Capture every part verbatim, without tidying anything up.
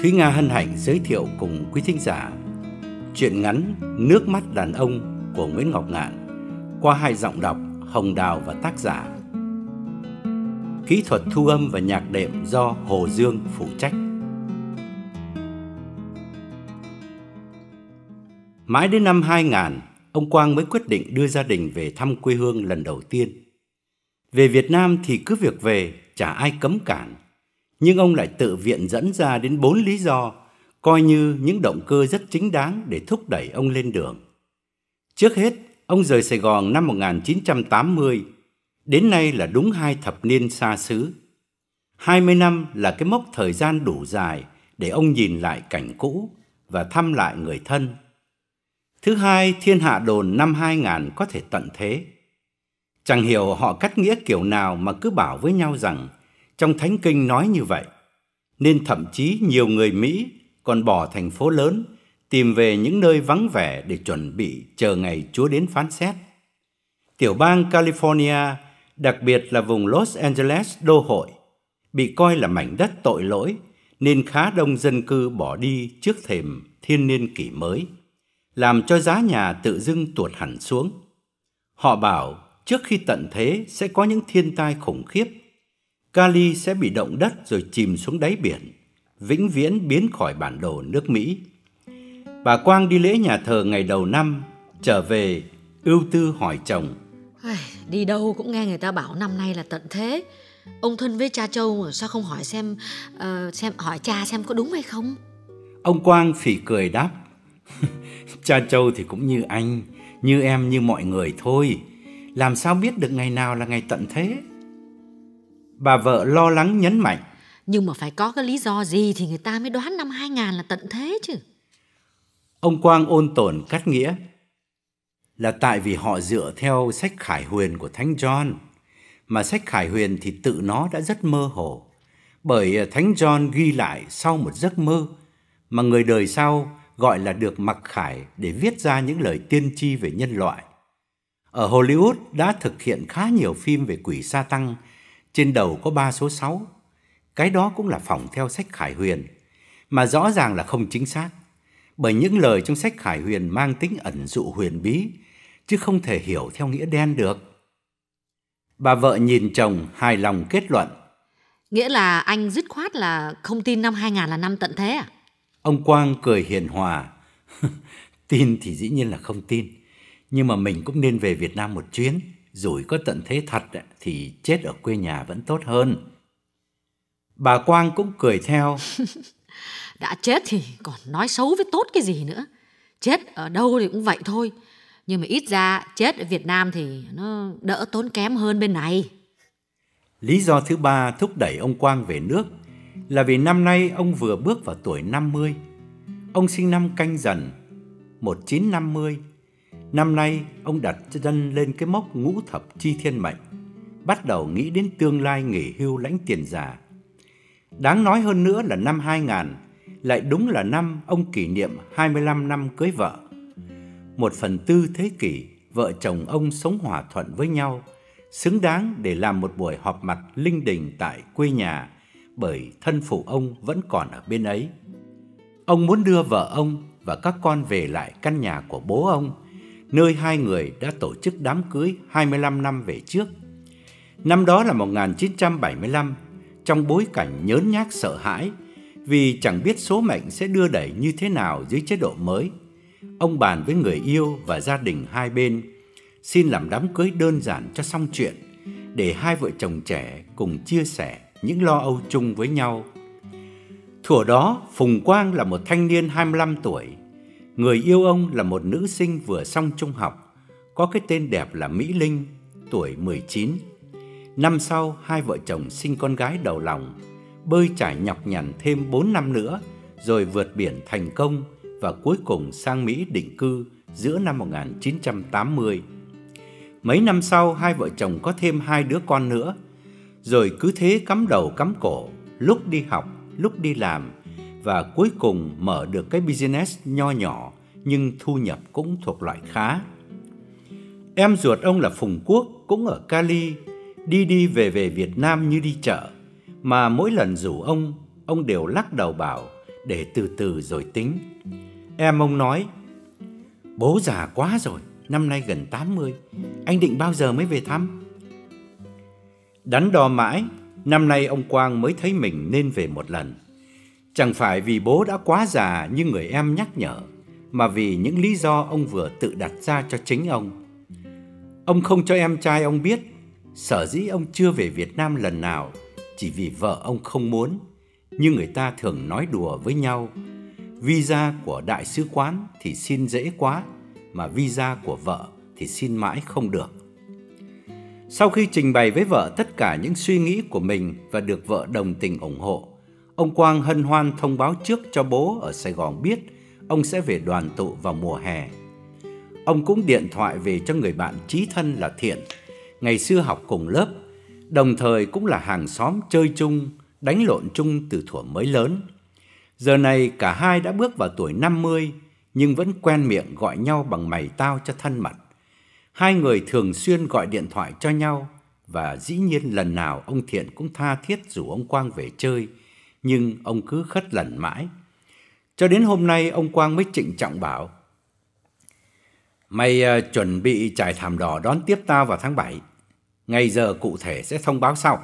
Thúy Nga hân hạnh giới thiệu cùng quý thính giả truyện ngắn Nước mắt đàn ông của Nguyễn Ngọc Ngạn qua hai giọng đọc Hồng Đào và tác giả. Kỹ thuật thu âm và nhạc đệm do Hồ Dương phụ trách. Mãi đến năm hai nghìn, ông Quang mới quyết định đưa gia đình về thăm quê hương lần đầu tiên. Về Việt Nam thì cứ việc về, chả ai cấm cản. Nhưng ông lại tự viện dẫn ra đến bốn lý do, coi như những động cơ rất chính đáng để thúc đẩy ông lên đường. Trước hết, ông rời Sài Gòn năm một nghìn chín trăm tám mươi, đến nay là đúng hai thập niên xa xứ. hai mươi năm là cái mốc thời gian đủ dài để ông nhìn lại cảnh cũ và thăm lại người thân. Thứ hai, thiên hạ đồn năm hai nghìn có thể tận thế. Chẳng hiểu họ cắt nghĩa kiểu nào mà cứ bảo với nhau rằng trong Thánh Kinh nói như vậy, nên thậm chí nhiều người Mỹ còn bỏ thành phố lớn, tìm về những nơi vắng vẻ để chuẩn bị chờ ngày Chúa đến phán xét. Tiểu bang California, đặc biệt là vùng Los Angeles đô hội, bị coi là mảnh đất tội lỗi, nên khá đông dân cư bỏ đi trước thềm thiên niên kỷ mới, làm cho giá nhà tự dưng tuột hẳn xuống. Họ bảo trước khi tận thế sẽ có những thiên tai khủng khiếp. Cali sẽ bị động đất rồi chìm xuống đáy biển, vĩnh viễn biến khỏi bản đồ nước Mỹ. Bà Quang đi lễ nhà thờ ngày đầu năm, trở về ưu tư hỏi chồng: Đi đâu cũng nghe người ta bảo năm nay là tận thế. Ông thân với cha Châu mà sao không hỏi xem, uh, xem hỏi cha xem có đúng hay không? Ông Quang phì cười đáp: Cha Châu thì cũng như anh, như em, như mọi người thôi. Làm sao biết được ngày nào là ngày tận thế? Bà vợ lo lắng nhấn mạnh: Nhưng mà phải có cái lý do gì thì người ta mới đoán năm hai nghìn là tận thế chứ. Ông Quang ôn tồn cắt nghĩa: Là tại vì họ dựa theo sách Khải Huyền của Thánh John. Mà sách Khải Huyền thì tự nó đã rất mơ hồ, bởi Thánh John ghi lại sau một giấc mơ mà người đời sau gọi là được mặc khải để viết ra những lời tiên tri về nhân loại. Ở Hollywood đã thực hiện khá nhiều phim về quỷ sa tăng, trên đầu có ba số sáu. Cái đó cũng là phỏng theo sách Khải Huyền, mà rõ ràng là không chính xác, bởi những lời trong sách Khải Huyền mang tính ẩn dụ huyền bí, chứ không thể hiểu theo nghĩa đen được. Bà vợ nhìn chồng hài lòng kết luận: Nghĩa là anh dứt khoát là không tin năm hai nghìn là năm tận thế à? Ông Quang cười hiền hòa: Tin thì dĩ nhiên là không tin, nhưng mà mình cũng nên về Việt Nam một chuyến. Rủi có tận thế thật thì chết ở quê nhà vẫn tốt hơn. Bà Quang cũng cười theo: Đã chết thì còn nói xấu với tốt cái gì nữa. Chết ở đâu thì cũng vậy thôi. Nhưng mà ít ra chết ở Việt Nam thì nó đỡ tốn kém hơn bên này. Lý do thứ ba thúc đẩy ông Quang về nước là vì năm nay ông vừa bước vào tuổi năm mươi. Ông sinh năm Canh Dần một nghìn chín trăm năm mươi. Năm nay ông đặt chân lên cái mốc ngũ thập chi thiên mệnh, bắt đầu nghĩ đến tương lai nghỉ hưu lãnh tiền già. Đáng nói hơn nữa là năm hai nghìn lại đúng là năm ông kỷ niệm hai mươi lăm năm cưới vợ. Một phần tư thế kỷ, vợ chồng ông sống hòa thuận với nhau, xứng đáng để làm một buổi họp mặt linh đình tại quê nhà, bởi thân phụ ông vẫn còn ở bên ấy. Ông muốn đưa vợ ông và các con về lại căn nhà của bố ông, nơi hai người đã tổ chức đám cưới hai mươi lăm năm về trước. Năm đó là một nghìn chín trăm bảy mươi lăm, trong bối cảnh nhớn nhác sợ hãi, vì chẳng biết số mệnh sẽ đưa đẩy như thế nào dưới chế độ mới. Ông bàn với người yêu và gia đình hai bên, xin làm đám cưới đơn giản cho xong chuyện, để hai vợ chồng trẻ cùng chia sẻ những lo âu chung với nhau. Thuở đó, Phùng Quang là một thanh niên hai mươi lăm tuổi. Người yêu ông là một nữ sinh vừa xong trung học, có cái tên đẹp là Mỹ Linh, tuổi mười chín. Năm sau, hai vợ chồng sinh con gái đầu lòng, bơi trải nhọc nhằn thêm bốn năm nữa, rồi vượt biển thành công và cuối cùng sang Mỹ định cư giữa năm một nghìn chín trăm tám mươi. Mấy năm sau, hai vợ chồng có thêm hai đứa con nữa, rồi cứ thế cắm đầu cắm cổ, lúc đi học, lúc đi làm, và cuối cùng mở được cái business nho nhỏ nhưng thu nhập cũng thuộc loại khá. Em ruột ông là Phùng Quốc cũng ở Cali, đi đi về về Việt Nam như đi chợ, mà mỗi lần rủ ông, ông đều lắc đầu bảo để từ từ rồi tính. Em ông nói: Bố già quá rồi, năm nay gần tám mươi, anh định bao giờ mới về thăm? Đắn đo mãi, năm nay ông Quang mới thấy mình nên về một lần. Chẳng phải vì bố đã quá già như người em nhắc nhở, mà vì những lý do ông vừa tự đặt ra cho chính ông. Ông không cho em trai ông biết sở dĩ ông chưa về Việt Nam lần nào chỉ vì vợ ông không muốn. Như người ta thường nói đùa với nhau: visa của đại sứ quán thì xin dễ quá, mà visa của vợ thì xin mãi không được. Sau khi trình bày với vợ tất cả những suy nghĩ của mình và được vợ đồng tình ủng hộ, ông Quang hân hoan thông báo trước cho bố ở Sài Gòn biết ông sẽ về đoàn tụ vào mùa hè. Ông cũng điện thoại về cho người bạn chí thân là Thiện, ngày xưa học cùng lớp, đồng thời cũng là hàng xóm chơi chung, đánh lộn chung từ thuở mới lớn. Giờ này cả hai đã bước vào tuổi năm mươi, nhưng vẫn quen miệng gọi nhau bằng mày tao cho thân mật. Hai người thường xuyên gọi điện thoại cho nhau, và dĩ nhiên lần nào ông Thiện cũng tha thiết rủ ông Quang về chơi, nhưng ông cứ khất lần mãi. Cho đến hôm nay ông Quang mới trịnh trọng bảo: Mày uh, chuẩn bị trải thảm đỏ đón tiếp tao vào tháng bảy. Ngày giờ cụ thể sẽ thông báo sau.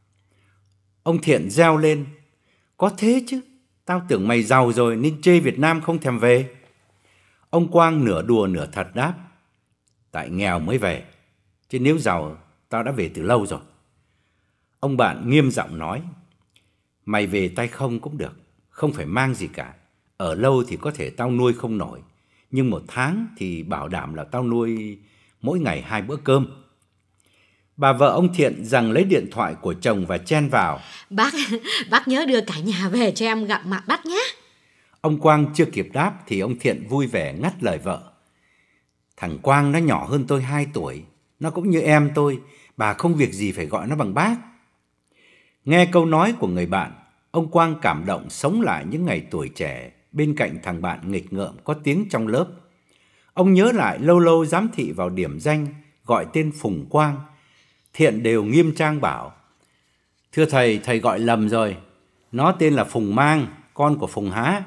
Ông Thiện reo lên: Có thế chứ, tao tưởng mày giàu rồi nên chê Việt Nam không thèm về. Ông Quang nửa đùa nửa thật đáp: Tại nghèo mới về, chứ nếu giàu tao đã về từ lâu rồi. Ông bạn nghiêm giọng nói: Mày về tay không cũng được, không phải mang gì cả. Ở lâu thì có thể tao nuôi không nổi, nhưng một tháng thì bảo đảm là tao nuôi mỗi ngày hai bữa cơm. Bà vợ ông Thiện giằng lấy điện thoại của chồng và chen vào: Bác, bác nhớ đưa cả nhà về cho em gặp mặt bác nhé. Ông Quang chưa kịp đáp thì ông Thiện vui vẻ ngắt lời vợ: Thằng Quang nó nhỏ hơn tôi hai tuổi, nó cũng như em tôi, bà không việc gì phải gọi nó bằng bác. Nghe câu nói của người bạn, ông Quang cảm động sống lại những ngày tuổi trẻ bên cạnh thằng bạn nghịch ngợm có tiếng trong lớp. Ông nhớ lại lâu lâu giám thị vào điểm danh gọi tên Phùng Quang, Thiện đều nghiêm trang bảo: Thưa thầy, thầy gọi lầm rồi, nó tên là Phùng Mang, con của Phùng Há.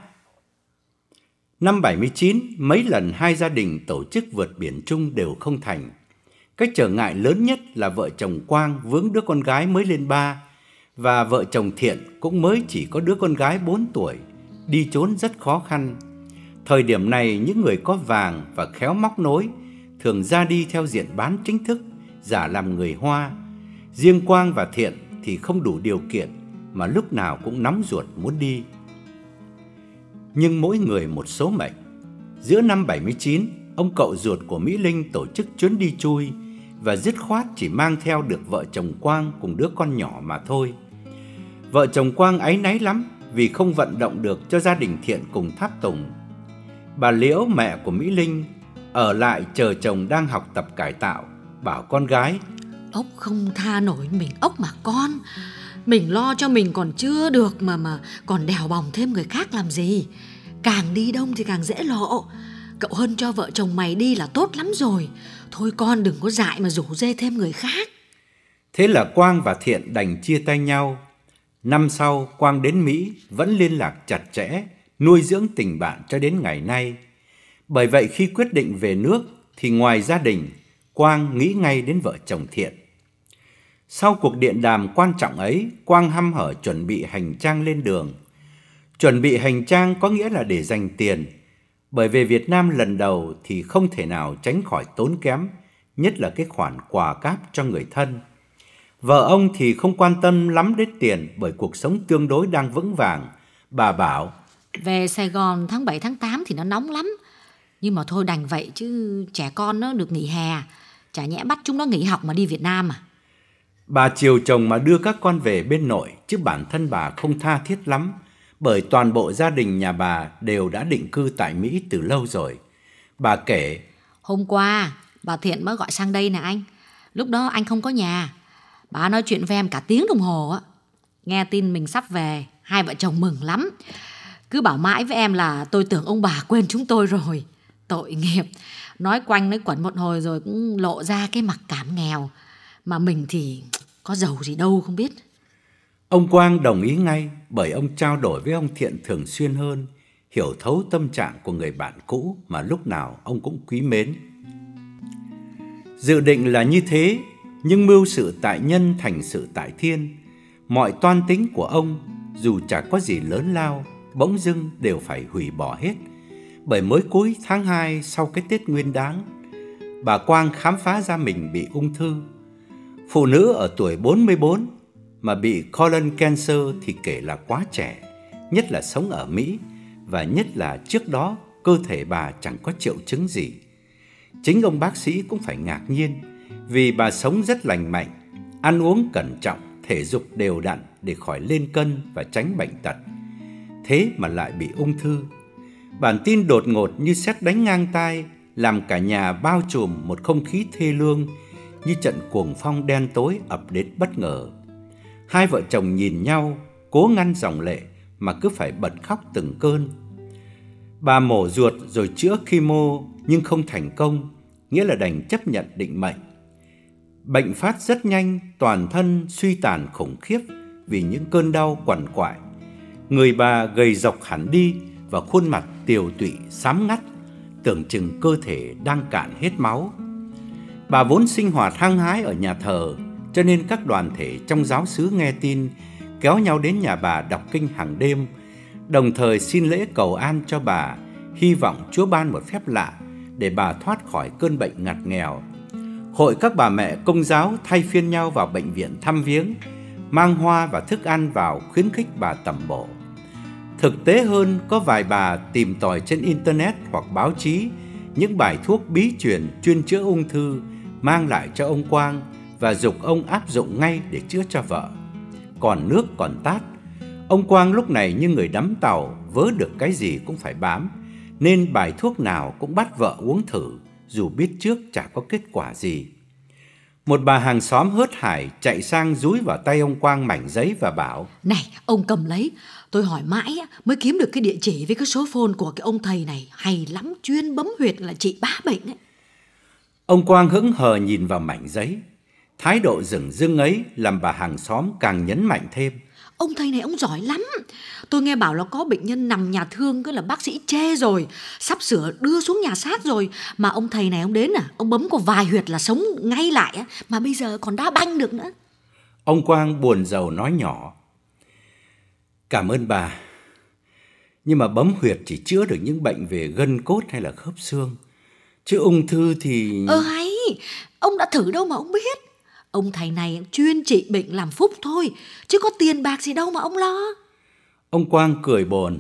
Năm bảy mươi chín, mấy lần hai gia đình tổ chức vượt biển chung đều không thành. Cái trở ngại lớn nhất là vợ chồng Quang vướng đứa con gái mới lên ba, và vợ chồng Thiện cũng mới chỉ có đứa con gái bốn tuổi, đi trốn rất khó khăn. Thời điểm này, những người có vàng và khéo móc nối thường ra đi theo diện bán chính thức, giả làm người Hoa. Riêng Quang và Thiện thì không đủ điều kiện, mà lúc nào cũng nóng ruột muốn đi. Nhưng mỗi người một số mệnh. Giữa năm bảy mươi chín, ông cậu ruột của Mỹ Linh tổ chức chuyến đi chui, và dứt khoát chỉ mang theo được vợ chồng Quang cùng đứa con nhỏ mà thôi. Vợ chồng Quang áy náy lắm vì không vận động được cho gia đình Thiện cùng tháp tùng. Bà Liễu, mẹ của Mỹ Linh, ở lại chờ chồng đang học tập cải tạo, bảo con gái: Ốc không tha nổi mình ốc mà con. Mình lo cho mình còn chưa được mà mà còn đèo bòng thêm người khác làm gì. Càng đi đông thì càng dễ lộ. Cậu hơn cho vợ chồng mày đi là tốt lắm rồi. Thôi con đừng có dại mà rủ rê thêm người khác. Thế là Quang và Thiện đành chia tay nhau. Năm sau, Quang đến Mỹ vẫn liên lạc chặt chẽ, nuôi dưỡng tình bạn cho đến ngày nay. Bởi vậy khi quyết định về nước thì ngoài gia đình, Quang nghĩ ngay đến vợ chồng Thiện. Sau cuộc điện đàm quan trọng ấy, Quang hăm hở chuẩn bị hành trang lên đường. Chuẩn bị hành trang có nghĩa là để dành tiền, bởi về Việt Nam lần đầu thì không thể nào tránh khỏi tốn kém, nhất là cái khoản quà cáp cho người thân. Vợ ông thì không quan tâm lắm đến tiền bởi cuộc sống tương đối đang vững vàng. Bà bảo: Về Sài Gòn tháng bảy tháng tám thì nó nóng lắm. Nhưng mà thôi đành vậy chứ trẻ con nó được nghỉ hè, chả nhẽ bắt chúng nó nghỉ học mà đi Việt Nam à. Bà chiều chồng mà đưa các con về bên nội, chứ bản thân bà không tha thiết lắm, bởi toàn bộ gia đình nhà bà đều đã định cư tại Mỹ từ lâu rồi. Bà kể: Hôm qua bà Thiện mới gọi sang đây nè anh. Lúc đó anh không có nhà. Bà nói chuyện với em cả tiếng đồng hồ á. Nghe tin mình sắp về, hai vợ chồng mừng lắm. Cứ bảo mãi với em là tôi tưởng ông bà quên chúng tôi rồi. Tội nghiệp. Nói quanh nói quẩn một hồi rồi cũng lộ ra cái mặt cảm nghèo. Mà mình thì có giàu gì đâu không biết. Ông Quang đồng ý ngay, bởi ông trao đổi với ông Thiện thường xuyên hơn, hiểu thấu tâm trạng của người bạn cũ mà lúc nào ông cũng quý mến. Dự định là như thế, nhưng mưu sự tại nhân thành sự tại thiên. Mọi toan tính của ông, dù chả có gì lớn lao, bỗng dưng đều phải hủy bỏ hết. Bởi mới cuối tháng hai sau cái Tết Nguyên Đán, bà Quang khám phá ra mình bị ung thư. Phụ nữ ở tuổi bốn mươi bốn mà bị colon cancer thì kể là quá trẻ, nhất là sống ở Mỹ, và nhất là trước đó cơ thể bà chẳng có triệu chứng gì. Chính ông bác sĩ cũng phải ngạc nhiên, vì bà sống rất lành mạnh, ăn uống cẩn trọng, thể dục đều đặn để khỏi lên cân và tránh bệnh tật. Thế mà lại bị ung thư. Bản tin đột ngột như sét đánh ngang tai, làm cả nhà bao trùm một không khí thê lương, như trận cuồng phong đen tối ập đến bất ngờ. Hai vợ chồng nhìn nhau, cố ngăn dòng lệ mà cứ phải bật khóc từng cơn. Bà mổ ruột rồi chữa chemo nhưng không thành công, nghĩa là đành chấp nhận định mệnh. Bệnh phát rất nhanh, toàn thân suy tàn khủng khiếp vì những cơn đau quằn quại. Người bà gầy rộc hẳn đi và khuôn mặt tiều tụy xám ngắt, tưởng chừng cơ thể đang cạn hết máu. Bà vốn sinh hoạt hăng hái ở nhà thờ, cho nên các đoàn thể trong giáo xứ nghe tin kéo nhau đến nhà bà đọc kinh hàng đêm, đồng thời xin lễ cầu an cho bà, hy vọng Chúa ban một phép lạ để bà thoát khỏi cơn bệnh ngặt nghèo. Hội các bà mẹ Công giáo thay phiên nhau vào bệnh viện thăm viếng, mang hoa và thức ăn vào khuyến khích bà tẩm bổ. Thực tế hơn, có vài bà tìm tòi trên internet hoặc báo chí những bài thuốc bí truyền chuyên chữa ung thư, mang lại cho ông Quang và giục ông áp dụng ngay để chữa cho vợ. Còn nước còn tát, ông Quang lúc này như người đắm tàu, vớ được cái gì cũng phải bám, nên bài thuốc nào cũng bắt vợ uống thử, dù biết trước chả có kết quả gì. Một bà hàng xóm hớt hải chạy sang dúi vào tay ông Quang mảnh giấy và bảo: "Này, ông cầm lấy, tôi hỏi mãi mới kiếm được cái địa chỉ với cái số phone của cái ông thầy này, hay lắm, chuyên bấm huyệt là trị bá bệnh ấy." Ông Quang hững hờ nhìn vào mảnh giấy. Thái độ dửng dưng ấy làm bà hàng xóm càng nhấn mạnh thêm: "Ông thầy này ông giỏi lắm. Tôi nghe bảo là có bệnh nhân nằm nhà thương cứ là bác sĩ chê rồi, sắp sửa đưa xuống nhà xác rồi, mà ông thầy này ông đến à, ông bấm có vài huyệt là sống ngay lại á, mà bây giờ còn đá banh được nữa." Ông Quang buồn rầu nói nhỏ: "Cảm ơn bà, nhưng mà bấm huyệt chỉ chữa được những bệnh về gân cốt hay là khớp xương, chứ ung thư thì..." Ờ hay, ông đã thử đâu mà ông biết. Ông thầy này chuyên trị bệnh làm phúc thôi, chứ có tiền bạc gì đâu mà ông lo. Ông Quang cười bồn: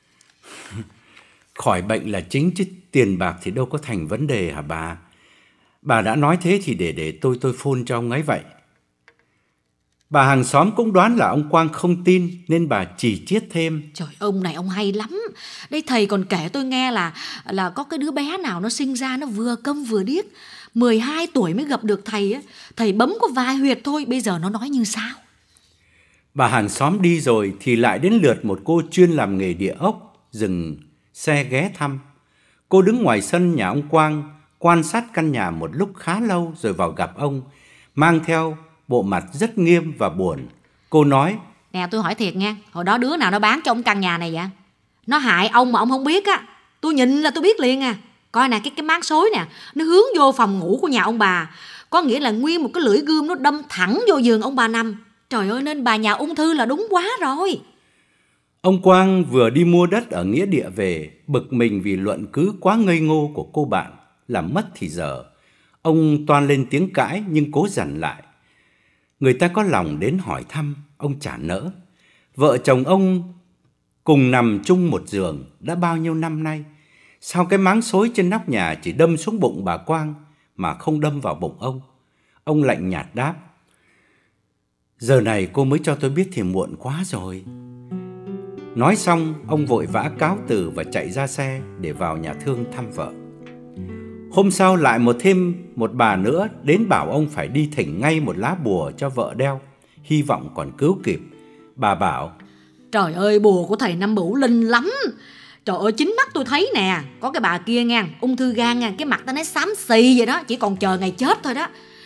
"Khỏi bệnh là chính, chứ tiền bạc thì đâu có thành vấn đề hả bà? Bà đã nói thế thì để để tôi tôi phone cho ông ấy vậy." Bà hàng xóm cũng đoán là ông Quang không tin, nên bà chỉ chiết thêm: "Trời, ông này ông hay lắm. Đây thầy còn kể tôi nghe là là có cái đứa bé nào nó sinh ra nó vừa câm vừa điếc, mười hai tuổi mới gặp được thầy á, thầy bấm có vài huyệt thôi, bây giờ nó nói như sao." Bà hàng xóm đi rồi thì lại đến lượt một cô chuyên làm nghề địa ốc dừng xe ghé thăm. Cô đứng ngoài sân nhà ông Quang, quan sát căn nhà một lúc khá lâu rồi vào gặp ông, mang theo bộ mặt rất nghiêm và buồn. Cô nói: "Nè, tôi hỏi thiệt nha, hồi đó đứa nào nó bán cho ông căn nhà này vậy? Nó hại ông mà ông không biết á, tôi nhìn là tôi biết liền à. Coi nè, cái cái máng xối nè, nó hướng vô phòng ngủ của nhà ông bà, có nghĩa là nguyên một cái lưỡi gươm nó đâm thẳng vô giường ông bà nằm. Trời ơi, nên bà nhà ung thư là đúng quá rồi." Ông Quang vừa đi mua đất ở nghĩa địa về, bực mình vì luận cứ quá ngây ngô của cô bạn, làm mất thì giờ. Ông toan lên tiếng cãi nhưng cố dằn lại. Người ta có lòng đến hỏi thăm, ông chả nỡ. Vợ chồng ông cùng nằm chung một giường đã bao nhiêu năm nay, sao cái máng xối trên nóc nhà chỉ đâm xuống bụng bà Quang mà không đâm vào bụng ông? Ông lạnh nhạt đáp: "Giờ này cô mới cho tôi biết thì muộn quá rồi." Nói xong, ông vội vã cáo từ và chạy ra xe để vào nhà thương thăm vợ. Hôm sau lại một thêm một bà nữa đến bảo ông phải đi thỉnh ngay một lá bùa cho vợ đeo, hy vọng còn cứu kịp. Bà bảo: "Trời ơi, bùa của thầy Năm Bửu linh lắm. Trời ơi, chính mắt tôi thấy nè, có cái bà kia nha, ung thư gan nha, cái mặt ta nói xám xì vậy đó, chỉ còn chờ ngày chết thôi đó.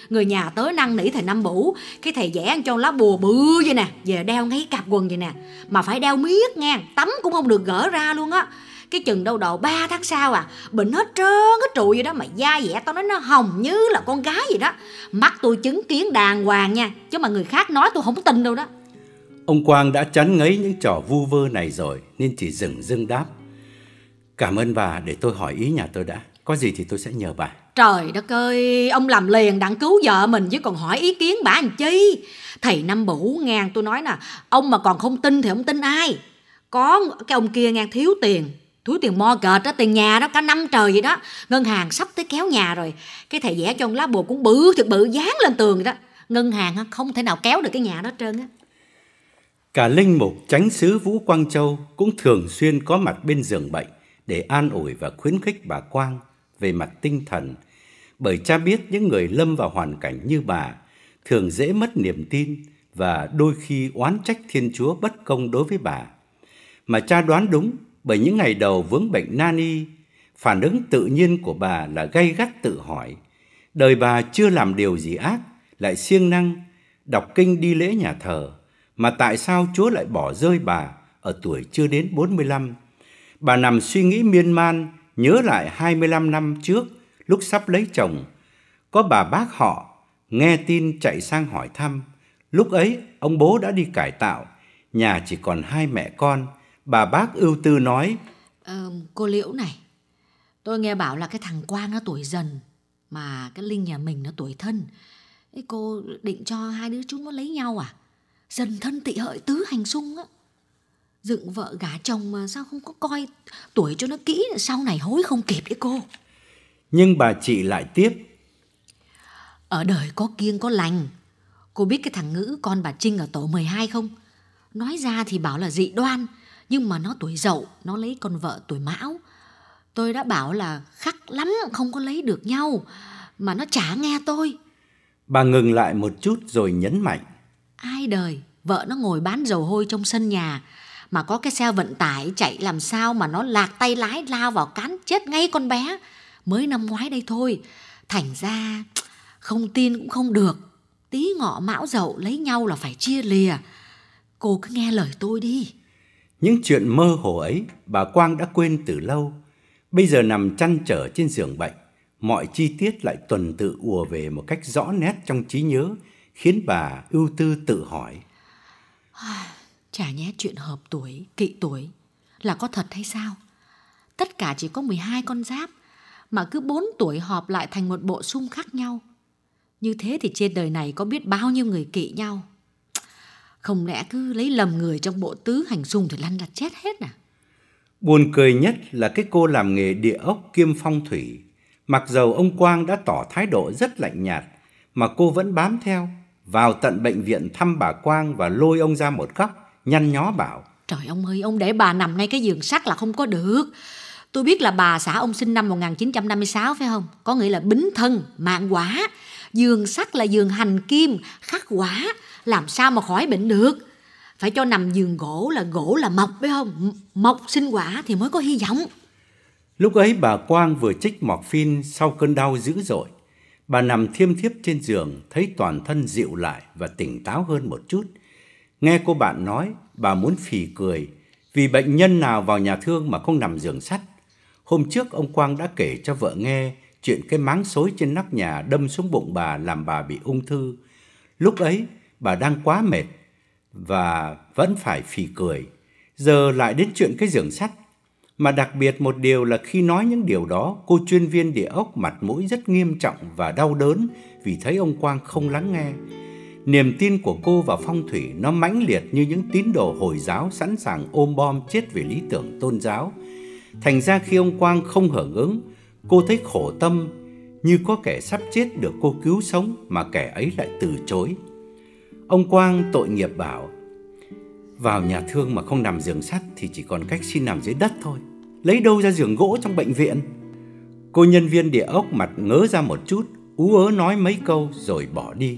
Người nhà tới năn nỉ thầy Năm Bủ, cái thầy vẽ cho lá bùa bự vậy nè, về đeo ngay cặp quần vậy nè, mà phải đeo miết nha, tắm cũng không được gỡ ra luôn á. Cái chừng đâu độ ba tháng sau à, bệnh hết trơn hết trụi vậy đó, mà da dẻ tao nói nó hồng như là con gái vậy đó. Mắt tôi chứng kiến đàng hoàng nha, chứ mà người khác nói tôi không tin đâu đó. Ông Quang đã chán ngấy những trò vu vơ này rồi nên chỉ dửng dưng đáp: Cảm ơn bà, để tôi hỏi ý nhà tôi đã, có gì thì tôi sẽ nhờ bà. Trời đất ơi, ông làm liền đặng cứu vợ mình chứ còn hỏi ý kiến bà làm chi. Thầy Năm Bủ ngang tôi nói nè, ông mà còn không tin thì ông tin ai? Có cái ông kia ngang thiếu tiền, thiếu tiền mortgage đó, tiền nhà đó cả năm trời vậy đó. Ngân hàng sắp tới kéo nhà rồi, cái thầy vẽ cho lá bùa cũng bự thiệt bự dán lên tường vậy đó. Ngân hàng không thể nào kéo được cái nhà đó hết trơn á. Cả linh mục chánh xứ Vũ Quang Châu cũng thường xuyên có mặt bên giường bệnh để an ủi và khuyến khích bà Quang về mặt tinh thần, bởi cha biết những người lâm vào hoàn cảnh như bà thường dễ mất niềm tin và đôi khi oán trách Thiên Chúa bất công đối với bà. Mà cha đoán đúng, bởi những ngày đầu vướng bệnh nan y, phản ứng tự nhiên của bà là gay gắt tự hỏi, đời bà chưa làm điều gì ác, lại siêng năng đọc kinh đi lễ nhà thờ, mà tại sao Chúa lại bỏ rơi bà ở tuổi chưa đến bốn mươi lăm? Bà nằm suy nghĩ miên man, nhớ lại hai mươi lăm năm trước, lúc sắp lấy chồng, có bà bác họ nghe tin chạy sang hỏi thăm. Lúc ấy, ông bố đã đi cải tạo, nhà chỉ còn hai mẹ con. Bà bác ưu tư nói: ờ, Cô Liễu này, tôi nghe bảo là cái thằng Quang nó tuổi dần, mà cái Linh nhà mình nó tuổi thân. Thế cô định cho hai đứa chúng nó lấy nhau à? Dần thân tị hợi tứ hành xung á. Dựng vợ gả chồng mà sao không có coi tuổi cho nó kỹ, sau này hối không kịp đấy cô. Nhưng bà chị lại tiếp: Ở đời có kiêng có lành. Cô biết cái thằng Ngữ con bà Trinh ở tổ mười hai không? Nói ra thì bảo là dị đoan, nhưng mà nó tuổi Dậu, nó lấy con vợ tuổi Mão. Tôi đã bảo là khắc lắm không có lấy được nhau, mà nó chả nghe tôi. Bà ngừng lại một chút rồi nhấn mạnh: Ai đời, vợ nó ngồi bán dầu hôi trong sân nhà, mà có cái xe vận tải chạy làm sao mà nó lạc tay lái lao vào cán chết ngay con bé. Mới năm ngoái đây thôi. Thành ra không tin cũng không được. Tí ngọ Mão Dậu lấy nhau là phải chia lìa. Cô cứ nghe lời tôi đi. Những chuyện mơ hồ ấy bà Quang đã quên từ lâu. Bây giờ nằm trăn trở trên giường bệnh, mọi chi tiết lại tuần tự ùa về một cách rõ nét trong trí nhớ, khiến bà ưu tư tự hỏi: Chả nhẽ chuyện hợp tuổi, kỵ tuổi là có thật hay sao? Tất cả chỉ có mười hai con giáp, mà cứ bốn tuổi họp lại thành một bộ xung khác nhau. Như thế thì trên đời này có biết bao nhiêu người kỵ nhau. Không lẽ cứ lấy lầm người trong bộ tứ hành xung thì lăn lặt chết hết à? Buồn cười nhất là cái cô làm nghề địa ốc kiêm phong thủy. Mặc dầu ông Quang đã tỏ thái độ rất lạnh nhạt, mà cô vẫn bám theo, vào tận bệnh viện thăm bà Quang và lôi ông ra một góc, nhăn nhó bảo: Trời ông ơi, ông để bà nằm ngay cái giường sắt là không có được. Tôi biết là bà xã ông sinh năm một nghìn chín trăm năm mươi sáu phải không? Có nghĩa là bính thân, mạng quả. Giường sắt là giường hành kim, khắc quả, làm sao mà khỏi bệnh được. Phải cho nằm giường gỗ là gỗ là mộc phải không? Mộc sinh quả thì mới có hy vọng. Lúc ấy bà Quang vừa trích morphine sau cơn đau dữ dội. Bà nằm thiêm thiếp trên giường, thấy toàn thân dịu lại và tỉnh táo hơn một chút. Nghe cô bạn nói, bà muốn phì cười, vì bệnh nhân nào vào nhà thương mà không nằm giường sắt. Hôm trước ông Quang đã kể cho vợ nghe chuyện cái máng xối trên nóc nhà đâm xuống bụng bà làm bà bị ung thư. Lúc ấy bà đang quá mệt và vẫn phải phì cười. Giờ lại đến chuyện cái giường sắt. Mà đặc biệt một điều là khi nói những điều đó, cô chuyên viên địa ốc mặt mũi rất nghiêm trọng và đau đớn vì thấy ông Quang không lắng nghe. Niềm tin của cô vào phong thủy nó mãnh liệt như những tín đồ Hồi giáo sẵn sàng ôm bom chết vì lý tưởng tôn giáo. Thành ra khi ông Quang không hưởng ứng, cô thấy khổ tâm, như có kẻ sắp chết được cô cứu sống mà kẻ ấy lại từ chối. Ông Quang tội nghiệp bảo: vào nhà thương mà không nằm giường sắt thì chỉ còn cách xin nằm dưới đất thôi. Lấy đâu ra giường gỗ trong bệnh viện? Cô nhân viên địa ốc mặt ngớ ra một chút, ú ớ nói mấy câu rồi bỏ đi.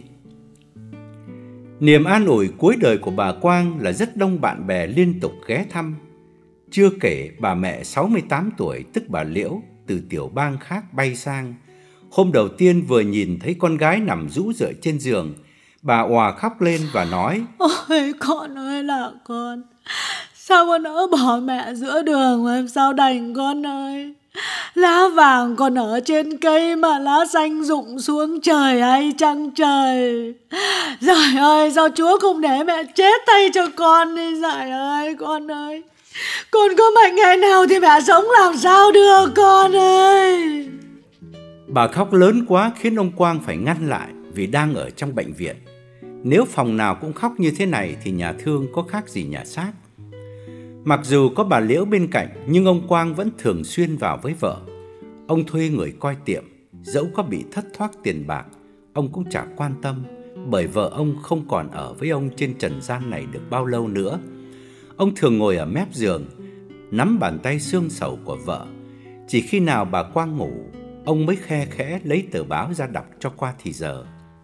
Niềm an ủi cuối đời của bà Quang là rất đông bạn bè liên tục ghé thăm. Chưa kể bà mẹ sáu mươi tám tuổi, tức bà Liễu, từ tiểu bang khác bay sang. Hôm đầu tiên vừa nhìn thấy con gái nằm rũ rượi trên giường, bà òa khóc lên và nói: Ôi con ơi là con, sao con nỡ bỏ mẹ giữa đường mà em sao đành con ơi. Lá vàng còn ở trên cây mà lá xanh rụng xuống trời hay chăng trời. Giời ơi, sao Chúa không để mẹ chết tay cho con đi. Giời ơi con ơi, con có mệnh ngày nào thì mẹ sống làm sao được con ơi. Bà khóc lớn quá khiến ông Quang phải ngăn lại vì đang ở trong bệnh viện. Nếu phòng nào cũng khóc như thế này thì nhà thương có khác gì nhà xác. Mặc dù có bà Liễu bên cạnh nhưng ông Quang vẫn thường xuyên vào với vợ. Ông thuê người coi tiệm, dẫu có bị thất thoát tiền bạc, ông cũng chả quan tâm, bởi vợ ông không còn ở với ông trên trần gian này được bao lâu nữa. Ông thường ngồi ở mép giường, nắm bàn tay xương sầu của vợ. Chỉ khi nào bà Quang ngủ, ông mới khe khẽ lấy tờ báo ra đọc cho qua thì giờ.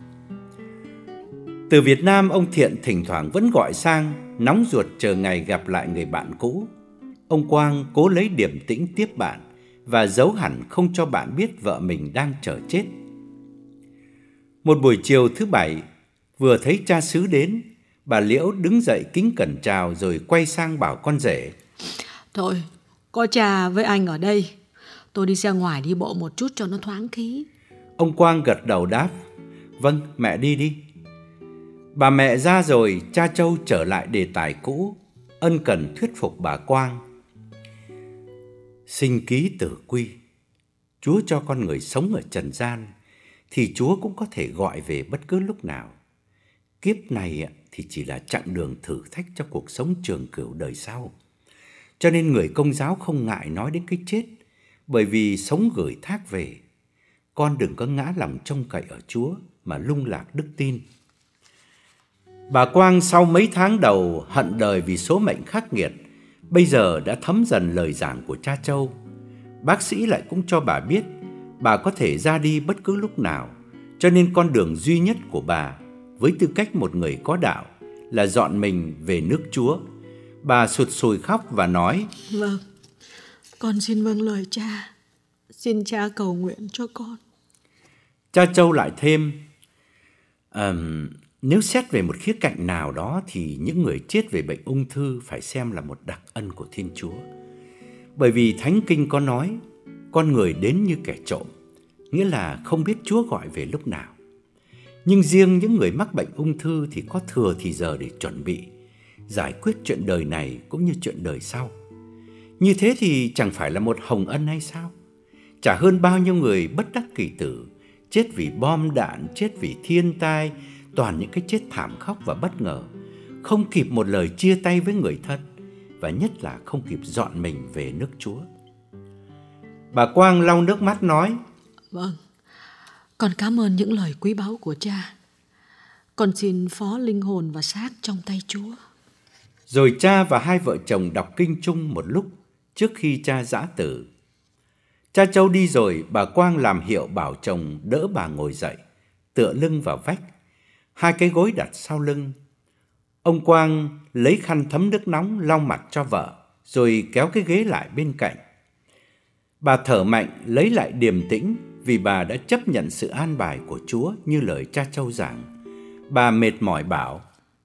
Từ Việt Nam, ông Thiện thỉnh thoảng vẫn gọi sang, nóng ruột chờ ngày gặp lại người bạn cũ. Ông Quang cố lấy điềm tĩnh tiếp bạn và giấu hẳn không cho bạn biết vợ mình đang chờ chết. Một buổi chiều thứ bảy, vừa thấy cha xứ đến, bà Liễu đứng dậy kính cẩn chào rồi quay sang bảo con rể: Thôi, có cha với anh ở đây, tôi đi ra ngoài đi bộ một chút cho nó thoáng khí. Ông Quang gật đầu đáp: Vâng, mẹ đi đi. Bà mẹ ra rồi, cha Châu trở lại đề tài cũ, ân cần thuyết phục bà Quang. Sinh ký tử quy, Chúa cho con người sống ở trần gian thì Chúa cũng có thể gọi về bất cứ lúc nào. Kiếp này thì chỉ là chặng đường thử thách cho cuộc sống trường cửu đời sau. Cho nên người Công giáo không ngại nói đến cái chết, bởi vì sống gửi thác về. Con đừng có ngã lòng trông cậy ở Chúa mà lung lạc đức tin. Bà Quang sau mấy tháng đầu hận đời vì số mệnh khắc nghiệt, bây giờ đã thấm dần lời giảng của cha Châu. Bác sĩ lại cũng cho bà biết bà có thể ra đi bất cứ lúc nào, cho nên con đường duy nhất của bà với tư cách một người có đạo là dọn mình về nước Chúa. Bà sụt sùi khóc và nói: Vâng, con xin vâng lời cha. Xin cha cầu nguyện cho con. Cha Châu lại thêm: à, Nếu xét về một khía cạnh nào đó thì những người chết về bệnh ung thư phải xem là một đặc ân của Thiên Chúa. Bởi vì Thánh Kinh có nói con người đến như kẻ trộm, nghĩa là không biết Chúa gọi về lúc nào. Nhưng riêng những người mắc bệnh ung thư thì có thừa thì giờ để chuẩn bị, giải quyết chuyện đời này cũng như chuyện đời sau. Như thế thì chẳng phải là một hồng ân hay sao? Chả hơn bao nhiêu người bất đắc kỳ tử, chết vì bom đạn, chết vì thiên tai, toàn những cái chết thảm khốc và bất ngờ, không kịp một lời chia tay với người thân, và nhất là không kịp dọn mình về nước Chúa. Bà Quang lau nước mắt nói: Vâng, con cảm ơn những lời quý báu của cha. Con xin phó linh hồn và xác trong tay Chúa. Rồi cha và hai vợ chồng đọc kinh chung một lúc trước khi cha giã tử. Cha Châu đi rồi, bà Quang làm hiệu bảo chồng đỡ bà ngồi dậy, tựa lưng vào vách, hai cái gối đặt sau lưng. Ông Quang lấy khăn thấm nước nóng lau mặt cho vợ, rồi kéo cái ghế lại bên cạnh. Bà thở mạnh lấy lại điềm tĩnh vì bà đã chấp nhận sự an bài của Chúa như lời cha Châu giảng. Bà mệt mỏi bảo: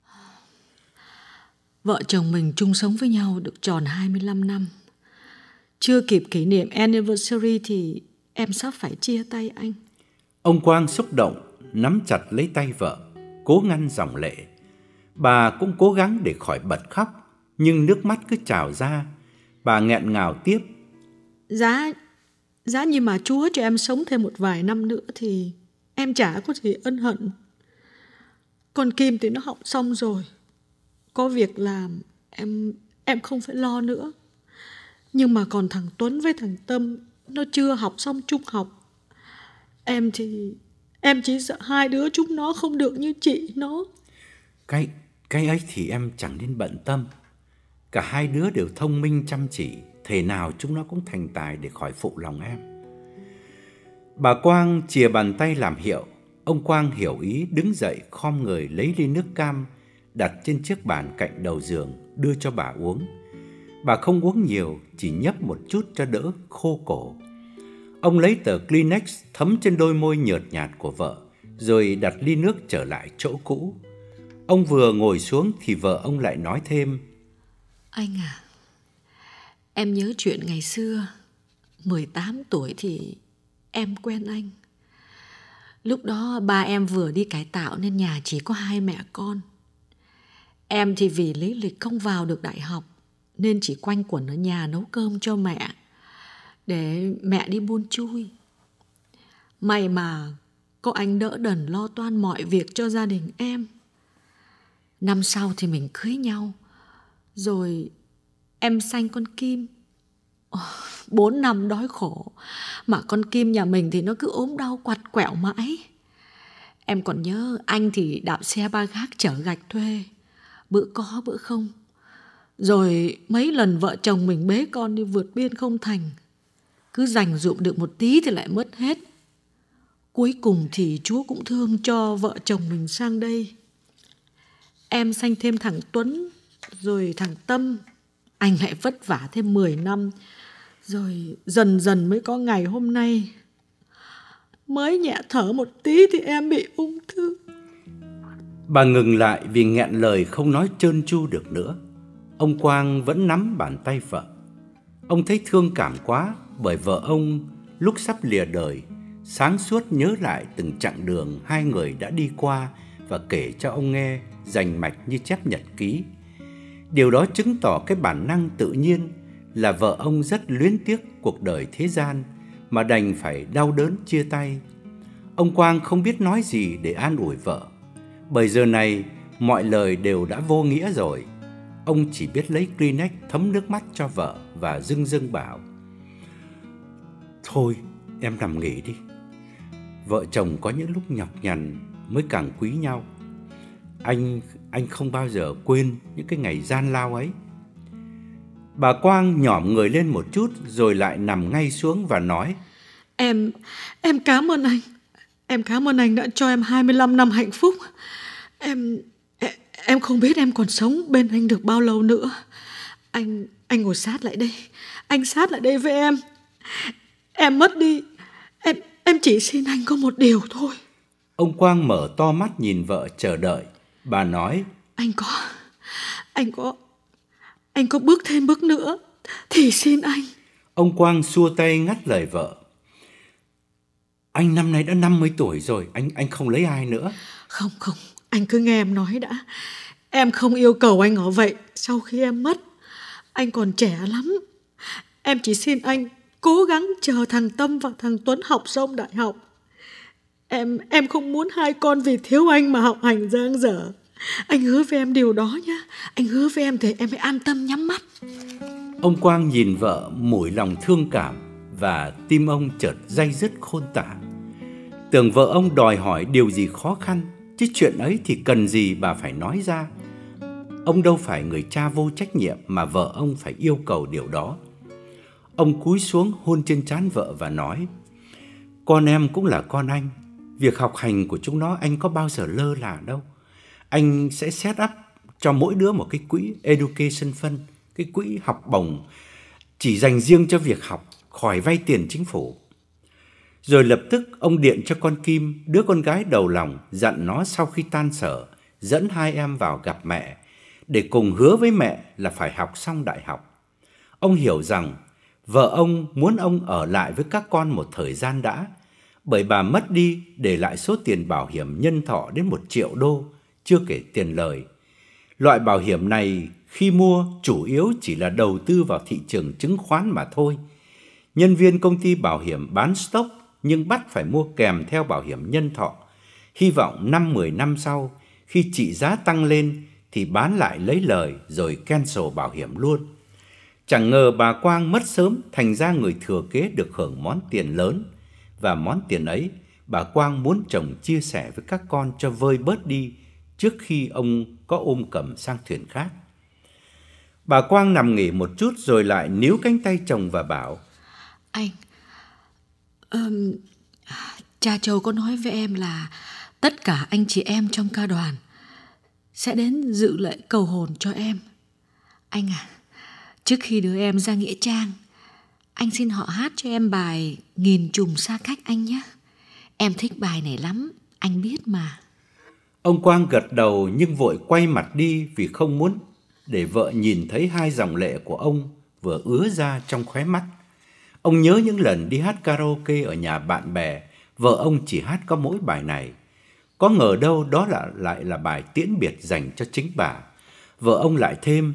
Vợ chồng mình chung sống với nhau được tròn hai mươi lăm năm. Chưa kịp kỷ niệm anniversary thì em sắp phải chia tay anh. Ông Quang xúc động, nắm chặt lấy tay vợ, cố ngăn dòng lệ. Bà cũng cố gắng để khỏi bật khóc, nhưng nước mắt cứ trào ra. Bà nghẹn ngào tiếp: Giá, giá như mà Chúa cho em sống thêm một vài năm nữa thì em chả có gì ân hận. Con Kim thì nó học xong rồi, có việc làm, em em không phải lo nữa. Nhưng mà còn thằng Tuấn với thằng Tâm, nó chưa học xong trung học. Em thì em chỉ sợ hai đứa chúng nó không được như chị nó. Cái, cái ấy thì em chẳng nên bận tâm. Cả hai đứa đều thông minh chăm chỉ, thể nào chúng nó cũng thành tài để khỏi phụ lòng em. Bà Quang chìa bàn tay làm hiệu. Ông Quang hiểu ý, đứng dậy khom người lấy ly nước cam đặt trên chiếc bàn cạnh đầu giường đưa cho bà uống. Bà không uống nhiều, chỉ nhấp một chút cho đỡ khô cổ. Ông lấy tờ Kleenex thấm trên đôi môi nhợt nhạt của vợ, rồi đặt ly nước trở lại chỗ cũ. Ông vừa ngồi xuống thì vợ ông lại nói thêm: Anh à, em nhớ chuyện ngày xưa. mười tám tuổi thì em quen anh. Lúc đó ba em vừa đi cải tạo nên nhà chỉ có hai mẹ con. Em thì vì lý lịch không vào được đại học nên chỉ quanh quẩn ở nhà nấu cơm cho mẹ, để mẹ đi buôn chui. May mà có anh đỡ đần lo toan mọi việc cho gia đình em. Năm sau thì mình cưới nhau, rồi em sanh con Kim. Bốn năm đói khổ mà con Kim nhà mình thì nó cứ ốm đau quặt quẹo mãi. Em còn nhớ anh thì đạp xe ba gác chở gạch thuê, bữa có bữa không. Rồi mấy lần vợ chồng mình bế con đi vượt biên không thành, cứ dành dụm được một tí thì lại mất hết. Cuối cùng thì Chúa cũng thương cho vợ chồng mình sang đây. Em sanh thêm thằng Tuấn, rồi thằng Tâm. Anh lại vất vả thêm mười năm, rồi dần dần mới có ngày hôm nay. Mới nhẹ thở một tí thì em bị ung thư. Bà ngừng lại vì nghẹn lời không nói trơn tru được nữa. Ông Quang vẫn nắm bàn tay vợ. Ông thấy thương cảm quá, bởi vợ ông lúc sắp lìa đời sáng suốt nhớ lại từng chặng đường hai người đã đi qua và kể cho ông nghe rành mạch như chép nhật ký. Điều đó chứng tỏ cái bản năng tự nhiên là vợ ông rất luyến tiếc cuộc đời thế gian mà đành phải đau đớn chia tay. Ông Quang không biết nói gì để an ủi vợ, bởi giờ này mọi lời đều đã vô nghĩa rồi. Ông chỉ biết lấy Kleenex thấm nước mắt cho vợ và dưng dưng bảo: Thôi em nằm nghỉ đi. Vợ chồng có những lúc nhọc nhằn mới càng quý nhau. Anh anh không bao giờ quên những cái ngày gian lao ấy. Bà Quang nhỏm người lên một chút rồi lại nằm ngay xuống và nói: Em, em cảm ơn anh. Em cảm ơn anh đã cho em hai mươi lăm năm hạnh phúc. Em, em, em không biết em còn sống bên anh được bao lâu nữa. Anh, anh ngồi sát lại đây. Anh sát lại đây với em. Em mất đi. Em, em chỉ xin anh có một điều thôi. Ông Quang mở to mắt nhìn vợ chờ đợi. Bà nói: Anh có, anh có, anh có bước thêm bước nữa thì xin anh. Ông Quang xua tay ngắt lời vợ: Anh năm nay đã năm mươi tuổi rồi, anh anh không lấy ai nữa. Không không, anh cứ nghe em nói đã. Em không yêu cầu anh ở vậy sau khi em mất. Anh còn trẻ lắm. Em chỉ xin anh cố gắng chờ thằng Tâm và thằng Tuấn học xong đại học. Em em không muốn hai con vì thiếu anh mà học hành dang dở. Anh hứa với em điều đó nhé. Anh hứa với em thì em phải an tâm nhắm mắt. Ông Quang nhìn vợ mủi lòng thương cảm, và tim ông chợt day dứt khôn tả. Tưởng vợ ông đòi hỏi điều gì khó khăn, chứ chuyện ấy thì cần gì bà phải nói ra. Ông đâu phải người cha vô trách nhiệm mà vợ ông phải yêu cầu điều đó. Ông cúi xuống hôn trên trán vợ và nói: Con em cũng là con anh. Việc học hành của chúng nó anh có bao giờ lơ là đâu. Anh sẽ set up cho mỗi đứa một cái quỹ education fund, cái quỹ học bổng chỉ dành riêng cho việc học, khỏi vay tiền chính phủ. Rồi lập tức ông điện cho con Kim, đứa con gái đầu lòng, dặn nó sau khi tan sở dẫn hai em vào gặp mẹ, để cùng hứa với mẹ là phải học xong đại học. Ông hiểu rằng vợ ông muốn ông ở lại với các con một thời gian đã, bởi bà mất đi để lại số tiền bảo hiểm nhân thọ đến một triệu đô, chưa kể tiền lời. Loại bảo hiểm này khi mua chủ yếu chỉ là đầu tư vào thị trường chứng khoán mà thôi. Nhân viên công ty bảo hiểm bán stock nhưng bắt phải mua kèm theo bảo hiểm nhân thọ. Hy vọng năm mười năm sau, khi trị giá tăng lên thì bán lại lấy lời rồi cancel bảo hiểm luôn. Chẳng ngờ bà Quang mất sớm, thành ra người thừa kế được hưởng món tiền lớn. Và món tiền ấy, bà Quang muốn chồng chia sẻ với các con cho vơi bớt đi trước khi ông có ôm cầm sang thuyền khác. Bà Quang nằm nghỉ một chút rồi lại níu cánh tay chồng và bảo: Anh, um, cha Châu có nói với em là tất cả anh chị em trong ca đoàn sẽ đến dự lễ cầu hồn cho em. Anh à, trước khi đưa em ra nghĩa trang, anh xin họ hát cho em bài Nghìn Trùng Xa Cách anh nhé. Em thích bài này lắm, anh biết mà. Ông Quang gật đầu nhưng vội quay mặt đi vì không muốn để vợ nhìn thấy hai dòng lệ của ông vừa ứa ra trong khóe mắt. Ông nhớ những lần đi hát karaoke ở nhà bạn bè, vợ ông chỉ hát có mỗi bài này. Có ngờ đâu đó là lại là bài tiễn biệt dành cho chính bà. Vợ ông lại thêm: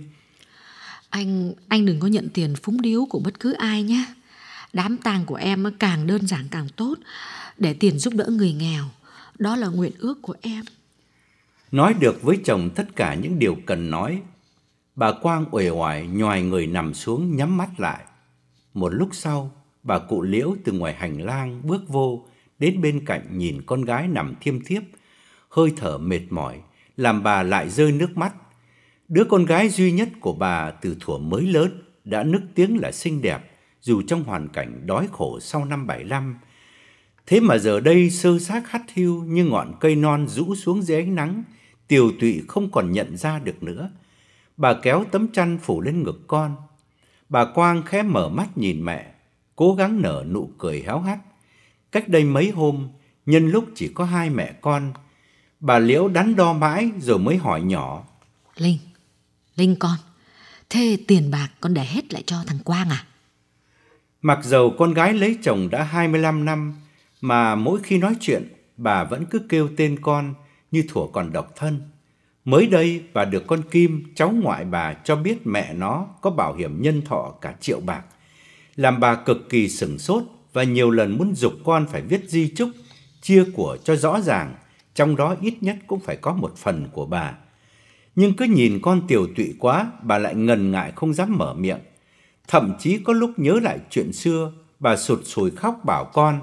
Anh anh đừng có nhận tiền phúng điếu của bất cứ ai nhé. Đám tang của em càng đơn giản càng tốt, để tiền giúp đỡ người nghèo. Đó là nguyện ước của em. Nói được với chồng tất cả những điều cần nói, bà Quang uể oải nhoài người nằm xuống nhắm mắt lại. Một lúc sau, bà cụ Liễu từ ngoài hành lang bước vô, đến bên cạnh nhìn con gái nằm thiêm thiếp, hơi thở mệt mỏi, làm bà lại rơi nước mắt. Đứa con gái duy nhất của bà từ thuở mới lớn đã nức tiếng là xinh đẹp, dù trong hoàn cảnh đói khổ sau năm bảy lăm. Thế mà giờ đây sơ xác hắt hiu như ngọn cây non rũ xuống dưới ánh nắng, tiều tụy không còn nhận ra được nữa. Bà kéo tấm chăn phủ lên ngực con. Bà Quang khẽ mở mắt nhìn mẹ, cố gắng nở nụ cười héo hắt. Cách đây mấy hôm, nhân lúc chỉ có hai mẹ con, bà Liễu đắn đo mãi rồi mới hỏi nhỏ: Linh, Linh con, thế tiền bạc con để hết lại cho thằng Quang à? Mặc dầu con gái lấy chồng đã hai mươi lăm năm, mà mỗi khi nói chuyện, bà vẫn cứ kêu tên con như thuở còn độc thân. Mới đây, bà được con Kim, cháu ngoại bà, cho biết mẹ nó có bảo hiểm nhân thọ cả triệu bạc, làm bà cực kỳ sửng sốt và nhiều lần muốn giục con phải viết di chúc, chia của cho rõ ràng, trong đó ít nhất cũng phải có một phần của bà. Nhưng cứ nhìn con tiều tụy quá, bà lại ngần ngại không dám mở miệng. Thậm chí có lúc nhớ lại chuyện xưa, bà sụt sùi khóc bảo con: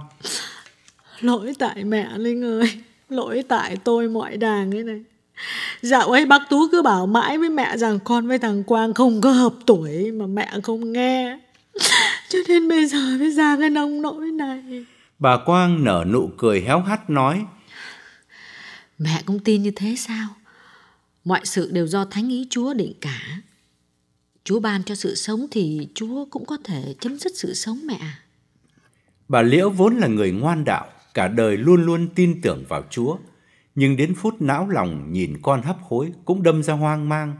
Lỗi tại mẹ Linh ơi, lỗi tại tôi mọi đàng ấy này. Dạo ấy bác Tú cứ bảo mãi với mẹ rằng con với thằng Quang không có hợp tuổi, mà mẹ không nghe, cho nên bây giờ mới ra cái nông nỗi này. Bà Quang nở nụ cười héo hắt nói: Mẹ cũng tin như thế sao? Mọi sự đều do thánh ý Chúa định cả. Chúa ban cho sự sống thì Chúa cũng có thể chấm dứt sự sống mẹ. Bà Liễu vốn là người ngoan đạo, cả đời luôn luôn tin tưởng vào Chúa, nhưng đến phút não lòng nhìn con hấp hối cũng đâm ra hoang mang.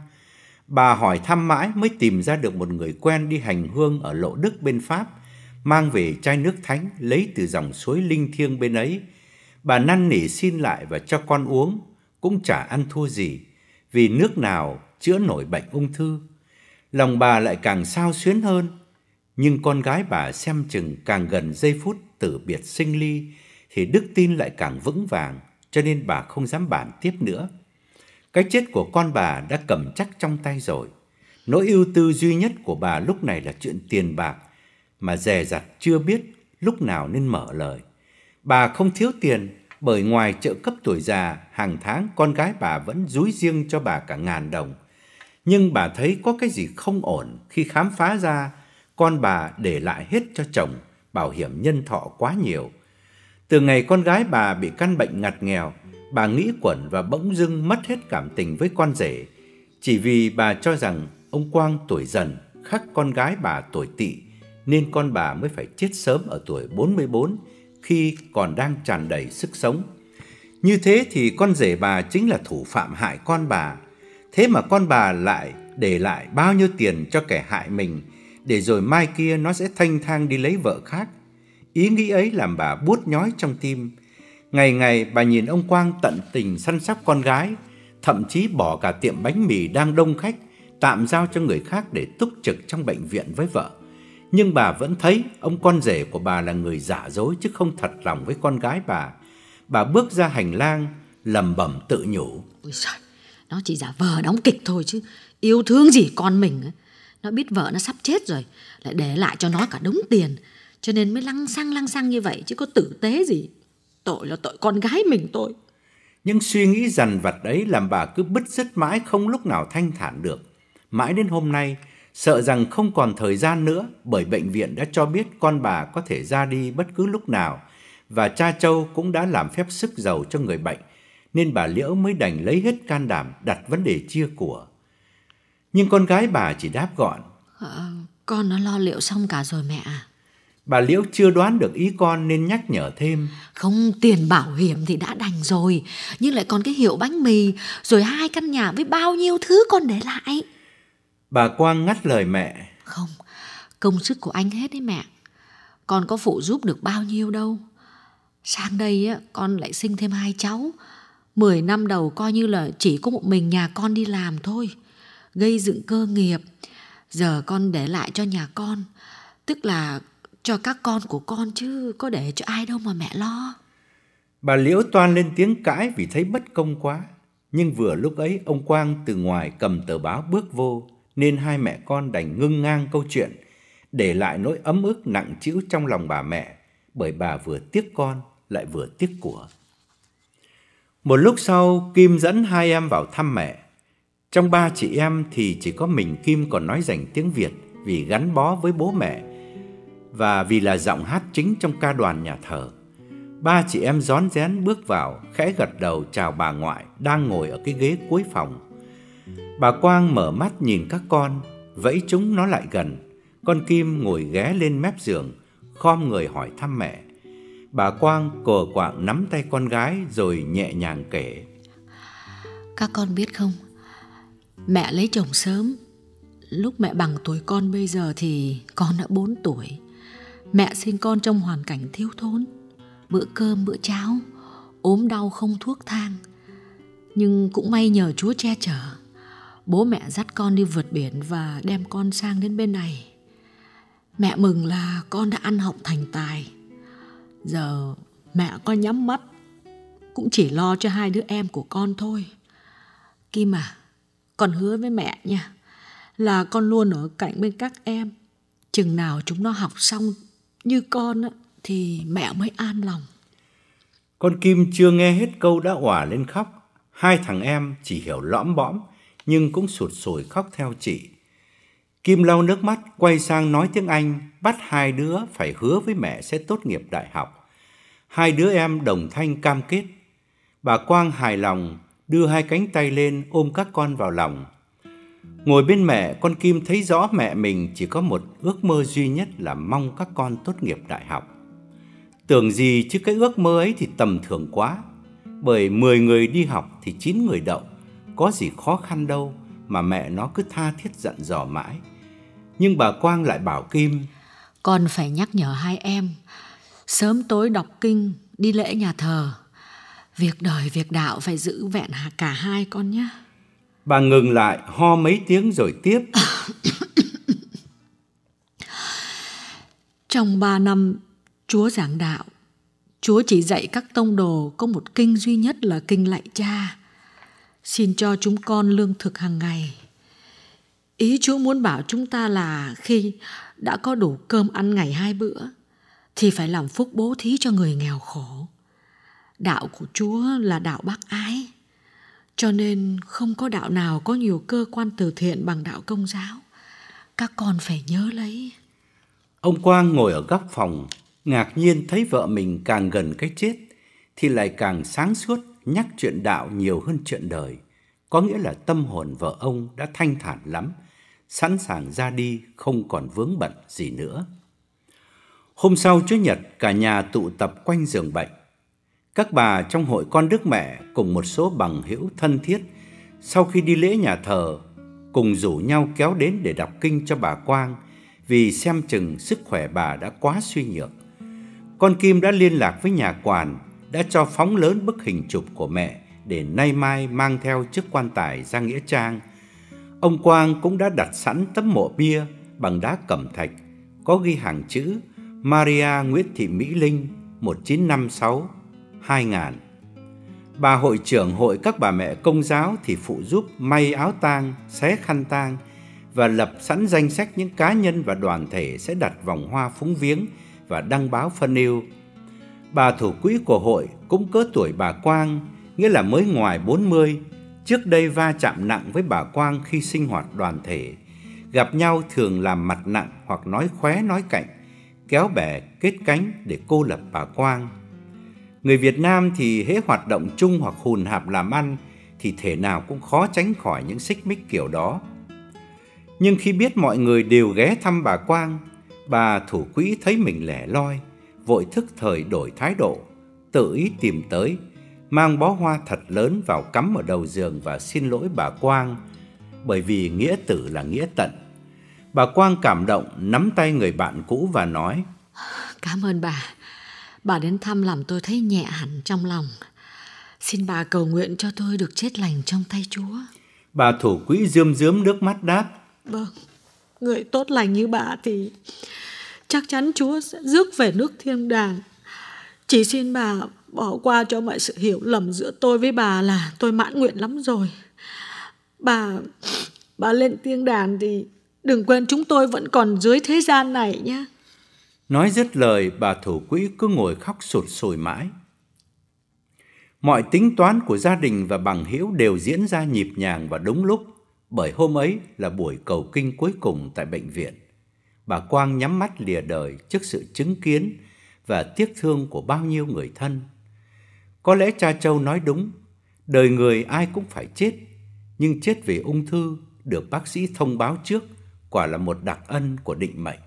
Bà hỏi thăm mãi mới tìm ra được một người quen đi hành hương ở Lộ Đức bên Pháp, mang về chai nước thánh lấy từ dòng suối linh thiêng bên ấy. Bà năn nỉ xin lại và cho con uống, cũng chả ăn thua gì, vì nước nào chữa nổi bệnh ung thư. Lòng bà lại càng xao xuyến hơn, nhưng con gái bà xem chừng càng gần giây phút tử biệt sinh ly thì đức tin lại càng vững vàng, cho nên bà không dám bàn tiếp nữa. Cái chết của con bà đã cầm chắc trong tay rồi. Nỗi ưu tư duy nhất của bà lúc này là chuyện tiền bạc, mà dè dặt chưa biết lúc nào nên mở lời. Bà không thiếu tiền, bởi ngoài trợ cấp tuổi già, hàng tháng con gái bà vẫn dúi riêng cho bà cả ngàn đồng. Nhưng bà thấy có cái gì không ổn khi khám phá ra con bà để lại hết cho chồng bảo hiểm nhân thọ quá nhiều. Từ ngày con gái bà bị căn bệnh ngặt nghèo, bà nghĩ quẩn và bỗng dưng mất hết cảm tình với con rể, chỉ vì bà cho rằng ông Quang tuổi Dần khắc con gái bà tuổi Tỵ, nên con bà mới phải chết sớm ở tuổi bốn mươi bốn khi còn đang tràn đầy sức sống. Như thế thì con rể bà chính là thủ phạm hại con bà. Thế mà con bà lại để lại bao nhiêu tiền cho kẻ hại mình, để rồi mai kia nó sẽ thanh thang đi lấy vợ khác. Ý nghĩ ấy làm bà buốt nhói trong tim. Ngày ngày bà nhìn ông Quang tận tình săn sóc con gái, thậm chí bỏ cả tiệm bánh mì đang đông khách, tạm giao cho người khác để túc trực trong bệnh viện với vợ. Nhưng bà vẫn thấy ông con rể của bà là người giả dối chứ không thật lòng với con gái bà. Bà bước ra hành lang, lẩm bẩm tự nhủ: Ôi trời, nó chỉ giả vờ đóng kịch thôi chứ yêu thương gì con mình. Nó biết vợ nó sắp chết rồi, lại để lại cho nó cả đống tiền, cho nên mới lăng xăng lăng xăng như vậy chứ có tử tế gì. Tội là tội con gái mình tôi. Những suy nghĩ dằn vặt ấy làm bà cứ bứt rứt mãi không lúc nào thanh thản được. Mãi đến hôm nay, sợ rằng không còn thời gian nữa, bởi bệnh viện đã cho biết con bà có thể ra đi bất cứ lúc nào, và cha Châu cũng đã làm phép sức giàu cho người bệnh, nên bà Liễu mới đành lấy hết can đảm đặt vấn đề chia của. Nhưng con gái bà chỉ đáp gọn: à, Con nó lo liệu xong cả rồi mẹ à. Bà Liễu chưa đoán được ý con nên nhắc nhở thêm. Không, tiền bảo hiểm thì đã đành rồi, nhưng lại còn cái hiệu bánh mì, rồi hai căn nhà với bao nhiêu thứ con để lại. Bà Quang ngắt lời mẹ. Không, công sức của anh hết đấy mẹ. Con có phụ giúp được bao nhiêu đâu. Sang đây á, con lại sinh thêm hai cháu. Mười năm đầu coi như là chỉ có một mình nhà con đi làm thôi, gây dựng cơ nghiệp. Giờ con để lại cho nhà con, tức là cho các con của con chứ có để cho ai đâu mà mẹ lo. Bà Liễu toan lên tiếng cãi vì thấy bất công quá. Nhưng vừa lúc ấy ông Quang từ ngoài cầm tờ báo bước vô, nên hai mẹ con đành ngưng ngang câu chuyện, để lại nỗi ấm ức nặng trĩu trong lòng bà mẹ, bởi bà vừa tiếc con lại vừa tiếc của. Một lúc sau, Kim dẫn hai em vào thăm mẹ. Trong ba chị em thì chỉ có mình Kim còn nói rành tiếng Việt vì gắn bó với bố mẹ và vì là giọng hát chính trong ca đoàn nhà thờ. Ba chị em rón rén bước vào, khẽ gật đầu chào bà ngoại đang ngồi ở cái ghế cuối phòng. Bà Quang mở mắt nhìn các con, vẫy chúng nó lại gần. Con Kim ngồi ghé lên mép giường, khom người hỏi thăm mẹ. Bà Quang cờ quạng nắm tay con gái rồi nhẹ nhàng kể. Các con biết không, mẹ lấy chồng sớm. Lúc mẹ bằng tuổi con bây giờ thì con đã bốn tuổi. Mẹ sinh con trong hoàn cảnh thiếu thốn, bữa cơm bữa cháo, ốm đau không thuốc thang. Nhưng cũng may nhờ Chúa che chở, bố mẹ dắt con đi vượt biển và đem con sang đến bên này. Mẹ mừng là con đã ăn học thành tài. Giờ mẹ con nhắm mắt cũng chỉ lo cho hai đứa em của con thôi. Kim à, con hứa với mẹ nha, là con luôn ở cạnh bên các em. Chừng nào chúng nó học xong như con thì mẹ mới an lòng. Con Kim chưa nghe hết câu đã òa lên khóc. Hai thằng em chỉ hiểu lõm bõm nhưng cũng sụt sùi khóc theo chị. Kim lau nước mắt quay sang nói tiếng Anh, bắt hai đứa phải hứa với mẹ sẽ tốt nghiệp đại học. Hai đứa em đồng thanh cam kết. Bà Quang hài lòng đưa hai cánh tay lên ôm các con vào lòng. Ngồi bên mẹ, con Kim thấy rõ mẹ mình chỉ có một ước mơ duy nhất là mong các con tốt nghiệp đại học. Tưởng gì chứ cái ước mơ ấy thì tầm thường quá. Bởi mười người đi học thì chín người đậu, có gì khó khăn đâu mà mẹ nó cứ tha thiết dặn dò mãi. Nhưng bà Quang lại bảo Kim, con phải nhắc nhở hai em sớm tối đọc kinh, đi lễ nhà thờ. Việc đời việc đạo phải giữ vẹn cả hai con nhé. Bà ngừng lại ho mấy tiếng rồi tiếp. Trong ba năm Chúa giảng đạo, Chúa chỉ dạy các tông đồ có một kinh duy nhất là kinh lạy Cha. Xin cho chúng con lương thực hàng ngày. Ý Chúa muốn bảo chúng ta là khi đã có đủ cơm ăn ngày hai bữa thì phải làm phúc bố thí cho người nghèo khổ. Đạo của Chúa là đạo bác ái, cho nên không có đạo nào có nhiều cơ quan từ thiện bằng đạo Công giáo. Các con phải nhớ lấy. Ông Quang ngồi ở góc phòng, ngạc nhiên thấy vợ mình càng gần cái chết thì lại càng sáng suốt, nhắc chuyện đạo nhiều hơn chuyện đời. Có nghĩa là tâm hồn vợ ông đã thanh thản lắm, sẵn sàng ra đi, không còn vướng bận gì nữa. Hôm sau Chủ nhật, cả nhà tụ tập quanh giường bệnh. Các bà trong hội con Đức Mẹ cùng một số bằng hữu thân thiết sau khi đi lễ nhà thờ cùng rủ nhau kéo đến để đọc kinh cho bà Quang, vì xem chừng sức khỏe bà đã quá suy nhược. Con Kim đã liên lạc với nhà quản, đã cho phóng lớn bức hình chụp của mẹ để nay mai mang theo trước quan tài ra nghĩa trang. Ông Quang cũng đã đặt sẵn tấm mộ bia bằng đá cẩm thạch có ghi hàng chữ Maria Nguyễn Thị Mỹ Linh một nghìn chín trăm năm mươi sáu đến hai nghìn. Bà hội trưởng hội các bà mẹ Công giáo thì phụ giúp may áo tang, xé khăn tang và lập sẵn danh sách những cá nhân và đoàn thể sẽ đặt vòng hoa phúng viếng và đăng báo phân ưu. Bà thủ quỹ của hội cũng cỡ tuổi bà Quang, nghĩa là mới ngoài bốn mươi, trước đây va chạm nặng với bà Quang khi sinh hoạt đoàn thể. Gặp nhau thường làm mặt nặng hoặc nói khóe nói cạnh, kéo bè kết cánh để cô lập bà Quang. Người Việt Nam thì hễ hoạt động chung hoặc hùn hạp làm ăn thì thể nào cũng khó tránh khỏi những xích mích kiểu đó. Nhưng khi biết mọi người đều ghé thăm bà Quang, Bà thủ quỹ thấy mình lẻ loi, vội thức thời đổi thái độ, tự ý tìm tới, mang bó hoa thật lớn vào cắm ở đầu giường và xin lỗi bà Quang, bởi vì nghĩa tử là nghĩa tận. Bà Quang cảm động nắm tay người bạn cũ và nói: Cảm ơn bà. Bà đến thăm làm tôi thấy nhẹ hẳn trong lòng. Xin bà cầu nguyện cho tôi được chết lành trong tay Chúa. Bà thủ quỹ rơm rớm nước mắt đáp: Vâng, người tốt lành như bà thì chắc chắn Chúa sẽ rước về nước thiên đàng. Chỉ xin bà bỏ qua cho mọi sự hiểu lầm giữa tôi với bà là tôi mãn nguyện lắm rồi. Bà, bà lên thiên đàng thì đừng quên chúng tôi vẫn còn dưới thế gian này nhé. Nói dứt lời, bà thủ quỹ cứ ngồi khóc sụt sùi mãi. Mọi tính toán của gia đình và bằng hữu đều diễn ra nhịp nhàng và đúng lúc, bởi hôm ấy là buổi cầu kinh cuối cùng tại bệnh viện. Bà Quang nhắm mắt lìa đời trước sự chứng kiến và tiếc thương của bao nhiêu người thân. Có lẽ cha Châu nói đúng, đời người ai cũng phải chết, nhưng chết vì ung thư được bác sĩ thông báo trước quả là một đặc ân của định mệnh.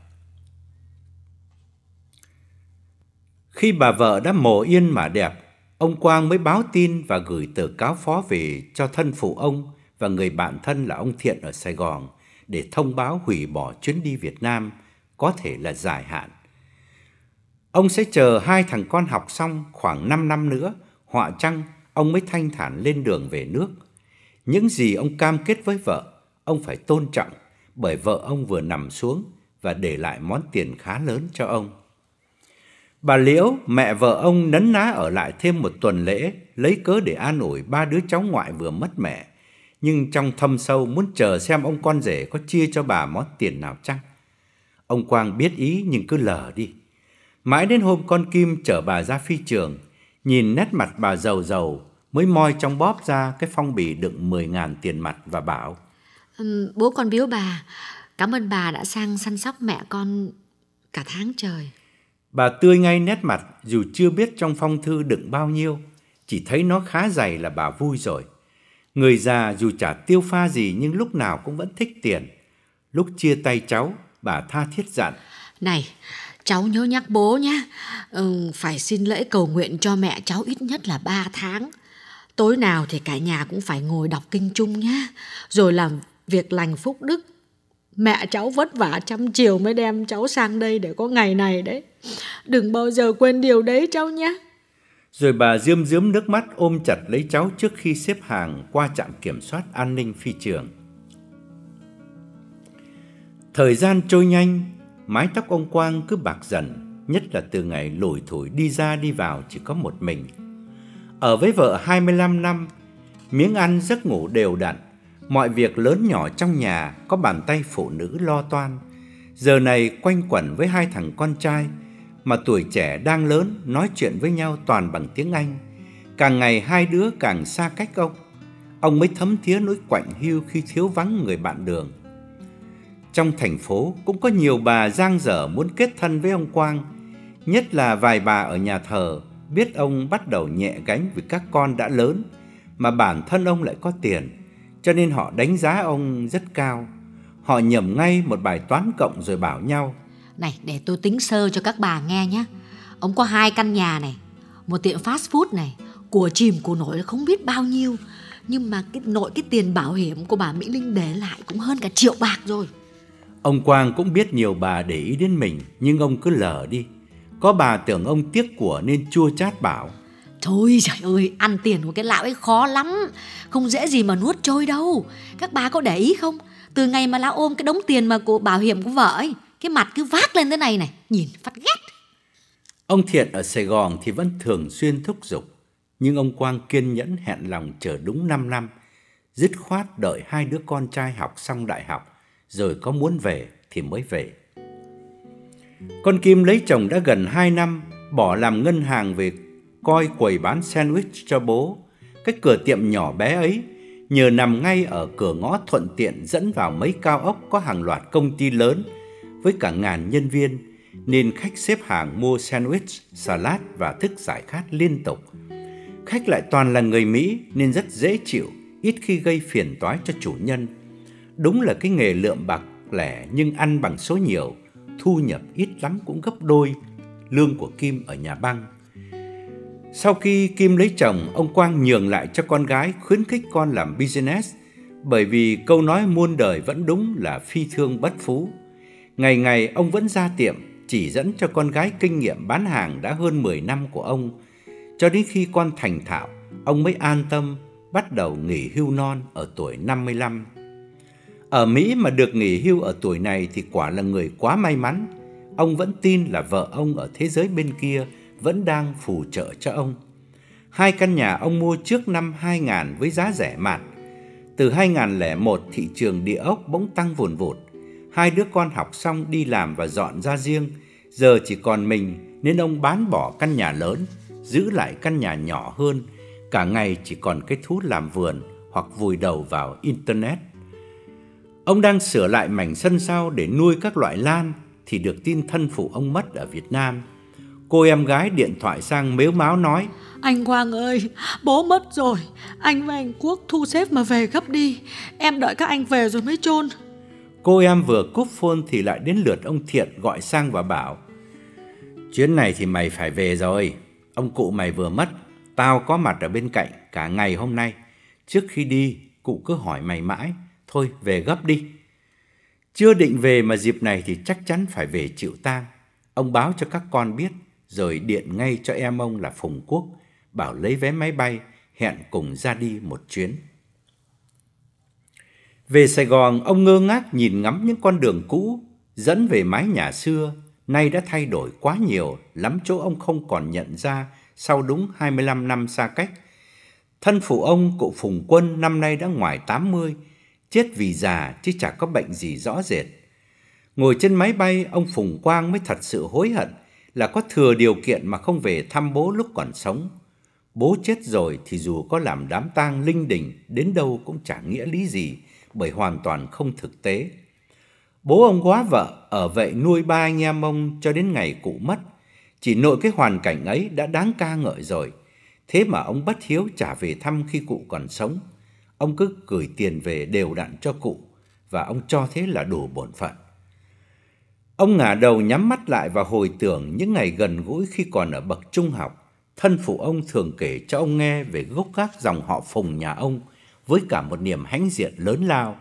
Khi bà vợ đã mồ yên mà đẹp, ông Quang mới báo tin và gửi tờ cáo phó về cho thân phụ ông và người bạn thân là ông Thiện ở Sài Gòn để thông báo hủy bỏ chuyến đi Việt Nam, có thể là dài hạn. Ông sẽ chờ hai thằng con học xong khoảng năm năm nữa, họa chăng ông mới thanh thản lên đường về nước. Những gì ông cam kết với vợ, ông phải tôn trọng, bởi vợ ông vừa nằm xuống và để lại món tiền khá lớn cho ông. Bà Liễu, mẹ vợ ông nấn ná ở lại thêm một tuần lễ, lấy cớ để an ủi ba đứa cháu ngoại vừa mất mẹ, nhưng trong thâm sâu muốn chờ xem ông con rể có chia cho bà món tiền nào chăng. Ông Quang biết ý nhưng cứ lờ đi. Mãi đến hôm con Kim chở bà ra phi trường, nhìn nét mặt bà giàu giàu, mới moi trong bóp ra cái phong bì đựng mười ngàn tiền mặt và bảo: ừ, Bố con biếu bà. Cảm ơn bà đã sang săn sóc mẹ con cả tháng trời. Bà tươi ngay nét mặt, dù chưa biết trong phong thư đựng bao nhiêu, chỉ thấy nó khá dày là bà vui rồi. Người già dù chả tiêu pha gì nhưng lúc nào cũng vẫn thích tiền. Lúc chia tay cháu, bà tha thiết dặn: Này, cháu nhớ nhắc bố nhé. ừ, Phải xin lễ cầu nguyện cho mẹ cháu ít nhất là ba tháng. Tối nào thì cả nhà cũng phải ngồi đọc kinh chung nhé, rồi làm việc lành phúc đức. Mẹ cháu vất vả trăm chiều mới đem cháu sang đây để có ngày này đấy. Đừng bao giờ quên điều đấy cháu nhé. Rồi bà rơm rớm nước mắt ôm chặt lấy cháu trước khi xếp hàng qua trạm kiểm soát an ninh phi trường. Thời gian trôi nhanh, mái tóc ông Quang cứ bạc dần, nhất là từ ngày lủi thủi đi ra đi vào chỉ có một mình. Ở với vợ hai mươi lăm năm, miếng ăn giấc ngủ đều đặn, mọi việc lớn nhỏ trong nhà có bàn tay phụ nữ lo toan. Giờ này quanh quẩn với hai thằng con trai, mà tuổi trẻ đang lớn, nói chuyện với nhau toàn bằng tiếng Anh. Càng ngày hai đứa càng xa cách ông. Ông mới thấm thía nỗi quạnh hiu khi thiếu vắng người bạn đường. Trong thành phố cũng có nhiều bà dang dở muốn kết thân với ông Quang, nhất là vài bà ở nhà thờ biết ông bắt đầu nhẹ gánh vì các con đã lớn, mà bản thân ông lại có tiền, cho nên họ đánh giá ông rất cao. Họ nhẩm ngay một bài toán cộng rồi bảo nhau: Này, để tôi tính sơ cho các bà nghe nhé. Ông có hai căn nhà này, một tiệm fast food này, của chìm của nổi không biết bao nhiêu. Nhưng mà cái nội cái tiền bảo hiểm của bà Mỹ Linh để lại cũng hơn cả triệu bạc rồi. Ông Quang cũng biết nhiều bà để ý đến mình, nhưng ông cứ lờ đi. Có bà tưởng ông tiếc của nên chua chát bảo: Thôi trời ơi, ăn tiền của cái lão ấy khó lắm, không dễ gì mà nuốt trôi đâu. Các bà có để ý không? Từ ngày mà lão ôm cái đống tiền mà của bảo hiểm của vợ ấy, cái mặt cứ vác lên thế này này, nhìn phát ghét. Ông Thiện ở Sài Gòn thì vẫn thường xuyên thúc giục, nhưng ông Quang kiên nhẫn hẹn lòng chờ đúng năm năm, dứt khoát đợi hai đứa con trai học xong đại học, rồi có muốn về thì mới về. Con Kim lấy chồng đã gần hai năm, bỏ làm ngân hàng về coi quầy bán sandwich cho bố. Cái cửa tiệm nhỏ bé ấy, nhờ nằm ngay ở cửa ngõ thuận tiện dẫn vào mấy cao ốc có hàng loạt công ty lớn với cả ngàn nhân viên, nên khách xếp hàng mua sandwich, salad và thức giải khát liên tục. Khách lại toàn là người Mỹ nên rất dễ chịu, ít khi gây phiền toái cho chủ nhân. Đúng là cái nghề lượm bạc lẻ nhưng ăn bằng số nhiều, thu nhập ít lắm cũng gấp đôi lương của Kim ở nhà băng. Sau khi Kim lấy chồng, ông Quang nhường lại cho con gái, khuyến khích con làm business, bởi vì câu nói muôn đời vẫn đúng là phi thương bất phú. Ngày ngày ông vẫn ra tiệm, chỉ dẫn cho con gái kinh nghiệm bán hàng đã hơn mười năm của ông. Cho đến khi con thành thạo, ông mới an tâm bắt đầu nghỉ hưu non ở tuổi năm mươi lăm. Ở Mỹ mà được nghỉ hưu ở tuổi này thì quả là người quá may mắn. Ông vẫn tin là vợ ông ở thế giới bên kia vẫn đang phù trợ cho ông. Hai căn nhà ông mua trước năm hai nghìn với giá rẻ mạt. Từ hai nghìn không trăm lẻ một, thị trường địa ốc bỗng tăng vùn vụt. Hai đứa con học xong đi làm và dọn ra riêng. Giờ chỉ còn mình nên ông bán bỏ căn nhà lớn, giữ lại căn nhà nhỏ hơn. Cả ngày chỉ còn cái thú làm vườn hoặc vùi đầu vào Internet. Ông đang sửa lại mảnh sân sau để nuôi các loại lan thì được tin thân phụ ông mất ở Việt Nam. Cô em gái điện thoại sang mếu máo nói: Anh Quang ơi, bố mất rồi. Anh với anh Quốc thu xếp mà về gấp đi. Em đợi các anh về rồi mới chôn. Cô em vừa cúp phone thì lại đến lượt ông Thiện gọi sang và bảo: Chuyến này thì mày phải về rồi. Ông cụ mày vừa mất, tao có mặt ở bên cạnh cả ngày hôm nay. Trước khi đi, cụ cứ hỏi mày mãi. Thôi về gấp đi. Chưa định về mà dịp này thì chắc chắn phải về chịu tang. Ông báo cho các con biết, rồi điện ngay cho em ông là Phùng Quốc, bảo lấy vé máy bay, hẹn cùng ra đi một chuyến. Về Sài Gòn, ông ngơ ngác nhìn ngắm những con đường cũ dẫn về mái nhà xưa, nay đã thay đổi quá nhiều, lắm chỗ ông không còn nhận ra sau đúng hai mươi lăm năm xa cách. Thân phụ ông, cụ Phùng Quân, năm nay đã ngoài tám mươi, chết vì già chứ chả có bệnh gì rõ rệt. Ngồi trên máy bay, ông Phùng Quang mới thật sự hối hận là có thừa điều kiện mà không về thăm bố lúc còn sống. Bố chết rồi thì dù có làm đám tang linh đình đến đâu cũng chả nghĩa lý gì, bởi hoàn toàn không thực tế. Bố ông quá vợ, ở vậy nuôi ba anh em ông cho đến ngày cụ mất. Chỉ nội cái hoàn cảnh ấy đã đáng ca ngợi rồi. Thế mà ông bất hiếu trả về thăm khi cụ còn sống. Ông cứ gửi tiền về đều đặn cho cụ, và ông cho thế là đủ bổn phận. Ông ngả đầu nhắm mắt lại và hồi tưởng những ngày gần gũi khi còn ở bậc trung học. Thân phụ ông thường kể cho ông nghe về gốc gác dòng họ Phùng nhà ông với cả một niềm hãnh diện lớn lao.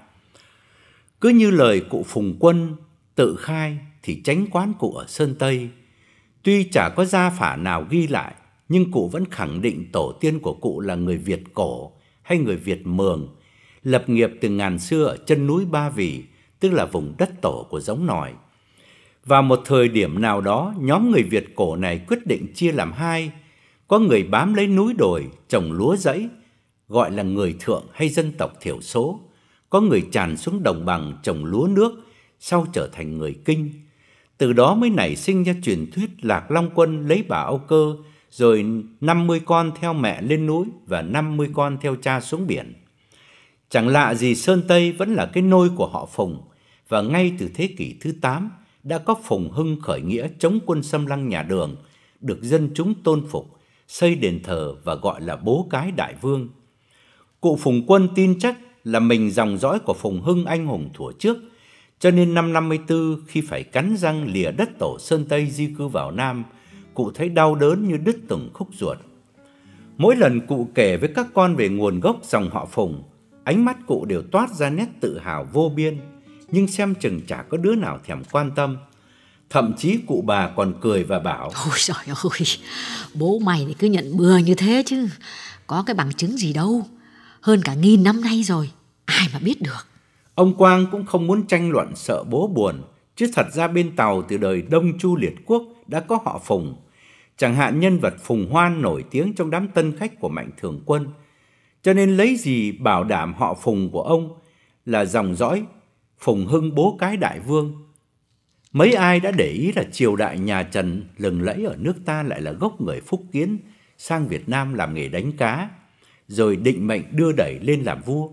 Cứ như lời cụ Phùng Quân tự khai thì chánh quán cụ ở Sơn Tây. Tuy chả có gia phả nào ghi lại, nhưng cụ vẫn khẳng định tổ tiên của cụ là người Việt cổ hay người Việt Mường, lập nghiệp từ ngàn xưa ở chân núi Ba Vì, tức là vùng đất tổ của giống nòi. Vào một thời điểm nào đó, nhóm người Việt cổ này quyết định chia làm hai. Có người bám lấy núi đồi, trồng lúa rẫy, gọi là người thượng hay dân tộc thiểu số. Có người tràn xuống đồng bằng trồng lúa nước, sau trở thành người Kinh. Từ đó mới nảy sinh ra truyền thuyết Lạc Long Quân lấy bà Âu Cơ, rồi năm mươi con theo mẹ lên núi và năm mươi con theo cha xuống biển. Chẳng lạ gì Sơn Tây vẫn là cái nôi của họ Phùng, và ngay từ thế kỷ thứ tám đã có Phùng Hưng khởi nghĩa chống quân xâm lăng nhà Đường, được dân chúng tôn phục, xây đền thờ và gọi là bố cái đại vương. Cụ Phùng Quân tin chắc là mình dòng dõi của Phùng Hưng anh hùng thuở trước, cho nên năm năm mươi tư khi phải cắn răng lìa đất tổ Sơn Tây di cư vào Nam, cụ thấy đau đớn như đứt từng khúc ruột. Mỗi lần cụ kể với các con về nguồn gốc dòng họ Phùng, ánh mắt cụ đều toát ra nét tự hào vô biên, nhưng xem chừng chả có đứa nào thèm quan tâm. Thậm chí cụ bà còn cười và bảo: Ôi trời ơi, bố mày thì cứ nhận bừa như thế chứ, có cái bằng chứng gì đâu, hơn cả nghìn năm nay rồi, ai mà biết được. Ông Quang cũng không muốn tranh luận sợ bố buồn, chứ thật ra bên Tàu từ đời Đông Chu Liệt Quốc đã có họ Phùng. Chẳng hạn nhân vật Phùng Hoan nổi tiếng trong đám tân khách của Mạnh Thường Quân. Cho nên lấy gì bảo đảm họ Phùng của ông là dòng dõi Phùng Hưng bố cái đại vương. Mấy ai đã để ý là triều đại nhà Trần lừng lẫy ở nước ta lại là gốc người Phúc Kiến sang Việt Nam làm nghề đánh cá, rồi định mệnh đưa đẩy lên làm vua.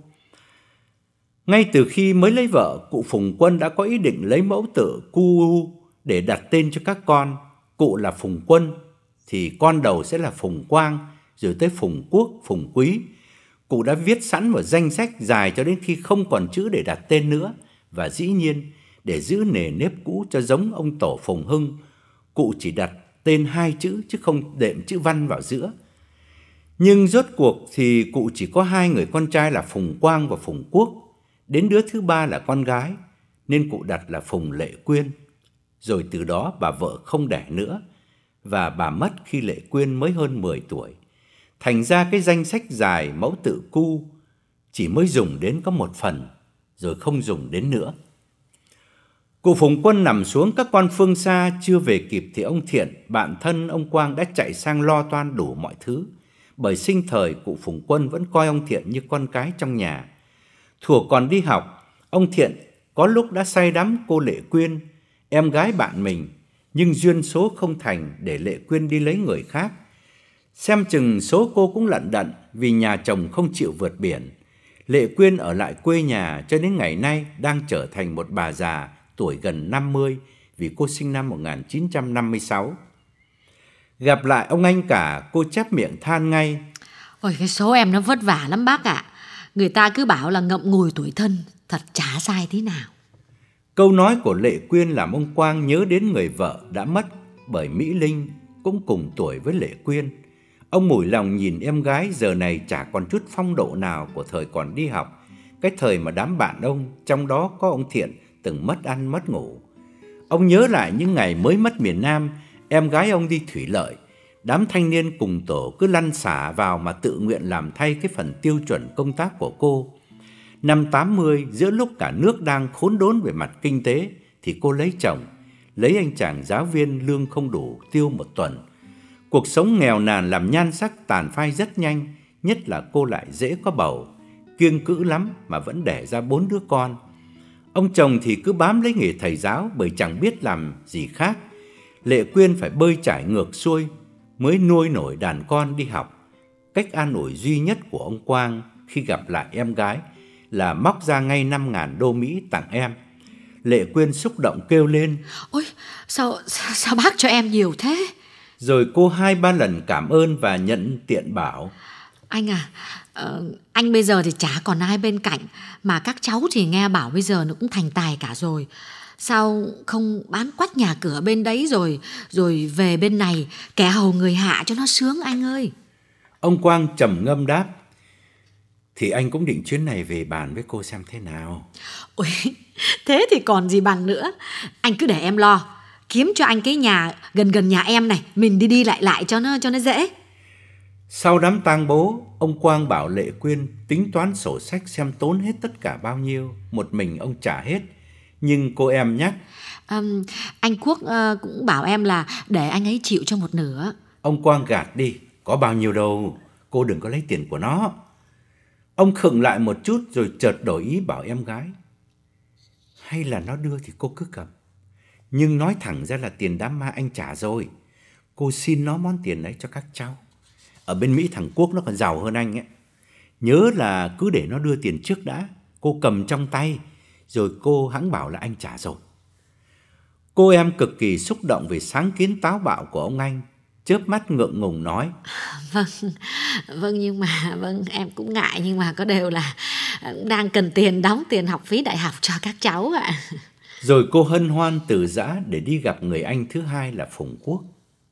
Ngay từ khi mới lấy vợ, cụ Phùng Quân đã có ý định lấy mẫu tự Cu U để đặt tên cho các con. Cụ là Phùng Quân, thì con đầu sẽ là Phùng Quang, rồi tới Phùng Quốc, Phùng Quý. Cụ đã viết sẵn một danh sách dài cho đến khi không còn chữ để đặt tên nữa. Và dĩ nhiên, để giữ nề nếp cũ cho giống ông tổ Phùng Hưng, cụ chỉ đặt tên hai chữ chứ không đệm chữ Văn vào giữa. Nhưng rốt cuộc thì cụ chỉ có hai người con trai là Phùng Quang và Phùng Quốc. Đến đứa thứ ba là con gái, nên cụ đặt là Phùng Lệ Quyên. Rồi từ đó bà vợ không đẻ nữa, và bà mất khi Lệ Quyên mới hơn mười tuổi. Thành ra cái danh sách dài mẫu tự cu chỉ mới dùng đến có một phần, rồi không dùng đến nữa. Cụ Phùng Quân nằm xuống, các con phương xa chưa về kịp thì ông Thiện, bạn thân ông Quang đã chạy sang lo toan đủ mọi thứ. Bởi sinh thời cụ Phùng Quân vẫn coi ông Thiện như con cái trong nhà. Thuở còn đi học, ông Thiện có lúc đã say đắm cô Lệ Quyên, em gái bạn mình, nhưng duyên số không thành để Lệ Quyên đi lấy người khác. Xem chừng số cô cũng lận đận vì nhà chồng không chịu vượt biển. Lệ Quyên ở lại quê nhà cho đến ngày nay đang trở thành một bà già tuổi gần năm mươi vì cô sinh năm một nghìn chín trăm năm mươi sáu. Gặp lại ông anh cả, cô chép miệng than ngay: Ôi, cái số em nó vất vả lắm bác ạ. Người ta cứ bảo là ngậm ngùi tuổi thân, thật chả sai thế nào. Câu nói của Lệ Quyên làm ông Quang nhớ đến người vợ đã mất bởi Mỹ Linh, cũng cùng tuổi với Lệ Quyên. Ông mủi lòng nhìn em gái giờ này chả còn chút phong độ nào của thời còn đi học, cái thời mà đám bạn ông, trong đó có ông Thiện, từng mất ăn mất ngủ. Ông nhớ lại những ngày mới mất miền Nam, em gái ông đi thủy lợi, đám thanh niên cùng tổ cứ lăn xả vào mà tự nguyện làm thay cái phần tiêu chuẩn công tác của cô. Năm tám mươi, giữa lúc cả nước đang khốn đốn về mặt kinh tế, thì cô lấy chồng, lấy anh chàng giáo viên lương không đủ tiêu một tuần. Cuộc sống nghèo nàn làm nhan sắc tàn phai rất nhanh, nhất là cô lại dễ có bầu, kiêng cữ lắm mà vẫn đẻ ra bốn đứa con. Ông chồng thì cứ bám lấy nghề thầy giáo bởi chẳng biết làm gì khác. Lệ Quyên phải bơi trải ngược xuôi mới nuôi nổi đàn con đi học. Cách an ủi duy nhất của ông Quang khi gặp lại em gái là móc ra ngay năm ngàn đô Mỹ tặng em. Lệ Quyên xúc động kêu lên: Ôi, sao, sao, sao bác cho em nhiều thế? Rồi cô hai ba lần cảm ơn và nhận tiện bảo: Anh à, uh, anh bây giờ thì chả còn ai bên cạnh, mà các cháu thì nghe bảo bây giờ nó cũng thành tài cả rồi. Sao không bán quách nhà cửa bên đấy rồi rồi về bên này kẻ hầu người hạ cho nó sướng anh ơi. Ông Quang trầm ngâm đáp: Thì anh cũng định chuyến này về bàn với cô xem thế nào. Ôi, thế thì còn gì bằng nữa. Anh cứ để em lo, kiếm cho anh cái nhà gần gần nhà em này, mình đi đi lại lại cho nó cho nó dễ. Sau đám tang bố, ông Quang bảo Lệ Quyên tính toán sổ sách xem tốn hết tất cả bao nhiêu. Một mình ông trả hết. Nhưng cô em nhắc: à, Anh Quốc uh, cũng bảo em là để anh ấy chịu cho một nửa. Ông Quang gạt đi: Có bao nhiêu đâu, cô đừng có lấy tiền của nó. Ông khựng lại một chút rồi chợt đổi ý bảo em gái: Hay là nó đưa thì cô cứ cầm. Nhưng nói thẳng ra là tiền đám ma anh trả rồi. Cô xin nó món tiền ấy cho các cháu. Ở bên Mỹ thằng Quốc nó còn giàu hơn anh ấy. Nhớ là cứ để nó đưa tiền trước đã, cô cầm trong tay, rồi cô hẵng bảo là anh trả rồi. Cô em cực kỳ xúc động vì sáng kiến táo bạo của ông anh, chớp mắt ngượng ngùng nói: Vâng, vâng nhưng mà vâng em cũng ngại, nhưng mà có điều là đang cần tiền đóng tiền học phí đại học cho các cháu ạ. Rồi cô hân hoan từ giã để đi gặp người anh thứ hai là Phùng Quốc.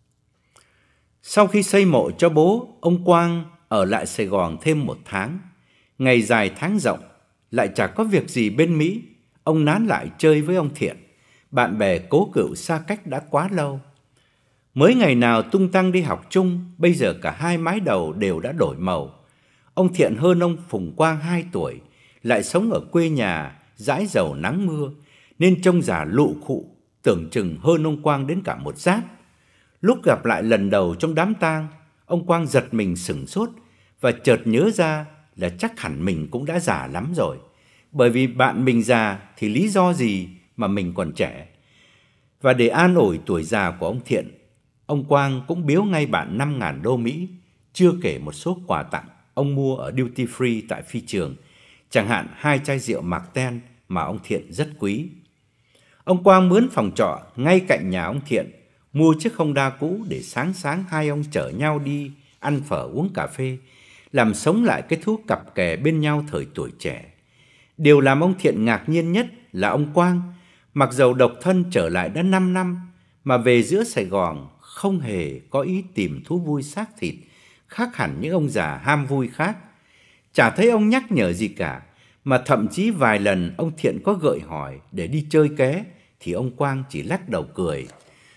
Sau khi xây mộ cho bố, ông Quang ở lại Sài Gòn thêm một tháng. Ngày dài tháng rộng, lại chả có việc gì bên Mỹ, ông nán lại chơi với ông Thiện. Bạn bè cố cựu xa cách đã quá lâu. Mới ngày nào tung tăng đi học chung, bây giờ cả hai mái đầu đều đã đổi màu. Ông Thiện hơn ông Phùng Quang hai tuổi, lại sống ở quê nhà, dãi dầu nắng mưa, nên trông già lụ khụ, tưởng chừng hơn ông Quang đến cả một giáp. Lúc gặp lại lần đầu trong đám tang, ông Quang giật mình sửng sốt và chợt nhớ ra là chắc hẳn mình cũng đã già lắm rồi. Bởi vì bạn mình già thì lý do gì mà mình còn trẻ. Và để an ủi tuổi già của ông Thiện, ông Quang cũng biếu ngay bạn năm ngàn đô Mỹ, chưa kể một số quà tặng ông mua ở duty free tại phi trường, chẳng hạn hai chai rượu Marten mà ông Thiện rất quý. Ông Quang mướn phòng trọ ngay cạnh nhà ông Thiện, mua chiếc Honda cũ để sáng sáng hai ông chở nhau đi ăn phở uống cà phê, làm sống lại cái thú cặp kè bên nhau thời tuổi trẻ. Điều làm ông Thiện ngạc nhiên nhất là ông Quang, Mặc dầu độc thân trở lại đã năm năm, mà về giữa Sài Gòn không hề có ý tìm thú vui xác thịt, khác hẳn những ông già ham vui khác. Chả thấy ông nhắc nhở gì cả, mà thậm chí vài lần ông Thiện có gợi hỏi để đi chơi ké, thì ông Quang chỉ lắc đầu cười.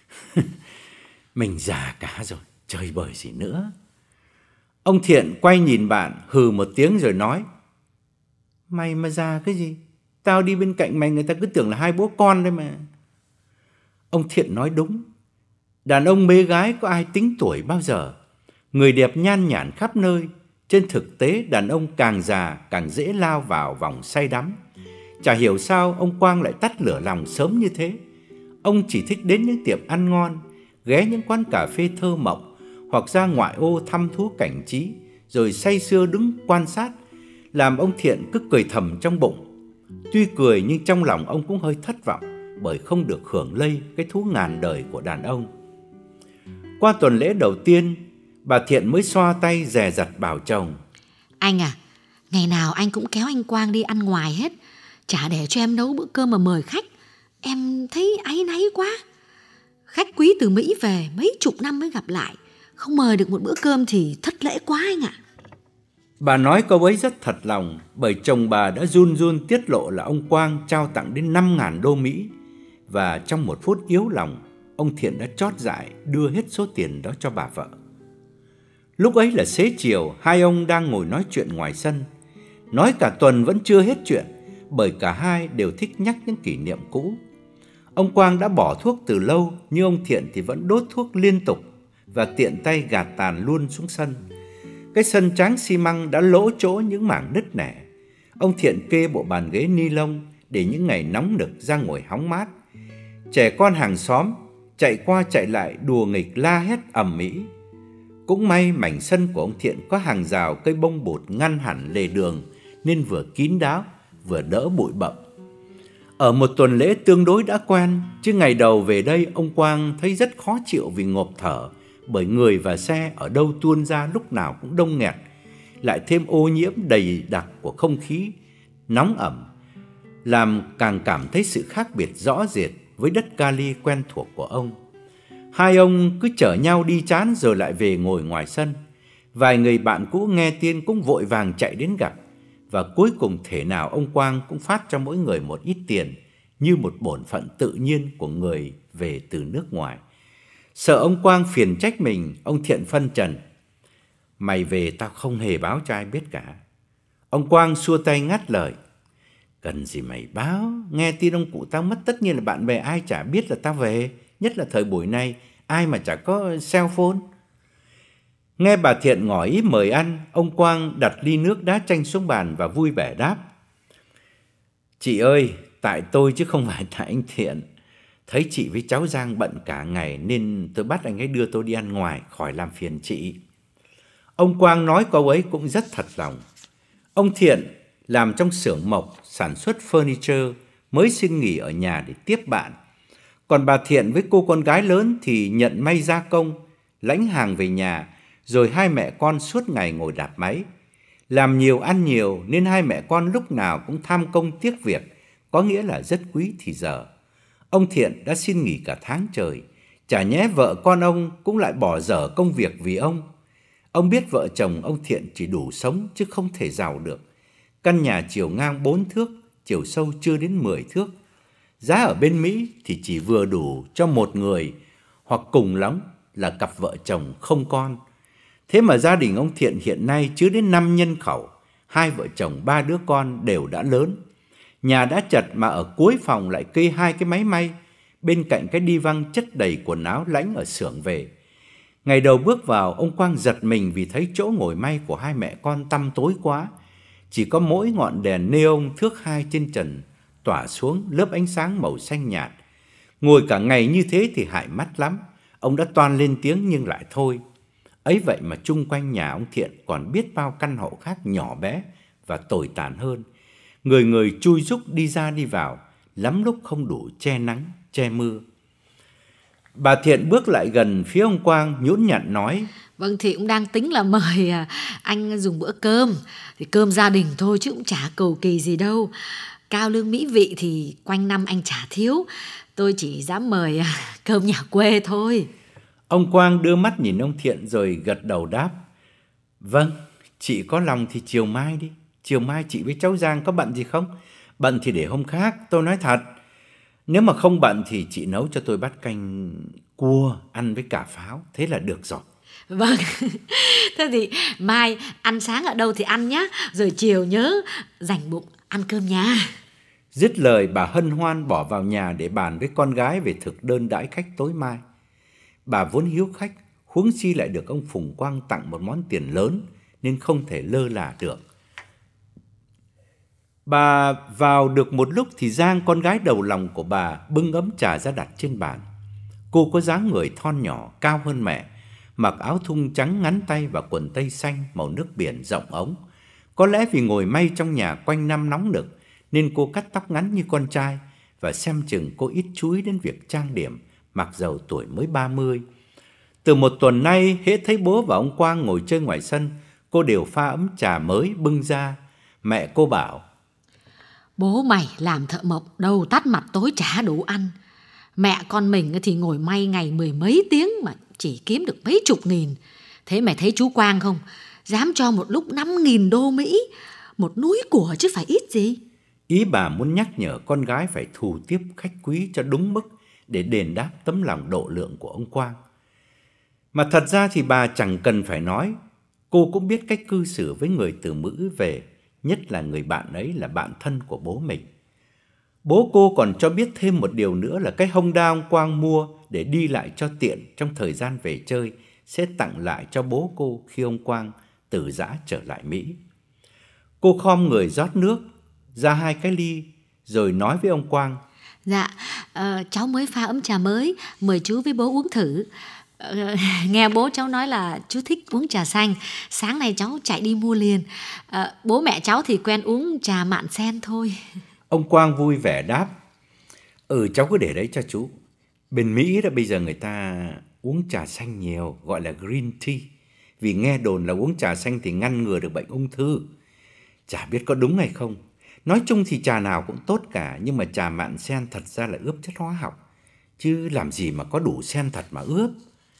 Mình già cả rồi, chơi bời gì nữa. Ông Thiện quay nhìn bạn, hừ một tiếng rồi nói. Mày mà già cái gì? Tao đi bên cạnh mày người ta cứ tưởng là hai bố con đấy mà. Ông Thiện nói đúng. Đàn ông mê gái có ai tính tuổi bao giờ. Người đẹp nhan nhản khắp nơi. Trên thực tế đàn ông càng già càng dễ lao vào vòng say đắm. Chả hiểu sao ông Quang lại tắt lửa lòng sớm như thế. Ông chỉ thích đến những tiệm ăn ngon, ghé những quán cà phê thơ mộng, hoặc ra ngoại ô thăm thú cảnh trí, rồi say sưa đứng quan sát, làm ông Thiện cứ cười thầm trong bụng. Tuy cười nhưng trong lòng ông cũng hơi thất vọng, bởi không được hưởng lây cái thú ngàn đời của đàn ông. Qua tuần lễ đầu tiên, bà Thiện mới xoa tay dè dặt bảo chồng. Anh à, ngày nào anh cũng kéo anh Quang đi ăn ngoài hết, chả để cho em nấu bữa cơm mà mời khách. Em thấy áy náy quá. Khách quý từ Mỹ về mấy chục năm mới gặp lại, không mời được một bữa cơm thì thất lễ quá anh ạ. Bà nói câu ấy rất thật lòng, bởi chồng bà đã run run tiết lộ là ông Quang trao tặng đến năm ngàn đô Mỹ. Và trong một phút yếu lòng, ông Thiện đã chót dại đưa hết số tiền đó cho bà vợ. Lúc ấy là xế chiều, hai ông đang ngồi nói chuyện ngoài sân. Nói cả tuần vẫn chưa hết chuyện, bởi cả hai đều thích nhắc những kỷ niệm cũ. Ông Quang đã bỏ thuốc từ lâu, nhưng ông Thiện thì vẫn đốt thuốc liên tục và tiện tay gạt tàn luôn xuống sân. Cái sân tráng xi măng đã lỗ chỗ những mảng nứt nẻ. Ông Thiện kê bộ bàn ghế ni lông để những ngày nóng nực ra ngồi hóng mát. Trẻ con hàng xóm chạy qua chạy lại đùa nghịch la hét ầm ĩ. Cũng may mảnh sân của ông Thiện có hàng rào cây bông bột ngăn hẳn lề đường, nên vừa kín đáo vừa đỡ bụi bặm. Ở một tuần lễ tương đối đã quen, chứ ngày đầu về đây ông Quang thấy rất khó chịu vì ngộp thở, bởi người và xe ở đâu tuôn ra lúc nào cũng đông nghẹt, lại thêm ô nhiễm đầy đặc của không khí nóng ẩm, làm càng cảm thấy sự khác biệt rõ rệt với đất Cali quen thuộc của ông. Hai ông cứ chở nhau đi chán rồi lại về ngồi ngoài sân. Vài người bạn cũ nghe tin cũng vội vàng chạy đến gặp, và cuối cùng thể nào ông Quang cũng phát cho mỗi người một ít tiền, như một bổn phận tự nhiên của người về từ nước ngoài. Sợ ông Quang phiền trách mình, ông Thiện phân trần. Mày về tao không hề báo cho ai biết cả. Ông Quang xua tay ngắt lời. Cần gì mày báo, nghe tin ông cụ tao mất tất nhiên là bạn bè ai chả biết là tao về. Nhất là thời buổi này, ai mà chả có cell phone. Nghe bà Thiện ngỏ ý mời ăn, ông Quang đặt ly nước đá chanh xuống bàn và vui vẻ đáp. Chị ơi, tại tôi chứ không phải tại anh Thiện. Thấy chị với cháu Giang bận cả ngày nên tôi bắt anh ấy đưa tôi đi ăn ngoài, khỏi làm phiền chị. Ông Quang nói câu ấy cũng rất thật lòng. Ông Thiện làm trong xưởng mộc sản xuất furniture, mới xin nghỉ ở nhà để tiếp bạn. Còn bà Thiện với cô con gái lớn thì nhận may gia công, lãnh hàng về nhà, rồi hai mẹ con suốt ngày ngồi đạp máy. Làm nhiều ăn nhiều nên hai mẹ con lúc nào cũng tham công tiếc việc, có nghĩa là rất quý thì giờ. Ông Thiện đã xin nghỉ cả tháng trời, chả nhẽ vợ con ông cũng lại bỏ dở công việc vì ông. Ông biết vợ chồng ông Thiện chỉ đủ sống chứ không thể giàu được. Căn nhà chiều ngang bốn thước, chiều sâu chưa đến mười thước. Giá ở bên Mỹ thì chỉ vừa đủ cho một người, hoặc cùng lắm là cặp vợ chồng không con. Thế mà gia đình ông Thiện hiện nay chứa đến năm nhân khẩu, hai vợ chồng ba đứa con đều đã lớn. Nhà đã chật mà ở cuối phòng lại kê hai cái máy may, bên cạnh cái đi văng chất đầy quần áo lãnh ở xưởng về. Ngày đầu bước vào, ông Quang giật mình vì thấy chỗ ngồi may của hai mẹ con tăm tối quá. Chỉ có mỗi ngọn đèn neon thước hai trên trần tỏa xuống lớp ánh sáng màu xanh nhạt. Ngồi cả ngày như thế thì hại mắt lắm. Ông đã toan lên tiếng nhưng lại thôi. Ấy vậy mà chung quanh nhà ông Thiện còn biết bao căn hộ khác nhỏ bé và tồi tàn hơn. Người người chui rúc đi ra đi vào, lắm lúc không đủ che nắng, che mưa. Bà Thiện bước lại gần phía ông Quang nhũn nhặn nói. Vâng, thì cũng đang tính là mời anh dùng bữa cơm. Thì cơm gia đình thôi chứ cũng chả cầu kỳ gì đâu. cao lương mỹ vị thì quanh năm anh chả thiếu. Tôi chỉ dám mời cơm nhà quê thôi. Ông Quang đưa mắt nhìn ông Thiện rồi gật đầu đáp. Vâng, chị có lòng thì chiều mai đi. Chiều mai chị với cháu Giang có bận gì không? Bận thì để hôm khác, tôi nói thật. Nếu mà không bận thì chị nấu cho tôi bát canh cua ăn với cả pháo. Thế là được rồi. Vâng, thế thì mai ăn sáng ở đâu thì ăn nhá. Rồi chiều nhớ dành bụng ăn cơm nhà. Dứt lời bà hân hoan bỏ vào nhà để bàn với con gái về thực đơn đãi khách tối mai. Bà vốn hiếu khách, huống chi lại được ông Phùng Quang tặng một món tiền lớn nên không thể lơ là được. Bà vào được một lúc thì Giang, con gái đầu lòng của bà, bưng ấm trà ra đặt trên bàn. Cô có dáng người thon nhỏ, cao hơn mẹ, mặc áo thun trắng ngắn tay và quần tây xanh màu nước biển rộng ống. Có lẽ vì ngồi may trong nhà quanh năm nóng nực nên cô cắt tóc ngắn như con trai, và xem chừng cô ít chú ý đến việc trang điểm, mặc dầu tuổi mới ba mươi. Từ một tuần nay, hễ thấy bố và ông Quang ngồi chơi ngoài sân, cô đều pha ấm trà mới bưng ra. Mẹ cô bảo: Bố mày làm thợ mộc, đầu tắt mặt tối chả đủ ăn. Mẹ con mình thì ngồi may ngày mười mấy tiếng mà chỉ kiếm được mấy chục nghìn. Thế mày thấy chú Quang không? Dám cho một lúc năm nghìn đô Mỹ, một núi của chứ phải ít gì. Ý bà muốn nhắc nhở con gái phải thù tiếp khách quý cho đúng mức để đền đáp tấm lòng độ lượng của ông Quang. Mà thật ra thì bà chẳng cần phải nói, cô cũng biết cách cư xử với người từ Mỹ về, nhất là người bạn ấy là bạn thân của bố mình. Bố cô còn cho biết thêm một điều nữa là cái Honda ông Quang mua để đi lại cho tiện trong thời gian về chơi sẽ tặng lại cho bố cô khi ông Quang từ giã trở lại Mỹ. Cô khom người rót nước ra hai cái ly rồi nói với ông Quang: Dạ, uh, cháu mới pha ấm trà mới, mời chú với bố uống thử. Uh, nghe bố cháu nói là chú thích uống trà xanh, sáng nay cháu chạy đi mua liền. Uh, bố mẹ cháu thì quen uống trà mạn sen thôi. Ông Quang vui vẻ đáp: Ừ, cháu cứ để đấy cho chú. Bên Mỹ đó bây giờ người ta uống trà xanh nhiều, gọi là green tea. Vì nghe đồn là uống trà xanh thì ngăn ngừa được bệnh ung thư. Chả biết có đúng hay không. Nói chung thì trà nào cũng tốt cả, nhưng mà trà mạn sen thật ra là ướp chất hóa học, chứ làm gì mà có đủ sen thật mà ướp.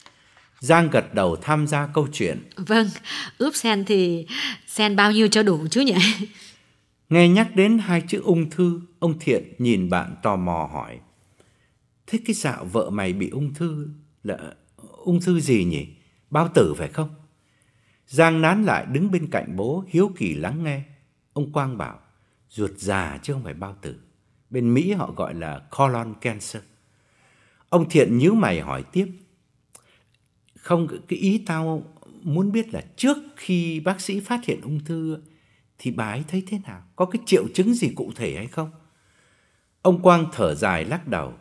Giang gật đầu tham gia câu chuyện. Vâng, ướp sen thì sen bao nhiêu cho đủ chú nhỉ? Nghe nhắc đến hai chữ ung thư, ông Thiện nhìn bạn tò mò hỏi: Thế cái dạo vợ mày bị ung thư là ung thư gì nhỉ? Bao tử phải không? Giang nán lại đứng bên cạnh bố hiếu kỳ lắng nghe. Ông Quang bảo: Ruột già chứ không phải bao tử. Bên Mỹ họ gọi là colon cancer. Ông Thiện nhíu mày hỏi tiếp: Không, cái ý tao muốn biết là trước khi bác sĩ phát hiện ung thư thì bà ấy thấy thế nào? Có cái triệu chứng gì cụ thể hay không? Ông Quang thở dài lắc đầu: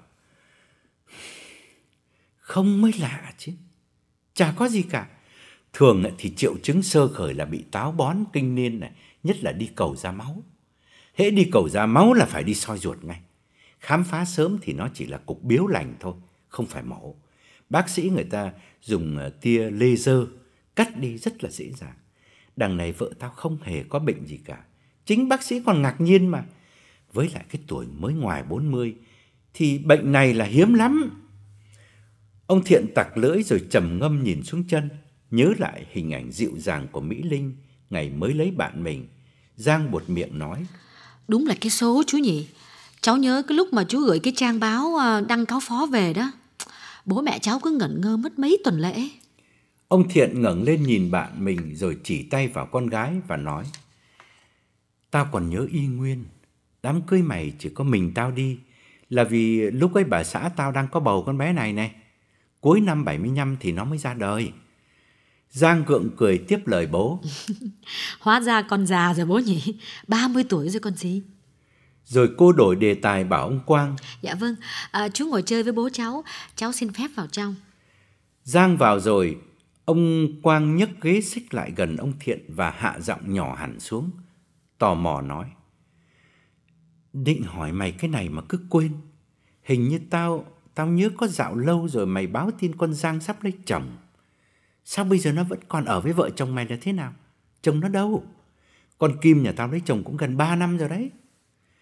Không mới lạ chứ. Chả có gì cả. Thường thì triệu chứng sơ khởi là bị táo bón kinh niên này, nhất là đi cầu ra máu. Hễ đi cầu ra máu là phải đi soi ruột ngay. Khám phá sớm thì nó chỉ là cục biếu lành thôi, không phải mổ. Bác sĩ người ta dùng tia laser cắt đi rất là dễ dàng. Đằng này vợ tao không hề có bệnh gì cả. Chính bác sĩ còn ngạc nhiên mà. Với lại cái tuổi mới ngoài bốn mươi thì bệnh này là hiếm lắm. Ông Thiện tặc lưỡi rồi trầm ngâm nhìn xuống chân, nhớ lại hình ảnh dịu dàng của Mỹ Linh ngày mới lấy bạn mình. Giang buột miệng nói: Đúng là cái số chú nhỉ. Cháu nhớ cái lúc mà chú gửi cái trang báo đăng cáo phó về đó, bố mẹ cháu cứ ngẩn ngơ mất mấy tuần lễ. Ông Thiện ngẩng lên nhìn bạn mình rồi chỉ tay vào con gái và nói: Tao còn nhớ y nguyên. Đám cưới mày chỉ có mình tao đi là vì lúc ấy bà xã tao đang có bầu con bé này này. Cuối năm bảy mươi lăm thì nó mới ra đời. Giang gượng cười tiếp lời bố: Hóa ra con già rồi bố nhỉ. ba mươi tuổi rồi còn gì. Rồi cô đổi đề tài bảo ông Quang: Dạ vâng, à, chú ngồi chơi với bố cháu. Cháu xin phép vào trong. Giang vào rồi, ông Quang nhấc ghế xích lại gần ông Thiện và hạ giọng nhỏ hẳn xuống, tò mò nói: Định hỏi mày cái này mà cứ quên. Hình như tao Tao nhớ có dạo lâu rồi mày báo tin con Giang sắp lấy chồng. Sao bây giờ nó vẫn còn ở với vợ chồng mày là thế nào? Chồng nó đâu? Con Kim nhà tao lấy chồng cũng gần ba năm rồi đấy.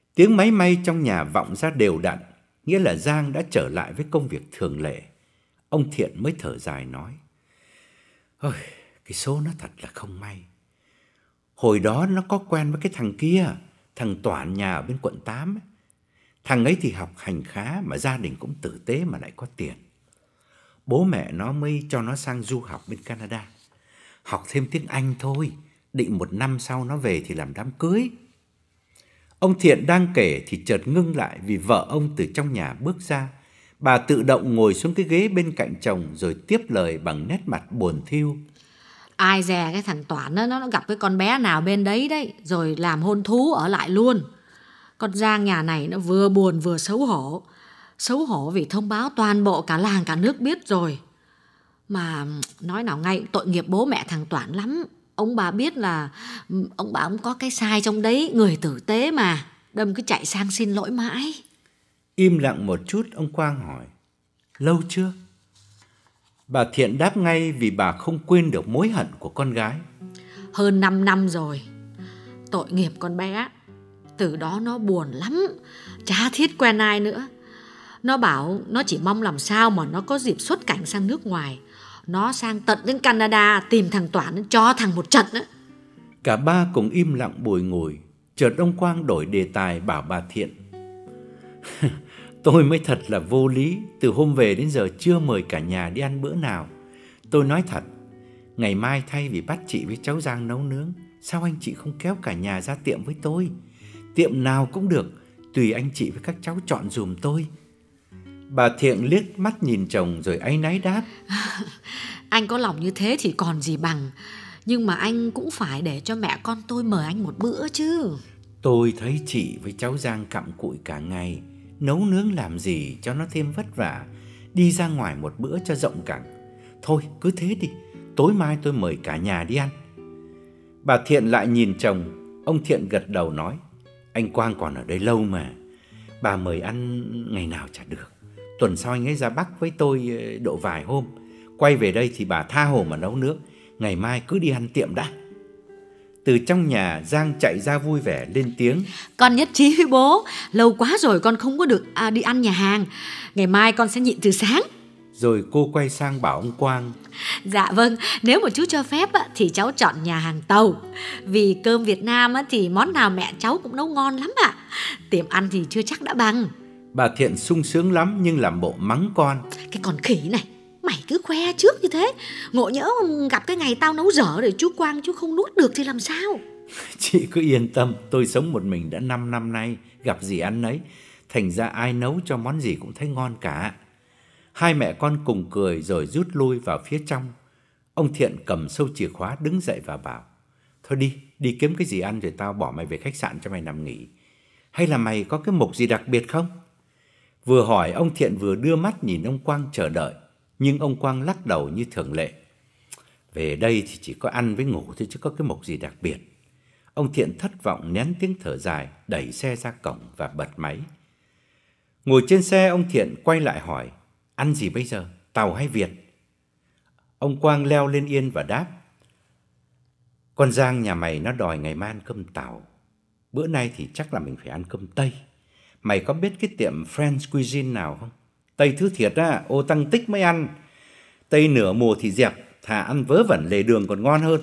Tiếng máy may trong nhà vọng ra đều đặn, nghĩa là Giang đã trở lại với công việc thường lệ. Ông Thiện mới thở dài nói: Ôi, cái số nó thật là không may. Hồi đó nó có quen với cái thằng kia, thằng Toản nhà ở bên quận tám ấy. Thằng ấy thì học hành khá mà gia đình cũng tử tế mà lại có tiền. Bố mẹ nó mới cho nó sang du học bên Canada. Học thêm tiếng Anh thôi, định một năm sau nó về thì làm đám cưới. Ông Thiện đang kể thì chợt ngưng lại vì vợ ông từ trong nhà bước ra. Bà tự động ngồi xuống cái ghế bên cạnh chồng rồi tiếp lời bằng nét mặt buồn thiu: Ai dè cái thằng Toản đó, nó gặp cái con bé nào bên đấy đấy, rồi làm hôn thú ở lại luôn. Con Giang nhà này nó vừa buồn vừa xấu hổ. Xấu hổ vì thông báo toàn bộ cả làng cả nước biết rồi. Mà nói nào ngay, tội nghiệp bố mẹ thằng Toản lắm. Ông bà biết là ông bà ông có cái sai trong đấy, người tử tế mà, đâm cứ chạy sang xin lỗi mãi. Im lặng một chút, ông Quang hỏi: Lâu chưa? Bà Thiện đáp ngay vì bà không quên được mối hận của con gái. Hơn năm năm rồi. Tội nghiệp con bé. Từ đó nó buồn lắm, chả thiết quen ai nữa. Nó bảo nó chỉ mong làm sao mà nó có dịp xuất cảnh sang nước ngoài. Nó sang tận đến Canada tìm thằng Toản cho thằng một trận á. Cả ba cùng im lặng bùi ngùi. Chợt ông Quang đổi đề tài bảo bà Thiện: Tôi mới thật là vô lý. Từ hôm về đến giờ chưa mời cả nhà đi ăn bữa nào. Tôi nói thật, ngày mai thay vì bắt chị với cháu Giang nấu nướng, sao anh chị không kéo cả nhà ra tiệm với tôi? Tiệm nào cũng được, tùy anh chị với các cháu chọn dùm tôi. Bà Thiện liếc mắt nhìn chồng rồi áy náy đáp: Anh có lòng như thế thì còn gì bằng. Nhưng mà anh cũng phải để cho mẹ con tôi mời anh một bữa chứ. Tôi thấy chị với cháu Giang cặm cụi cả ngày, nấu nướng làm gì cho nó thêm vất vả. Đi ra ngoài một bữa cho rộng cẳng. Thôi cứ thế đi, tối mai tôi mời cả nhà đi ăn. Bà Thiện lại nhìn chồng. Ông Thiện gật đầu nói: Anh Quang còn ở đây lâu mà, bà mời ăn ngày nào chả được. Tuần sau anh ấy ra Bắc với tôi độ vài hôm, quay về đây thì bà tha hồ mà nấu nướng. Ngày mai cứ đi ăn tiệm đã. Từ trong nhà, Giang chạy ra vui vẻ lên tiếng: Con nhất trí với bố. Lâu quá rồi con không có được à, đi ăn nhà hàng. Ngày mai con sẽ nhịn từ sáng. Rồi cô quay sang bảo ông Quang: Dạ vâng, nếu mà chú cho phép thì cháu chọn nhà hàng Tàu. Vì cơm Việt Nam thì món nào mẹ cháu cũng nấu ngon lắm ạ. Tiệm ăn thì chưa chắc đã bằng. Bà Thiện sung sướng lắm nhưng làm bộ mắng con: Cái con khỉ này, mày cứ khoe trước như thế, ngộ nhỡ gặp cái ngày tao nấu dở để chú Quang chú không nuốt được thì làm sao? Chị cứ yên tâm, tôi sống một mình đã năm năm nay, gặp gì ăn nấy. Thành ra ai nấu cho món gì cũng thấy ngon cả. Hai mẹ con cùng cười rồi rút lui vào phía trong. Ông Thiện cầm sâu chìa khóa đứng dậy và bảo: Thôi đi, đi kiếm cái gì ăn rồi tao bỏ mày về khách sạn cho mày nằm nghỉ. Hay là mày có cái mục gì đặc biệt không? Vừa hỏi, ông Thiện vừa đưa mắt nhìn ông Quang chờ đợi. Nhưng ông Quang lắc đầu như thường lệ: Về đây thì chỉ có ăn với ngủ thôi chứ có cái mục gì đặc biệt. Ông Thiện thất vọng nén tiếng thở dài, đẩy xe ra cổng và bật máy. Ngồi trên xe, ông Thiện quay lại hỏi: Ăn gì bây giờ, Tàu hay Việt? Ông Quang leo lên yên và đáp: Con Giang nhà mày nó đòi ngày mai ăn cơm Tàu. Bữa nay thì chắc là mình phải ăn cơm Tây. Mày có biết cái tiệm French cuisine nào không? Tây thứ thiệt á, ô tăng tích mới ăn. Tây nửa mùa thì dẹp, thà ăn vớ vẩn lề đường còn ngon hơn.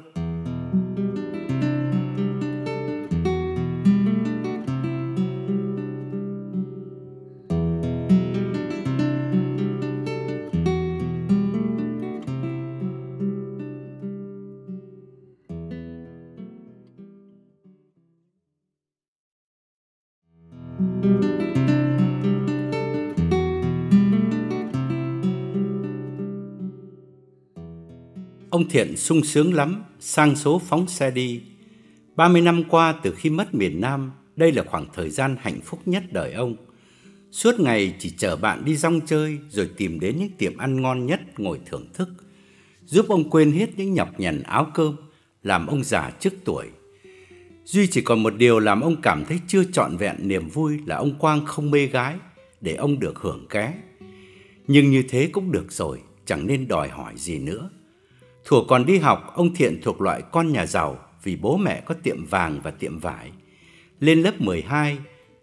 Ông Thiện sung sướng lắm, sang số phóng xe đi. ba mươi năm qua từ khi mất miền Nam, đây là khoảng thời gian hạnh phúc nhất đời ông. Suốt ngày chỉ chở bạn đi dong chơi rồi tìm đến những tiệm ăn ngon nhất ngồi thưởng thức, giúp ông quên hết những nhọc nhằn áo cơm, làm ông già trước tuổi. Duy chỉ còn một điều làm ông cảm thấy chưa trọn vẹn niềm vui là ông Quang không mê gái để ông được hưởng ké. Nhưng như thế cũng được rồi, chẳng nên đòi hỏi gì nữa. Thuở còn đi học, ông Thiện thuộc loại con nhà giàu vì bố mẹ có tiệm vàng và tiệm vải. Lên lớp mười hai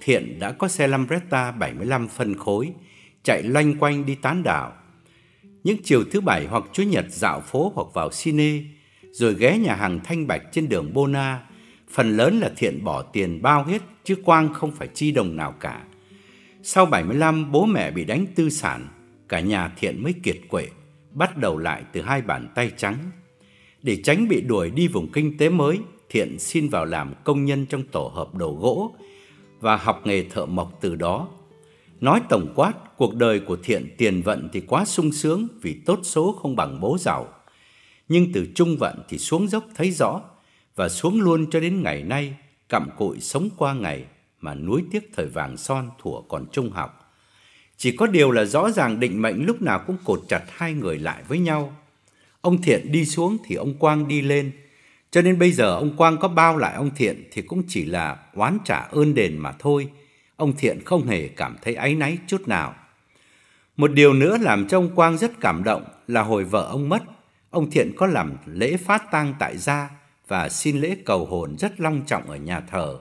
Thiện đã có xe Lambretta bảy mươi lăm phân khối, chạy loanh quanh đi tán đảo. Những chiều thứ bảy hoặc chủ nhật dạo phố hoặc vào cine, rồi ghé nhà hàng Thanh Bạch trên đường Bona. Phần lớn là Thiện bỏ tiền bao hết, chứ Quang không phải chi đồng nào cả. Sau bảy mươi lăm, bố mẹ bị đánh tư sản, cả nhà Thiện mới kiệt quệ, bắt đầu lại từ hai bàn tay trắng. Để tránh bị đuổi đi vùng kinh tế mới, Thiện xin vào làm công nhân trong tổ hợp đồ gỗ và học nghề thợ mộc từ đó. Nói tổng quát, cuộc đời của Thiện tiền vận thì quá sung sướng vì tốt số không bằng bố giàu. Nhưng từ trung vận thì xuống dốc thấy rõ, và xuống luôn cho đến ngày nay, cặm cụi sống qua ngày mà nuối tiếc thời vàng son thuở còn trung học. Chỉ có điều là rõ ràng định mệnh lúc nào cũng cột chặt hai người lại với nhau. Ông Thiện đi xuống thì ông Quang đi lên, cho nên bây giờ ông Quang có bao lại ông Thiện thì cũng chỉ là oán trả ơn đền mà thôi. Ông Thiện không hề cảm thấy áy náy chút nào. Một điều nữa làm cho ông Quang rất cảm động là hồi vợ ông mất, ông Thiện có làm lễ phát tang tại gia và xin lễ cầu hồn rất long trọng ở nhà thờ.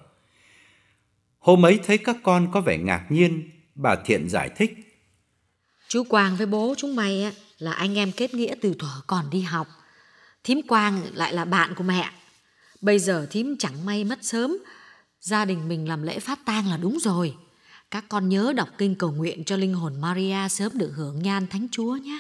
Hôm ấy thấy các con có vẻ ngạc nhiên, bà Thiện giải thích: Chú Quang với bố chúng mày á, là anh em kết nghĩa từ thuở còn đi học. Thím Quang lại là bạn của mẹ. Bây giờ thím chẳng may mất sớm, gia đình mình làm lễ phát tang là đúng rồi. Các con nhớ đọc kinh cầu nguyện cho linh hồn Maria sớm được hưởng nhan Thánh Chúa nhé.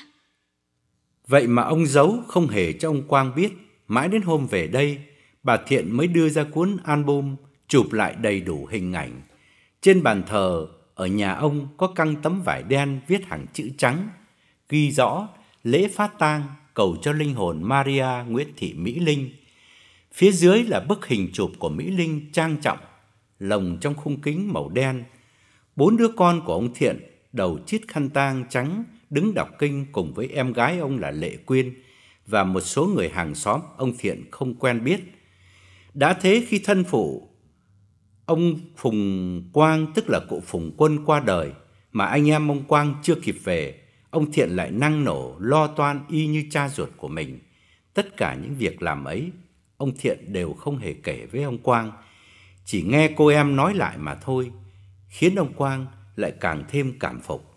Vậy mà ông giấu không hề cho ông Quang biết. Mãi đến hôm về đây, bà Thiện mới đưa ra cuốn album chụp lại đầy đủ hình ảnh. Trên bàn thờ ở nhà ông có căng tấm vải đen viết hàng chữ trắng, ghi rõ lễ phát tang cầu cho linh hồn Maria Nguyễn Thị Mỹ Linh. Phía dưới là bức hình chụp của Mỹ Linh trang trọng, lồng trong khung kính màu đen. Bốn đứa con của ông Thiện đầu chít khăn tang trắng đứng đọc kinh cùng với em gái ông là Lệ Quyên và một số người hàng xóm ông Thiện không quen biết. Đã thế khi thân phụ ông Phùng Quang, tức là cụ Phùng Quân, qua đời mà anh em ông Quang chưa kịp về, ông Thiện lại năng nổ lo toan y như cha ruột của mình. Tất cả những việc làm ấy ông Thiện đều không hề kể với ông Quang, chỉ nghe cô em nói lại mà thôi, khiến ông Quang lại càng thêm cảm phục.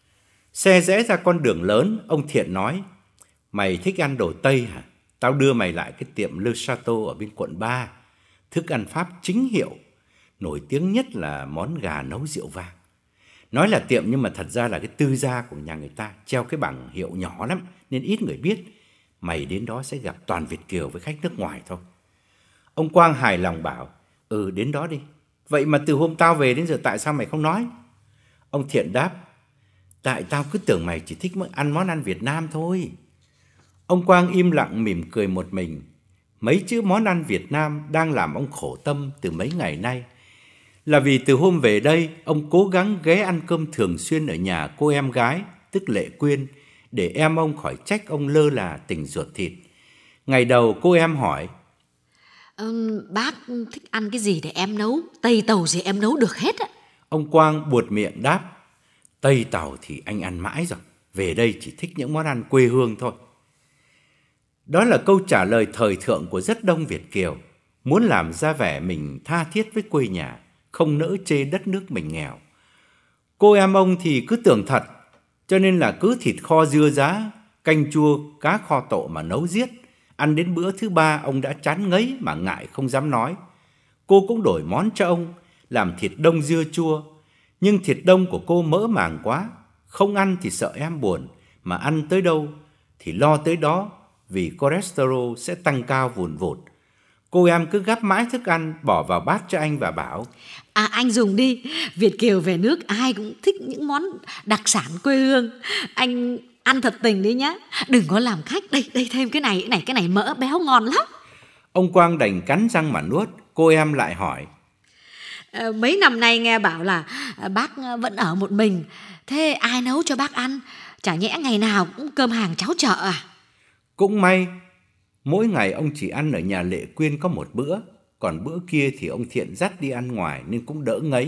Xe rẽ ra con đường lớn, ông Thiện nói: Mày thích ăn đồ Tây hả? Tao đưa mày lại cái tiệm Le Chateau ở bên quận ba. Thức ăn Pháp chính hiệu, nổi tiếng nhất là món gà nấu rượu vang. Nói là tiệm nhưng mà thật ra là cái tư gia của nhà người ta, treo cái bảng hiệu nhỏ lắm nên ít người biết. Mày đến đó sẽ gặp toàn Việt kiều với khách nước ngoài thôi. Ông Quang hài lòng bảo: Ừ, đến đó đi. Vậy mà từ hôm tao về đến giờ tại sao mày không nói? Ông Thiện đáp: Tại tao cứ tưởng mày chỉ thích ăn món ăn Việt Nam thôi. Ông Quang im lặng mỉm cười một mình. Mấy chữ món ăn Việt Nam đang làm ông khổ tâm từ mấy ngày nay. Là vì từ hôm về đây, ông cố gắng ghé ăn cơm thường xuyên ở nhà cô em gái, tức Lệ Quyên, để em ông khỏi trách ông lơ là tình ruột thịt. Ngày đầu cô em hỏi: ừ, Bác thích ăn cái gì để em nấu? Tây tàu gì em nấu được hết á. Ông Quang buột miệng đáp: Tây tàu thì anh ăn mãi rồi, về đây chỉ thích những món ăn quê hương thôi. Đó là câu trả lời thời thượng của rất đông Việt kiều, muốn làm ra vẻ mình tha thiết với quê nhà, không nỡ chê đất nước mình nghèo. Cô em ông thì cứ tưởng thật, cho nên là cứ thịt kho dưa giá, canh chua, cá kho tộ mà nấu giết. Ăn đến bữa thứ ba ông đã chán ngấy mà ngại không dám nói. Cô cũng đổi món cho ông, làm thịt đông dưa chua. Nhưng thịt đông của cô mỡ màng quá, không ăn thì sợ em buồn, mà ăn tới đâu thì lo tới đó, vì cholesterol sẽ tăng cao vùn vụt. Cô em cứ gắp mãi thức ăn bỏ vào bát cho anh và bảo: À, anh dùng đi, Việt kiều về nước ai cũng thích những món đặc sản quê hương. Anh ăn thật tình đi nhá, đừng có làm khách. Đây, đây thêm cái này, cái này, cái này mỡ béo ngon lắm. Ông Quang đành cắn răng mà nuốt. Cô em lại hỏi: à, Mấy năm nay nghe bảo là bác vẫn ở một mình, thế ai nấu cho bác ăn? Chả nhẽ ngày nào cũng cơm hàng cháo chợ à? Cũng may, mỗi ngày ông chỉ ăn ở nhà Lệ Quyên có một bữa, còn bữa kia thì ông Thiện dắt đi ăn ngoài nên cũng đỡ ngấy.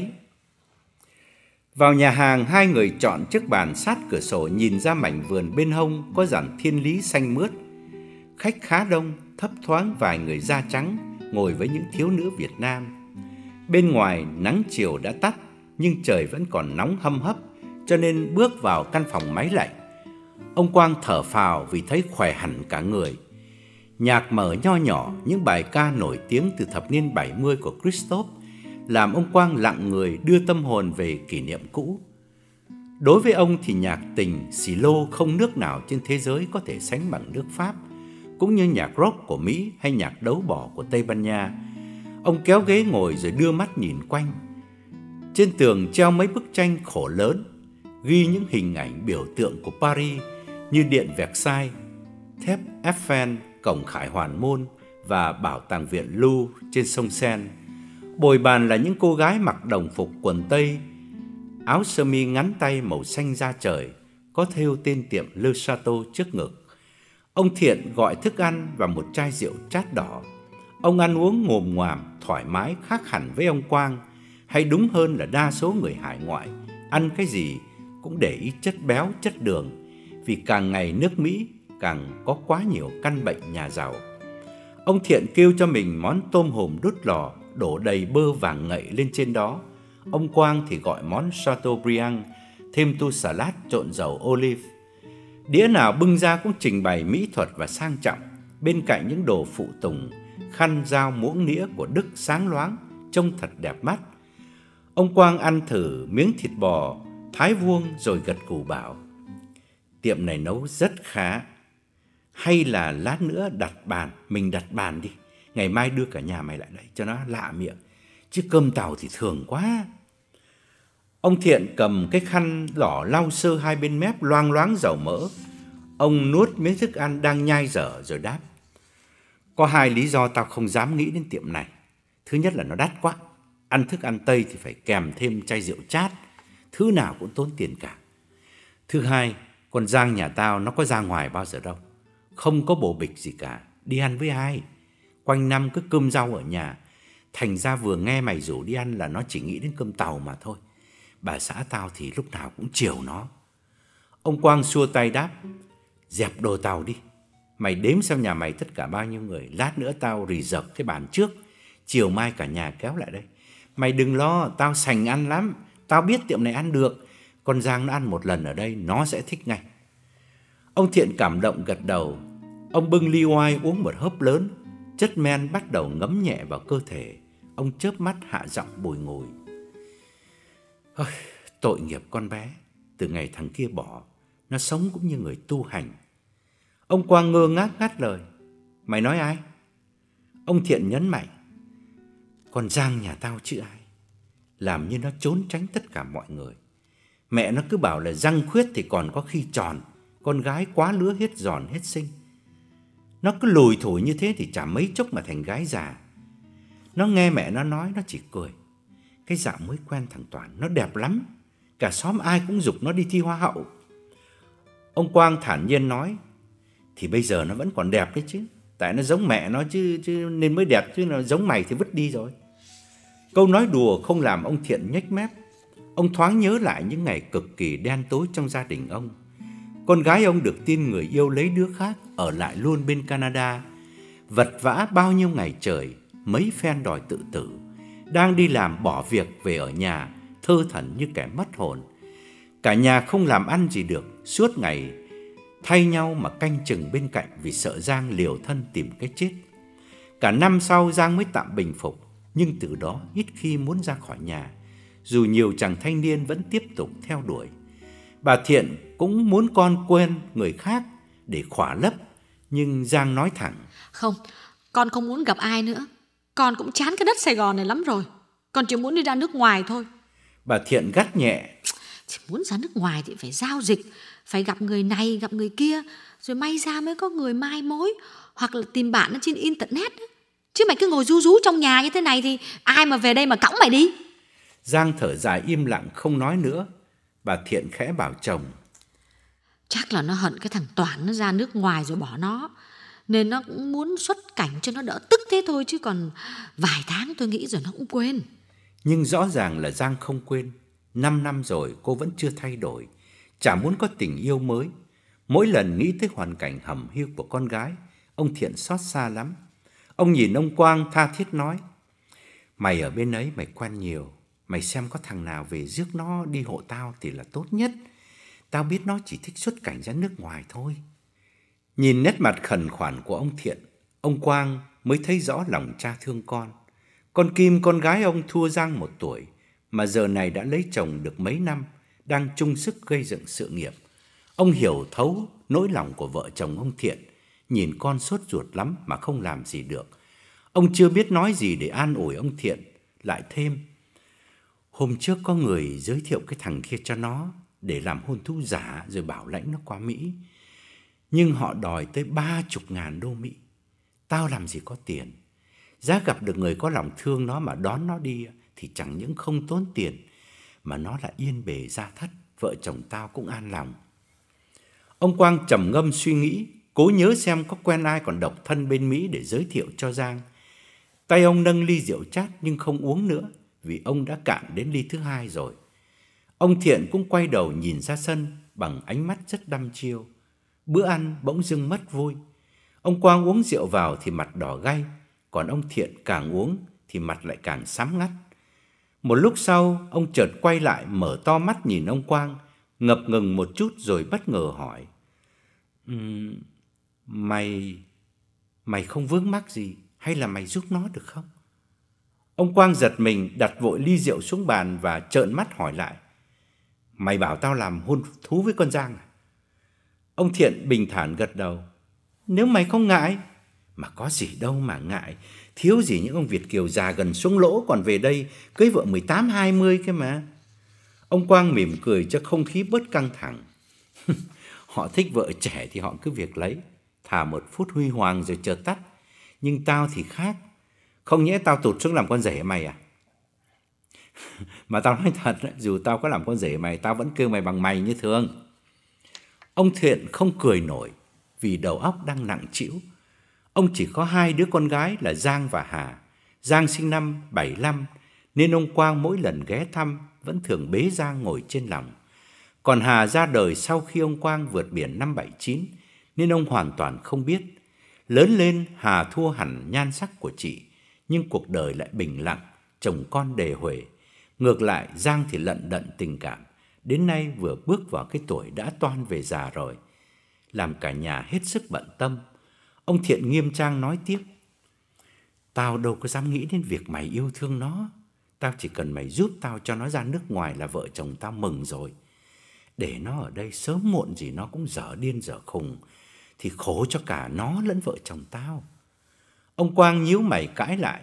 Vào nhà hàng, hai người chọn chiếc bàn sát cửa sổ nhìn ra mảnh vườn bên hông có dàn thiên lý xanh mướt. Khách khá đông, thấp thoáng vài người da trắng ngồi với những thiếu nữ Việt Nam. Bên ngoài nắng chiều đã tắt, nhưng trời vẫn còn nóng hâm hấp, cho nên bước vào căn phòng máy lạnh. Ông Quang thở phào vì thấy khỏe hẳn cả người. Nhạc mở nho nhỏ những bài ca nổi tiếng từ thập niên bảy mươi của Christoph làm ông Quang lặng người, đưa tâm hồn về kỷ niệm cũ. Đối với ông thì nhạc tình xì lô không nước nào trên thế giới có thể sánh bằng nước Pháp, cũng như nhạc rock của Mỹ hay nhạc đấu bỏ của Tây Ban Nha. Ông kéo ghế ngồi rồi đưa mắt nhìn quanh. Trên tường treo mấy bức tranh khổ lớn, ghi những hình ảnh biểu tượng của Paris như Điện Versailles, thép Eiffel, cổng Khải Hoàn Môn và bảo tàng viện Louvre trên sông Seine. Bồi bàn là những cô gái mặc đồng phục quần tây, áo sơ mi ngắn tay màu xanh da trời, có thêu tên tiệm Le Chateau trước ngực. Ông Thiện gọi thức ăn và một chai rượu chát đỏ. Ông ăn uống ngồm ngoàm, thoải mái, khác hẳn với ông Quang, hay đúng hơn là đa số người hải ngoại, ăn cái gì cũng để ý chất béo, chất đường, vì càng ngày nước Mỹ càng có quá nhiều căn bệnh nhà giàu. Ông Thiện kêu cho mình món tôm hùm đút lò, đổ đầy bơ vàng ngậy lên trên đó. Ông Quang thì gọi món Chateaubriand, thêm tô salad trộn dầu olive. Đĩa nào bưng ra cũng trình bày mỹ thuật và sang trọng, bên cạnh những đồ phụ tùng, khăn, dao, muỗng, nĩa của Đức sáng loáng, trông thật đẹp mắt. Ông Quang ăn thử miếng thịt bò thái vuông rồi gật gù bảo: tiệm này nấu rất khá. Hay là lát nữa đặt bàn, mình đặt bàn đi, ngày mai đưa cả nhà mày lại đây cho nó lạ miệng, chứ cơm tàu thì thường quá. Ông Thiện cầm cái khăn lỏ lau sơ hai bên mép loang loáng dầu mỡ. Ông nuốt miếng thức ăn đang nhai dở rồi đáp: có hai lý do tao không dám nghĩ đến tiệm này. Thứ nhất là nó đắt quá, ăn thức ăn Tây thì phải kèm thêm chai rượu chát, thứ nào cũng tốn tiền cả. Thứ hai, con Giang nhà tao nó có ra ngoài bao giờ đâu, không có bồ bịch gì cả, đi ăn với ai, quanh năm cứ cơm rau ở nhà. Thành ra vừa nghe mày rủ đi ăn là nó chỉ nghĩ đến cơm tàu mà thôi. Bà xã tao thì lúc nào cũng chiều nó. Ông Quang xua tay đáp: dẹp đồ tàu đi, mày đếm xem nhà mày tất cả bao nhiêu người, lát nữa tao reserve cái bàn trước, chiều mai cả nhà kéo lại đây. Mày đừng lo, tao sành ăn lắm, tao biết tiệm này ăn được. Con Giang nó ăn một lần ở đây nó sẽ thích ngay. Ông Thiện cảm động gật đầu. Ông bưng ly oai uống một hớp lớn, chất men bắt đầu ngấm nhẹ vào cơ thể. Ông chớp mắt hạ giọng bùi ngùi: ôi, tội nghiệp con bé, từ ngày thằng kia bỏ, nó sống cũng như người tu hành. Ông Quang ngơ ngác ngắt lời: mày nói ai? Ông Thiện nhấn mạnh: con Giang nhà tao chứ ai. Làm như nó trốn tránh tất cả mọi người. Mẹ nó cứ bảo là răng khuyết thì còn có khi tròn, con gái quá lứa hết giòn hết xinh. Nó cứ lùi thủi như thế thì chả mấy chốc mà thành gái già. Nó nghe mẹ nó nói nó chỉ cười. Cái dạo mới quen thằng Toàn nó đẹp lắm, cả xóm ai cũng giục nó đi thi hoa hậu. Ông Quang thản nhiên nói: thì bây giờ nó vẫn còn đẹp đấy chứ, tại nó giống mẹ nó chứ, chứ nên mới đẹp, chứ nó giống mày thì vứt đi rồi. Câu nói đùa không làm ông Thiện nhếch mép. Ông thoáng nhớ lại những ngày cực kỳ đen tối trong gia đình ông. Con gái ông được tin người yêu lấy đứa khác, ở lại luôn bên Canada. Vật vã bao nhiêu ngày trời, mấy phen đòi tự tử. Đang đi làm bỏ việc về ở nhà, thơ thẩn như kẻ mất hồn. Cả nhà không làm ăn gì được, suốt ngày thay nhau mà canh chừng bên cạnh vì sợ Giang liều thân tìm cái chết. Cả năm sau Giang mới tạm bình phục, nhưng từ đó ít khi muốn ra khỏi nhà, dù nhiều chàng thanh niên vẫn tiếp tục theo đuổi. Bà Thiện cũng muốn con quên người khác để khỏa lấp, nhưng Giang nói thẳng: không, con không muốn gặp ai nữa. Con cũng chán cái đất Sài Gòn này lắm rồi. Con chỉ muốn đi ra nước ngoài thôi. Bà Thiện gắt nhẹ: chỉ muốn ra nước ngoài thì phải giao dịch, phải gặp người này gặp người kia, rồi may ra mới có người mai mối, hoặc là tìm bạn ở trên internet. Chứ mày cứ ngồi ru rú trong nhà như thế này thì ai mà về đây mà cõng mày đi. Giang thở dài im lặng không nói nữa. Bà Thiện khẽ bảo chồng: chắc là nó hận cái thằng Toản nó ra nước ngoài rồi bỏ nó, nên nó cũng muốn xuất cảnh cho nó đỡ tức thế thôi, chứ còn vài tháng tôi nghĩ rồi nó cũng quên. Nhưng rõ ràng là Giang không quên. Năm năm rồi cô vẫn chưa thay đổi, chả muốn có tình yêu mới. Mỗi lần nghĩ tới hoàn cảnh hầm hiu của con gái, ông Thiện xót xa lắm. Ông nhìn ông Quang tha thiết nói: mày ở bên ấy mày quen nhiều, Mày xem có thằng nào về rước nó đi hộ tao thì là tốt nhất. Tao biết nó chỉ thích xuất cảnh ra nước ngoài thôi. Nhìn nét mặt khẩn khoản của ông Thiện, ông Quang mới thấy rõ lòng cha thương con. Con Kim, con gái ông thua Giang một tuổi, mà giờ này đã lấy chồng được mấy năm, đang chung sức gây dựng sự nghiệp. Ông hiểu thấu nỗi lòng của vợ chồng ông Thiện, nhìn con sốt ruột lắm mà không làm gì được. Ông chưa biết nói gì để an ủi ông Thiện, lại thêm: hôm trước có người giới thiệu cái thằng kia cho nó để làm hôn thú giả rồi bảo lãnh nó qua Mỹ. Nhưng họ đòi tới ba chục ngàn đô Mỹ. Tao làm gì có tiền. Giá gặp được người có lòng thương nó mà đón nó đi thì chẳng những không tốn tiền, mà nó lại yên bề gia thất, vợ chồng tao cũng an lòng. Ông Quang trầm ngâm suy nghĩ, cố nhớ xem có quen ai còn độc thân bên Mỹ để giới thiệu cho Giang. Tay ông nâng ly rượu chát nhưng không uống nữa, vì ông đã cạn đến ly thứ hai rồi. Ông Thiện cũng quay đầu nhìn ra sân bằng ánh mắt rất đăm chiêu. Bữa ăn bỗng dưng mất vui. Ông Quang uống rượu vào thì mặt đỏ gay, còn ông Thiện càng uống thì mặt lại càng xám ngắt. Một lúc sau, ông chợt quay lại mở to mắt nhìn ông Quang, ngập ngừng một chút rồi bất ngờ hỏi: um, Mày... Mày không vướng mắc gì, hay là mày giúp nó được không? Ông Quang giật mình, đặt vội ly rượu xuống bàn và trợn mắt hỏi lại: Mày bảo tao làm hôn thú với con Giang à? Ông Thiện bình thản gật đầu: Nếu mày không ngại. Mà có gì đâu mà ngại, thiếu gì những ông Việt kiều già gần xuống lỗ còn về đây cưới vợ mười tám hai mươi kia mà. Ông Quang mỉm cười cho không khí bớt căng thẳng. Họ thích vợ trẻ thì họ cứ việc lấy, thả một phút huy hoàng rồi chợt tắt. Nhưng tao thì khác. Không nhẽ tao tụt xuống làm con rể mày à? Mà tao nói thật, dù tao có làm con rể mày, tao vẫn kêu mày bằng mày như thường. Ông Thiện không cười nổi vì đầu óc đang nặng trĩu. Ông chỉ có hai đứa con gái là Giang và Hà. Giang sinh năm bảy lăm nên ông Quang mỗi lần ghé thăm vẫn thường bế Giang ngồi trên lòng. Còn Hà ra đời sau khi ông Quang vượt biển năm bảy chín nên ông hoàn toàn không biết. Lớn lên Hà thua hẳn nhan sắc của chị, nhưng cuộc đời lại bình lặng, chồng con đề huề. Ngược lại Giang thì lận đận tình cảm, đến nay vừa bước vào cái tuổi đã toan về già rồi, làm cả nhà hết sức bận tâm. Ông Thiện nghiêm trang nói tiếp: Tao đâu có dám nghĩ đến việc mày yêu thương nó. Tao chỉ cần mày giúp tao cho nó ra nước ngoài là vợ chồng tao mừng rồi. Để nó ở đây sớm muộn gì nó cũng dở điên dở khùng, thì khổ cho cả nó lẫn vợ chồng tao. Ông Quang nhíu mày cãi lại: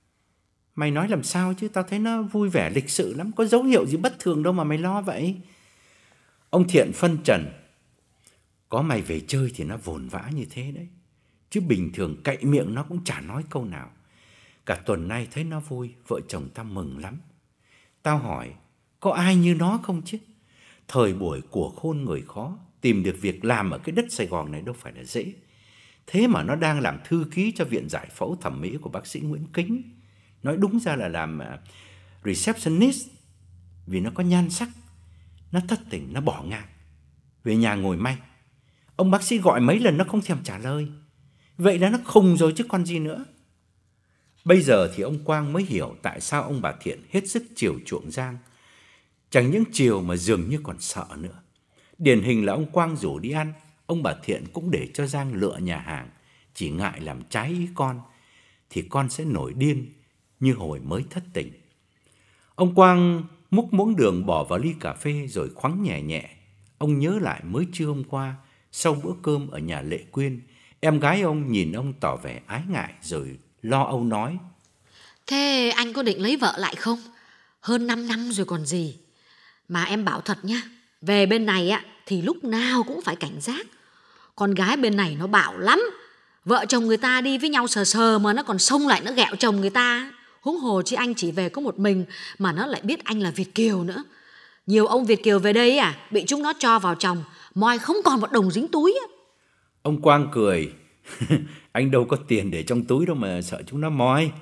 Mày nói làm sao chứ, tao thấy nó vui vẻ lịch sự lắm, có dấu hiệu gì bất thường đâu mà mày lo vậy. Ông Thiện phân trần: Có mày về chơi thì nó vồn vã như thế đấy, chứ bình thường cậy miệng nó cũng chả nói câu nào. Cả tuần nay thấy nó vui, vợ chồng tao mừng lắm. Tao hỏi, có ai như nó không chứ? Thời buổi của khôn người khó, tìm được việc làm ở cái đất Sài Gòn này đâu phải là dễ. Thế mà nó đang làm thư ký cho viện giải phẫu thẩm mỹ của bác sĩ Nguyễn Kính. Nói đúng ra là làm receptionist, vì nó có nhan sắc. Nó thất tình, nó bỏ ngang, về nhà ngồi may. Ông bác sĩ gọi mấy lần nó không thèm trả lời. Vậy là nó khùng rồi chứ còn gì nữa. Bây giờ thì ông Quang mới hiểu tại sao ông bà Thiện hết sức chiều chuộng Giang. Chẳng những chiều mà dường như còn sợ nữa. Điển hình là ông Quang rủ đi ăn, ông bà Thiện cũng để cho Giang lựa nhà hàng, chỉ ngại làm trái ý con thì con sẽ nổi điên như hồi mới thất tình. Ông Quang múc muỗng đường bỏ vào ly cà phê rồi khoắng nhẹ nhẹ. Ông nhớ lại mới trưa hôm qua, sau bữa cơm ở nhà Lệ Quyên, em gái ông nhìn ông tỏ vẻ ái ngại rồi lo âu nói: Thế anh có định lấy vợ lại không? Hơn năm năm rồi còn gì. Mà em bảo thật nhá, về bên này á thì lúc nào cũng phải cảnh giác. Con gái bên này nó bạo lắm. Vợ chồng người ta đi với nhau sờ sờ mà nó còn xông lại nó ghẹo chồng người ta. Huống hồ chứ anh chỉ về có một mình mà nó lại biết anh là Việt kiều nữa. Nhiều ông Việt kiều về đây à, bị chúng nó cho vào chồng, moi không còn một đồng dính túi á. Ông Quang cười. Anh đâu có tiền để trong túi đâu mà sợ chúng nó moi.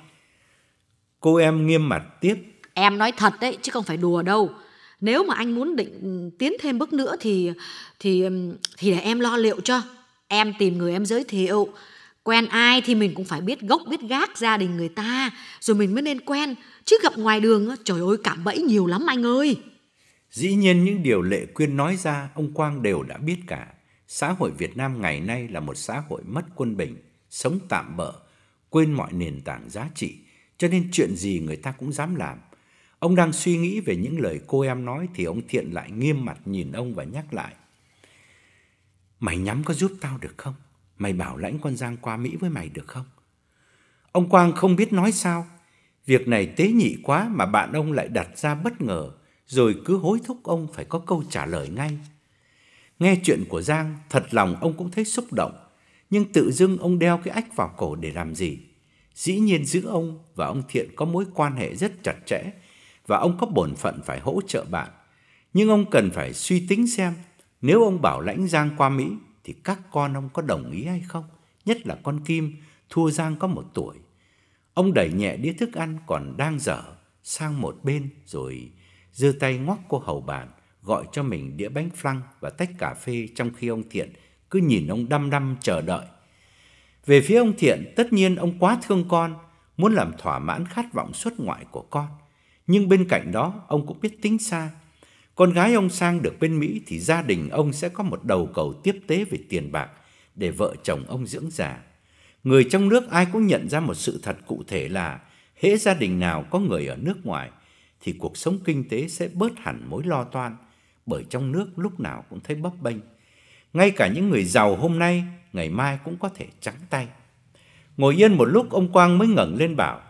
Cô em nghiêm mặt tiếp: Em nói thật đấy chứ không phải đùa đâu. Nếu mà anh muốn định tiến thêm bước nữa thì thì thì để em lo liệu cho. Em tìm người em giới thiệu. Quen ai thì mình cũng phải biết gốc biết gác gia đình người ta, rồi mình mới nên quen. Chứ gặp ngoài đường, trời ơi, cạm bẫy nhiều lắm anh ơi. Dĩ nhiên những điều Lệ Quyên nói ra ông Quang đều đã biết cả. Xã hội Việt Nam ngày nay là một xã hội mất quân bình, sống tạm bợ, quên mọi nền tảng giá trị, cho nên chuyện gì người ta cũng dám làm. Ông đang suy nghĩ về những lời cô em nói thì ông Thiện lại nghiêm mặt nhìn ông và nhắc lại. Mày nhắm có giúp tao được không? Mày bảo lãnh con Giang qua Mỹ với mày được không? Ông Quang không biết nói sao. Việc này tế nhị quá mà bạn ông lại đặt ra bất ngờ, rồi cứ hối thúc ông phải có câu trả lời ngay. Nghe chuyện của Giang, thật lòng ông cũng thấy xúc động, nhưng tự dưng ông đeo cái ách vào cổ để làm gì? Dĩ nhiên giữa ông và ông Thiện có mối quan hệ rất chặt chẽ, và ông có bổn phận phải hỗ trợ bạn. Nhưng ông cần phải suy tính xem, nếu ông bảo lãnh Giang qua Mỹ, thì các con ông có đồng ý hay không? Nhất là con Kim, thua Giang có một tuổi. Ông đẩy nhẹ đĩa thức ăn còn đang dở sang một bên, rồi giơ tay ngoắc cô hầu bàn, gọi cho mình đĩa bánh flan và tách cà phê, trong khi ông Thiện cứ nhìn ông đăm đăm chờ đợi. Về phía ông Thiện, tất nhiên ông quá thương con, muốn làm thỏa mãn khát vọng xuất ngoại của con. Nhưng bên cạnh đó, ông cũng biết tính xa. Con gái ông sang được bên Mỹ thì gia đình ông sẽ có một đầu cầu tiếp tế về tiền bạc để vợ chồng ông dưỡng già. Người trong nước ai cũng nhận ra một sự thật cụ thể là hễ gia đình nào có người ở nước ngoài thì cuộc sống kinh tế sẽ bớt hẳn mối lo toan, bởi trong nước lúc nào cũng thấy bấp bênh. Ngay cả những người giàu hôm nay, ngày mai cũng có thể trắng tay. Ngồi yên một lúc, ông Quang mới ngẩng lên bảo: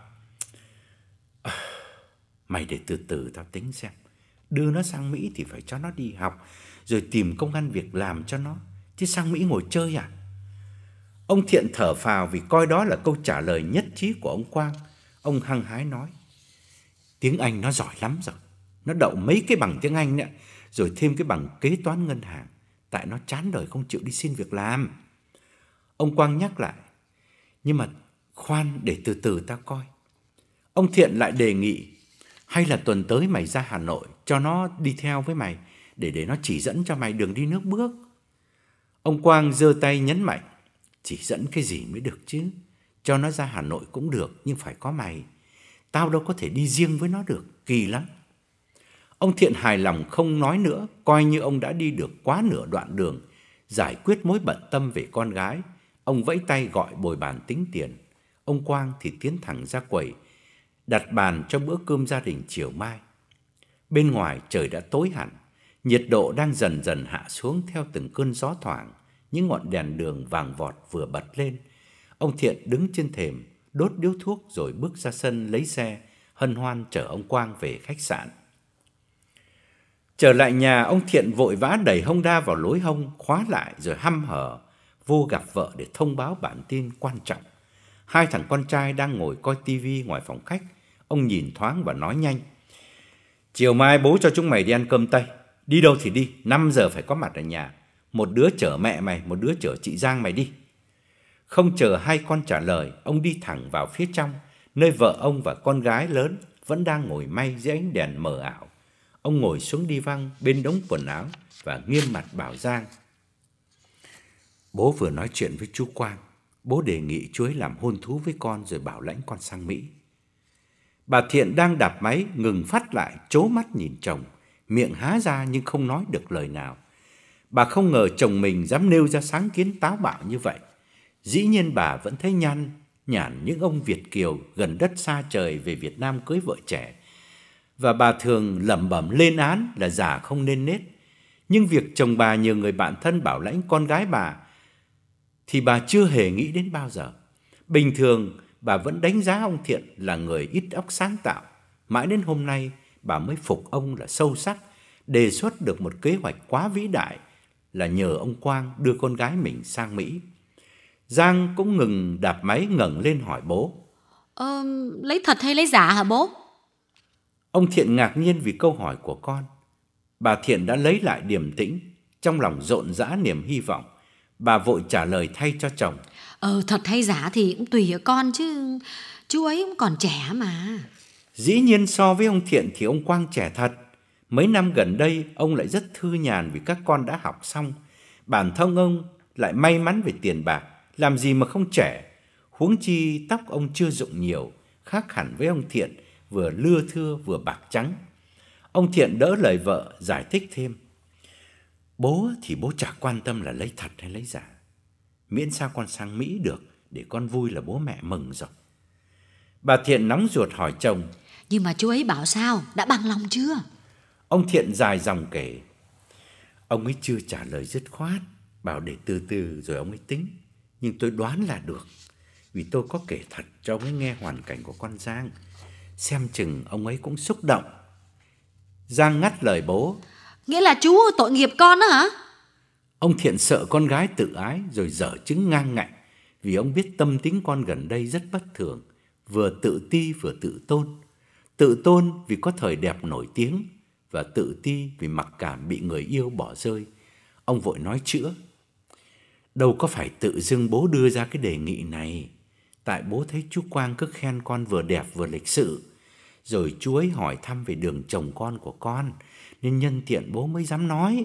à, mày để từ từ tao tính xem. Đưa nó sang Mỹ thì phải cho nó đi học, rồi tìm công ăn việc làm cho nó, chứ sang Mỹ ngồi chơi à? Ông Thiện thở phào vì coi đó là câu trả lời nhất trí của ông Quang. Ông hăng hái nói: tiếng Anh nó giỏi lắm rồi, nó đậu mấy cái bằng tiếng Anh nữa, rồi thêm cái bằng kế toán ngân hàng, tại nó chán đời không chịu đi xin việc làm. Ông Quang nhắc lại: nhưng mà khoan, để từ từ ta coi. Ông Thiện lại đề nghị: hay là tuần tới mày ra Hà Nội cho nó đi theo với mày, để để nó chỉ dẫn cho mày đường đi nước bước. Ông Quang giơ tay nhấn mạnh: chỉ dẫn cái gì mới được chứ? Cho nó ra Hà Nội cũng được, nhưng phải có mày. Tao đâu có thể đi riêng với nó được, kỳ lắm. Ông Thiện hài lòng không nói nữa, coi như ông đã đi được quá nửa đoạn đường, giải quyết mối bận tâm về con gái. Ông vẫy tay gọi bồi bàn tính tiền. Ông Quang thì tiến thẳng ra quầy, đặt bàn cho bữa cơm gia đình chiều mai. Bên ngoài trời đã tối hẳn, nhiệt độ đang dần dần hạ xuống theo từng cơn gió thoảng. Những ngọn đèn đường vàng vọt vừa bật lên. Ông Thiện đứng trên thềm, đốt điếu thuốc rồi bước ra sân lấy xe, hân hoan chở ông Quang về khách sạn. Trở lại nhà, ông Thiện vội vã đẩy Honda vào lối hông, khóa lại rồi hăm hở vô gặp vợ để thông báo bản tin quan trọng. Hai thằng con trai đang ngồi coi tivi ngoài phòng khách. Ông nhìn thoáng và nói nhanh: chiều mai bố cho chúng mày đi ăn cơm Tây. Đi đâu thì đi, năm giờ phải có mặt ở nhà. Một đứa chở mẹ mày, một đứa chở chị Giang mày đi. Không chờ hai con trả lời, ông đi thẳng vào phía trong, nơi vợ ông và con gái lớn vẫn đang ngồi may dưới ánh đèn mờ ảo. Ông ngồi xuống đi văng bên đống quần áo và nghiêm mặt bảo Giang: bố vừa nói chuyện với chú Quang. Bố đề nghị chú ấy làm hôn thú với con rồi bảo lãnh con sang Mỹ. Bà Thiện đang đạp máy ngừng phát lại, trố mắt nhìn chồng, miệng há ra nhưng không nói được lời nào. Bà không ngờ chồng mình dám nêu ra sáng kiến táo bạo như vậy. Dĩ nhiên bà vẫn thấy nhăn nhản những ông Việt kiều gần đất xa trời về Việt Nam cưới vợ trẻ, và bà thường lẩm bẩm lên án là già không nên nết. Nhưng việc chồng bà nhờ người bạn thân bảo lãnh con gái bà thì bà chưa hề nghĩ đến bao giờ. Bình thường bà vẫn đánh giá ông Thiện là người ít óc sáng tạo. Mãi đến hôm nay bà mới phục ông là sâu sắc, đề xuất được một kế hoạch quá vĩ đại là nhờ ông Quang đưa con gái mình sang Mỹ. Giang cũng ngừng đạp máy ngẩng lên hỏi bố: Ờ, lấy thật hay lấy giả hả bố? Ông Thiện ngạc nhiên vì câu hỏi của con. Bà Thiện đã lấy lại điềm tĩnh, trong lòng rộn rã niềm hy vọng. Bà vội trả lời thay cho chồng: Ờ, thật hay giả thì cũng tùy ở con chứ, chú ấy cũng còn trẻ mà. Dĩ nhiên so với ông Thiện thì ông Quang trẻ thật. Mấy năm gần đây ông lại rất thư nhàn vì các con đã học xong. Bản thân ông lại may mắn về tiền bạc, làm gì mà không trẻ. Huống chi tóc ông chưa rụng nhiều, khác hẳn với ông Thiện vừa lưa thưa vừa bạc trắng. Ông Thiện đỡ lời vợ giải thích thêm. Bố thì bố chả quan tâm là lấy thật hay lấy giả. Miễn sao con sang Mỹ được, để con vui là bố mẹ mừng rồi. Bà Thiện nóng ruột hỏi chồng. Nhưng mà chú ấy bảo sao? Đã bằng lòng chưa? Ông Thiện dài dòng kể. Ông ấy chưa trả lời dứt khoát, bảo để từ từ rồi ông ấy tính. Nhưng tôi đoán là được, vì tôi có kể thật cho ông ấy nghe hoàn cảnh của con Giang. Xem chừng ông ấy cũng xúc động. Giang ngắt lời bố. Nghĩa là chú tội nghiệp con đó hả? Ông Thiện sợ con gái tự ái rồi dở chứng ngang ngạnh, vì ông biết tâm tính con gần đây rất bất thường, vừa tự ti vừa tự tôn. Tự tôn vì có thời đẹp nổi tiếng, và tự ti vì mặc cảm bị người yêu bỏ rơi. Ông vội nói chữa. Đâu có phải tự dưng bố đưa ra cái đề nghị này. Tại bố thấy chú Quang cứ khen con vừa đẹp vừa lịch sự, rồi chú ấy hỏi thăm về đường chồng con của con, nên nhân tiện bố mới dám nói.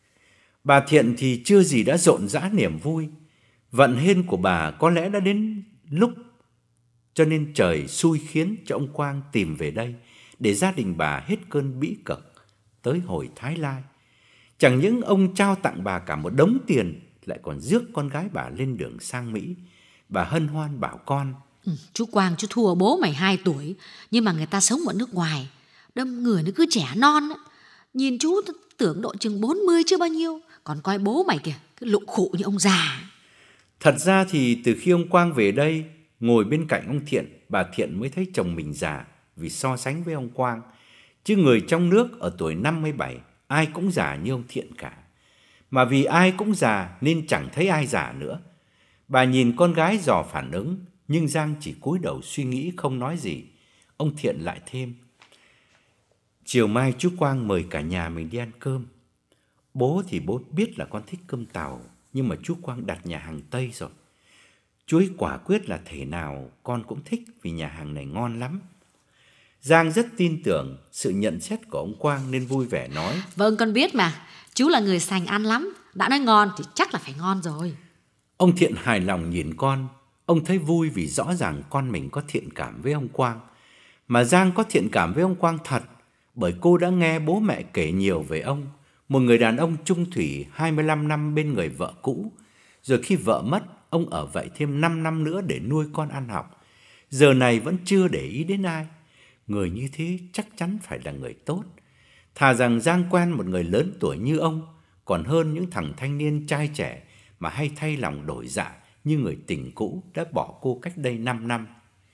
Bà Thiện thì chưa gì đã rộn rã niềm vui. Vận hên của bà có lẽ đã đến lúc, cho nên trời xui khiến cho ông Quang tìm về đây, để gia đình bà hết cơn bĩ cực tới hồi Thái Lai. Chẳng những ông trao tặng bà cả một đống tiền, lại còn rước con gái bà lên đường sang Mỹ. Bà hân hoan bảo con. Ừ, chú Quang chú thua bố mày hai tuổi, nhưng mà người ta sống ở nước ngoài, đâm người nó cứ trẻ non. Nhìn chú tưởng độ chừng bốn mươi chứ bao nhiêu, còn coi bố mày kìa, cái lụng khụ như ông già. Thật ra thì từ khi ông Quang về đây, ngồi bên cạnh ông Thiện, bà Thiện mới thấy chồng mình già vì so sánh với ông Quang. Chứ người trong nước ở tuổi năm mươi bảy, ai cũng già như ông Thiện cả. Mà vì ai cũng già nên chẳng thấy ai già nữa. Bà nhìn con gái dò phản ứng, nhưng Giang chỉ cúi đầu suy nghĩ không nói gì. Ông Thiện lại thêm. Chiều mai chú Quang mời cả nhà mình đi ăn cơm. Bố thì bố biết là con thích cơm tàu, nhưng mà chú Quang đặt nhà hàng Tây rồi. Chú ấy quả quyết là thể nào con cũng thích, vì nhà hàng này ngon lắm. Giang rất tin tưởng sự nhận xét của ông Quang nên vui vẻ nói. Vâng, con biết mà, chú là người sành ăn lắm. Đã nói ngon thì chắc là phải ngon rồi. Ông Thiện hài lòng nhìn con. Ông thấy vui vì rõ ràng con mình có thiện cảm với ông Quang. Mà Giang có thiện cảm với ông Quang thật, bởi cô đã nghe bố mẹ kể nhiều về ông. Một người đàn ông chung thủy hai mươi lăm năm bên người vợ cũ. Rồi khi vợ mất, ông ở vậy thêm năm năm nữa để nuôi con ăn học. Giờ này vẫn chưa để ý đến ai. Người như thế chắc chắn phải là người tốt. Thà rằng Giang quen một người lớn tuổi như ông, còn hơn những thằng thanh niên trai trẻ mà hay thay lòng đổi dạ như người tình cũ đã bỏ cô cách đây năm năm.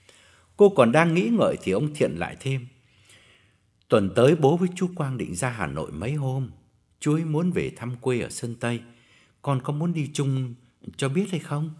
Cô còn đang nghĩ ngợi thì ông Thiện lại thêm. Tuần tới bố với chú Quang định ra Hà Nội mấy hôm. Chú ấy muốn về thăm quê ở Sơn Tây. Con có muốn đi chung cho biết hay không?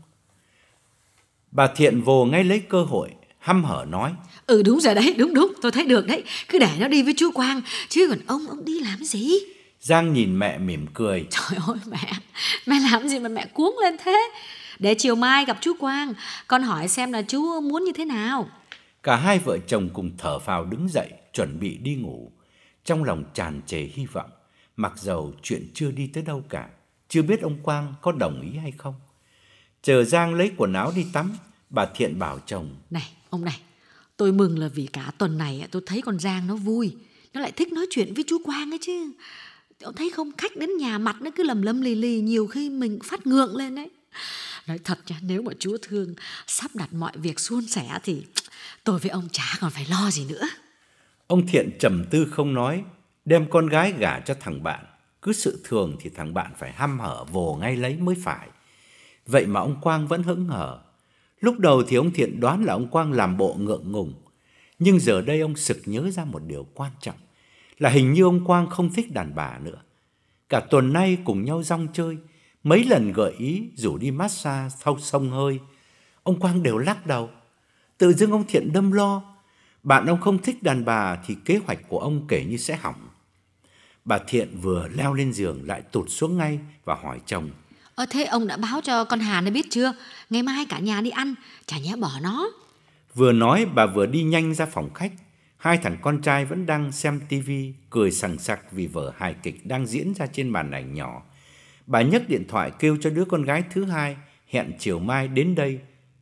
Bà Thiện vồ ngay lấy cơ hội, hăm hở nói. Ừ đúng rồi đấy, đúng đúng, tôi thấy được đấy. Cứ để nó đi với chú Quang, chứ còn ông, ông đi làm gì? Giang nhìn mẹ mỉm cười. Trời ơi mẹ, mẹ làm gì mà mẹ cuống lên thế? Để chiều mai gặp chú Quang, con hỏi xem là chú muốn như thế nào. Cả hai vợ chồng cùng thở phào đứng dậy, chuẩn bị đi ngủ. Trong lòng tràn trề hy vọng, mặc dầu chuyện chưa đi tới đâu cả. Chưa biết ông Quang có đồng ý hay không. Chờ Giang lấy quần áo đi tắm, bà Thiện bảo chồng. Này, ông này, tôi mừng là vì cả tuần này tôi thấy con Giang nó vui. Nó lại thích nói chuyện với chú Quang ấy chứ. Ông thấy không, khách đến nhà mặt nó cứ lầm lầm lì lì, nhiều khi mình phát ngượng lên đấy. Nói thật nha, nếu mà Chúa thương sắp đặt mọi việc suôn sẻ thì tôi với ông chả còn phải lo gì nữa. Ông Thiện trầm tư không nói, đem con gái gả cho thằng bạn. Cứ sự thường thì thằng bạn phải hăm hở vồ ngay lấy mới phải. Vậy mà ông Quang vẫn hững hờ. Lúc đầu thì ông Thiện đoán là ông Quang làm bộ ngượng ngùng. Nhưng giờ đây ông sực nhớ ra một điều quan trọng, là hình như ông Quang không thích đàn bà nữa. Cả tuần nay cùng nhau rong chơi, mấy lần gợi ý rủ đi massage thâu sông hơi, ông Quang đều lắc đầu. Tự dưng ông Thiện đâm lo. Bạn ông không thích đàn bà thì kế hoạch của ông kể như sẽ hỏng. Bà Thiện vừa leo lên giường lại tụt xuống ngay và hỏi chồng. Ờ thế ông đã báo cho con Hà nó biết chưa? Ngày mai cả nhà đi ăn, chả nhẽ bỏ nó. Vừa nói bà vừa đi nhanh ra phòng khách. Hai thằng con trai vẫn đang xem tivi, cười sằng sặc vì vở hài kịch đang diễn ra trên màn ảnh nhỏ. Bà nhấc điện thoại kêu cho đứa con gái thứ hai hẹn chiều mai đến đây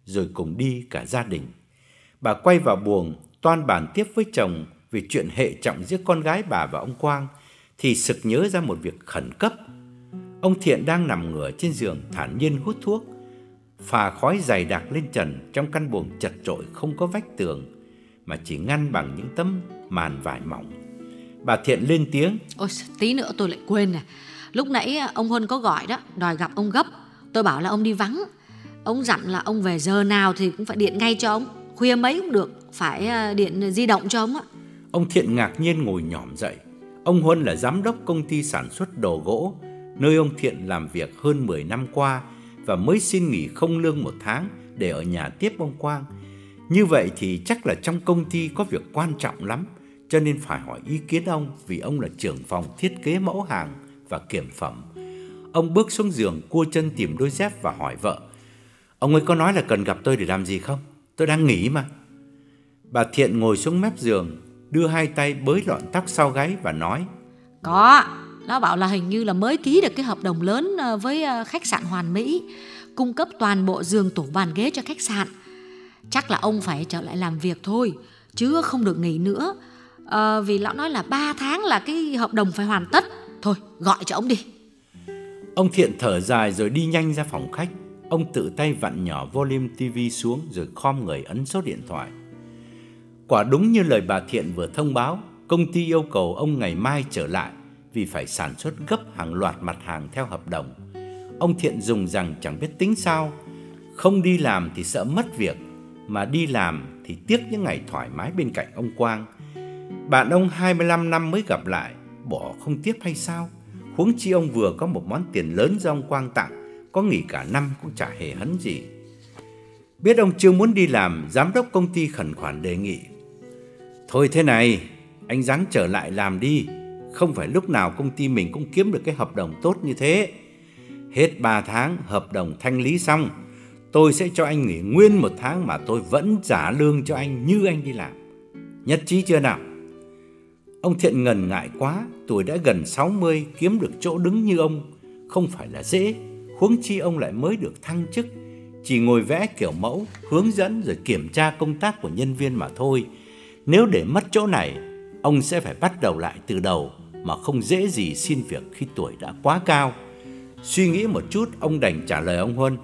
rồi cùng đi cả gia đình. Bà quay vào buồng toan bàn tiếp với chồng về chuyện hệ trọng giữa con gái bà và ông Quang, thì sực nhớ ra một việc khẩn cấp. Ông Thiện đang nằm ngửa trên giường thản nhiên hút thuốc, phà khói dày đặc lên trần trong căn buồng chật chội không có vách tường, mà chỉ ngăn bằng những tấm màn vải mỏng. Bà Thiện lên tiếng: Ôi, tí nữa tôi lại quên nè. Lúc nãy ông Huân có gọi đó, đòi gặp ông gấp. Tôi bảo là ông đi vắng. Ông dặn là ông về giờ nào thì cũng phải điện ngay cho ông, khuya mấy cũng được, phải điện di động cho ông á. Ông Thiện ngạc nhiên ngồi nhỏm dậy. Ông Huân là giám đốc công ty sản xuất đồ gỗ, nơi ông Thiện làm việc hơn mười năm qua, và mới xin nghỉ không lương một tháng để ở nhà tiếp ông Quang. Như vậy thì chắc là trong công ty có việc quan trọng lắm, cho nên phải hỏi ý kiến ông, vì ông là trưởng phòng thiết kế mẫu hàng và kiểm phẩm. Ông bước xuống giường, cua chân tìm đôi dép và hỏi vợ: Ông ấy có nói là cần gặp tôi để làm gì không? Tôi đang nghỉ mà. Bà Thiện ngồi xuống mép giường, đưa hai tay bới lọn tóc sau gáy và nói: Có, nó bảo là hình như là mới ký được cái hợp đồng lớn với khách sạn Hoàn Mỹ, cung cấp toàn bộ giường tủ bàn ghế cho khách sạn. Chắc là ông phải trở lại làm việc thôi, chứ không được nghỉ nữa. à, Vì lão nói là ba tháng là cái hợp đồng phải hoàn tất. Thôi gọi cho ông đi. Ông Thiện thở dài rồi đi nhanh ra phòng khách. Ông tự tay vặn nhỏ volume tivi xuống rồi khom người ấn số điện thoại. Quả đúng như lời bà Thiện vừa thông báo, công ty yêu cầu ông ngày mai trở lại vì phải sản xuất gấp hàng loạt mặt hàng theo hợp đồng. Ông Thiện dùng rằng chẳng biết tính sao, không đi làm thì sợ mất việc, mà đi làm thì tiếc những ngày thoải mái bên cạnh ông Quang. Bạn ông hai mươi lăm năm mới gặp lại, bỏ không tiếc hay sao? Huống chi ông vừa có một món tiền lớn do ông Quang tặng, có nghỉ cả năm cũng chả hề hấn gì. Biết ông chưa muốn đi làm, giám đốc công ty khẩn khoản đề nghị: Thôi thế này, anh ráng trở lại làm đi. Không phải lúc nào công ty mình cũng kiếm được cái hợp đồng tốt như thế. Hết ba tháng hợp đồng thanh lý xong, tôi sẽ cho anh nghỉ nguyên một tháng mà tôi vẫn trả lương cho anh như anh đi làm. Nhất trí chưa nào? Ông Thiện ngần ngại quá, tuổi đã gần sáu mươi, kiếm được chỗ đứng như ông không phải là dễ. Huống chi ông lại mới được thăng chức, chỉ ngồi vẽ kiểu mẫu, hướng dẫn rồi kiểm tra công tác của nhân viên mà thôi. Nếu để mất chỗ này, ông sẽ phải bắt đầu lại từ đầu, mà không dễ gì xin việc khi tuổi đã quá cao. Suy nghĩ một chút, ông đành trả lời ông Huân: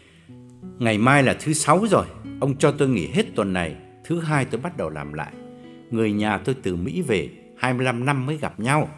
Ngày mai là thứ sáu rồi, ông cho tôi nghỉ hết tuần này, thứ hai tôi bắt đầu làm lại. Người nhà tôi từ Mỹ về, hai mươi lăm năm mới gặp nhau.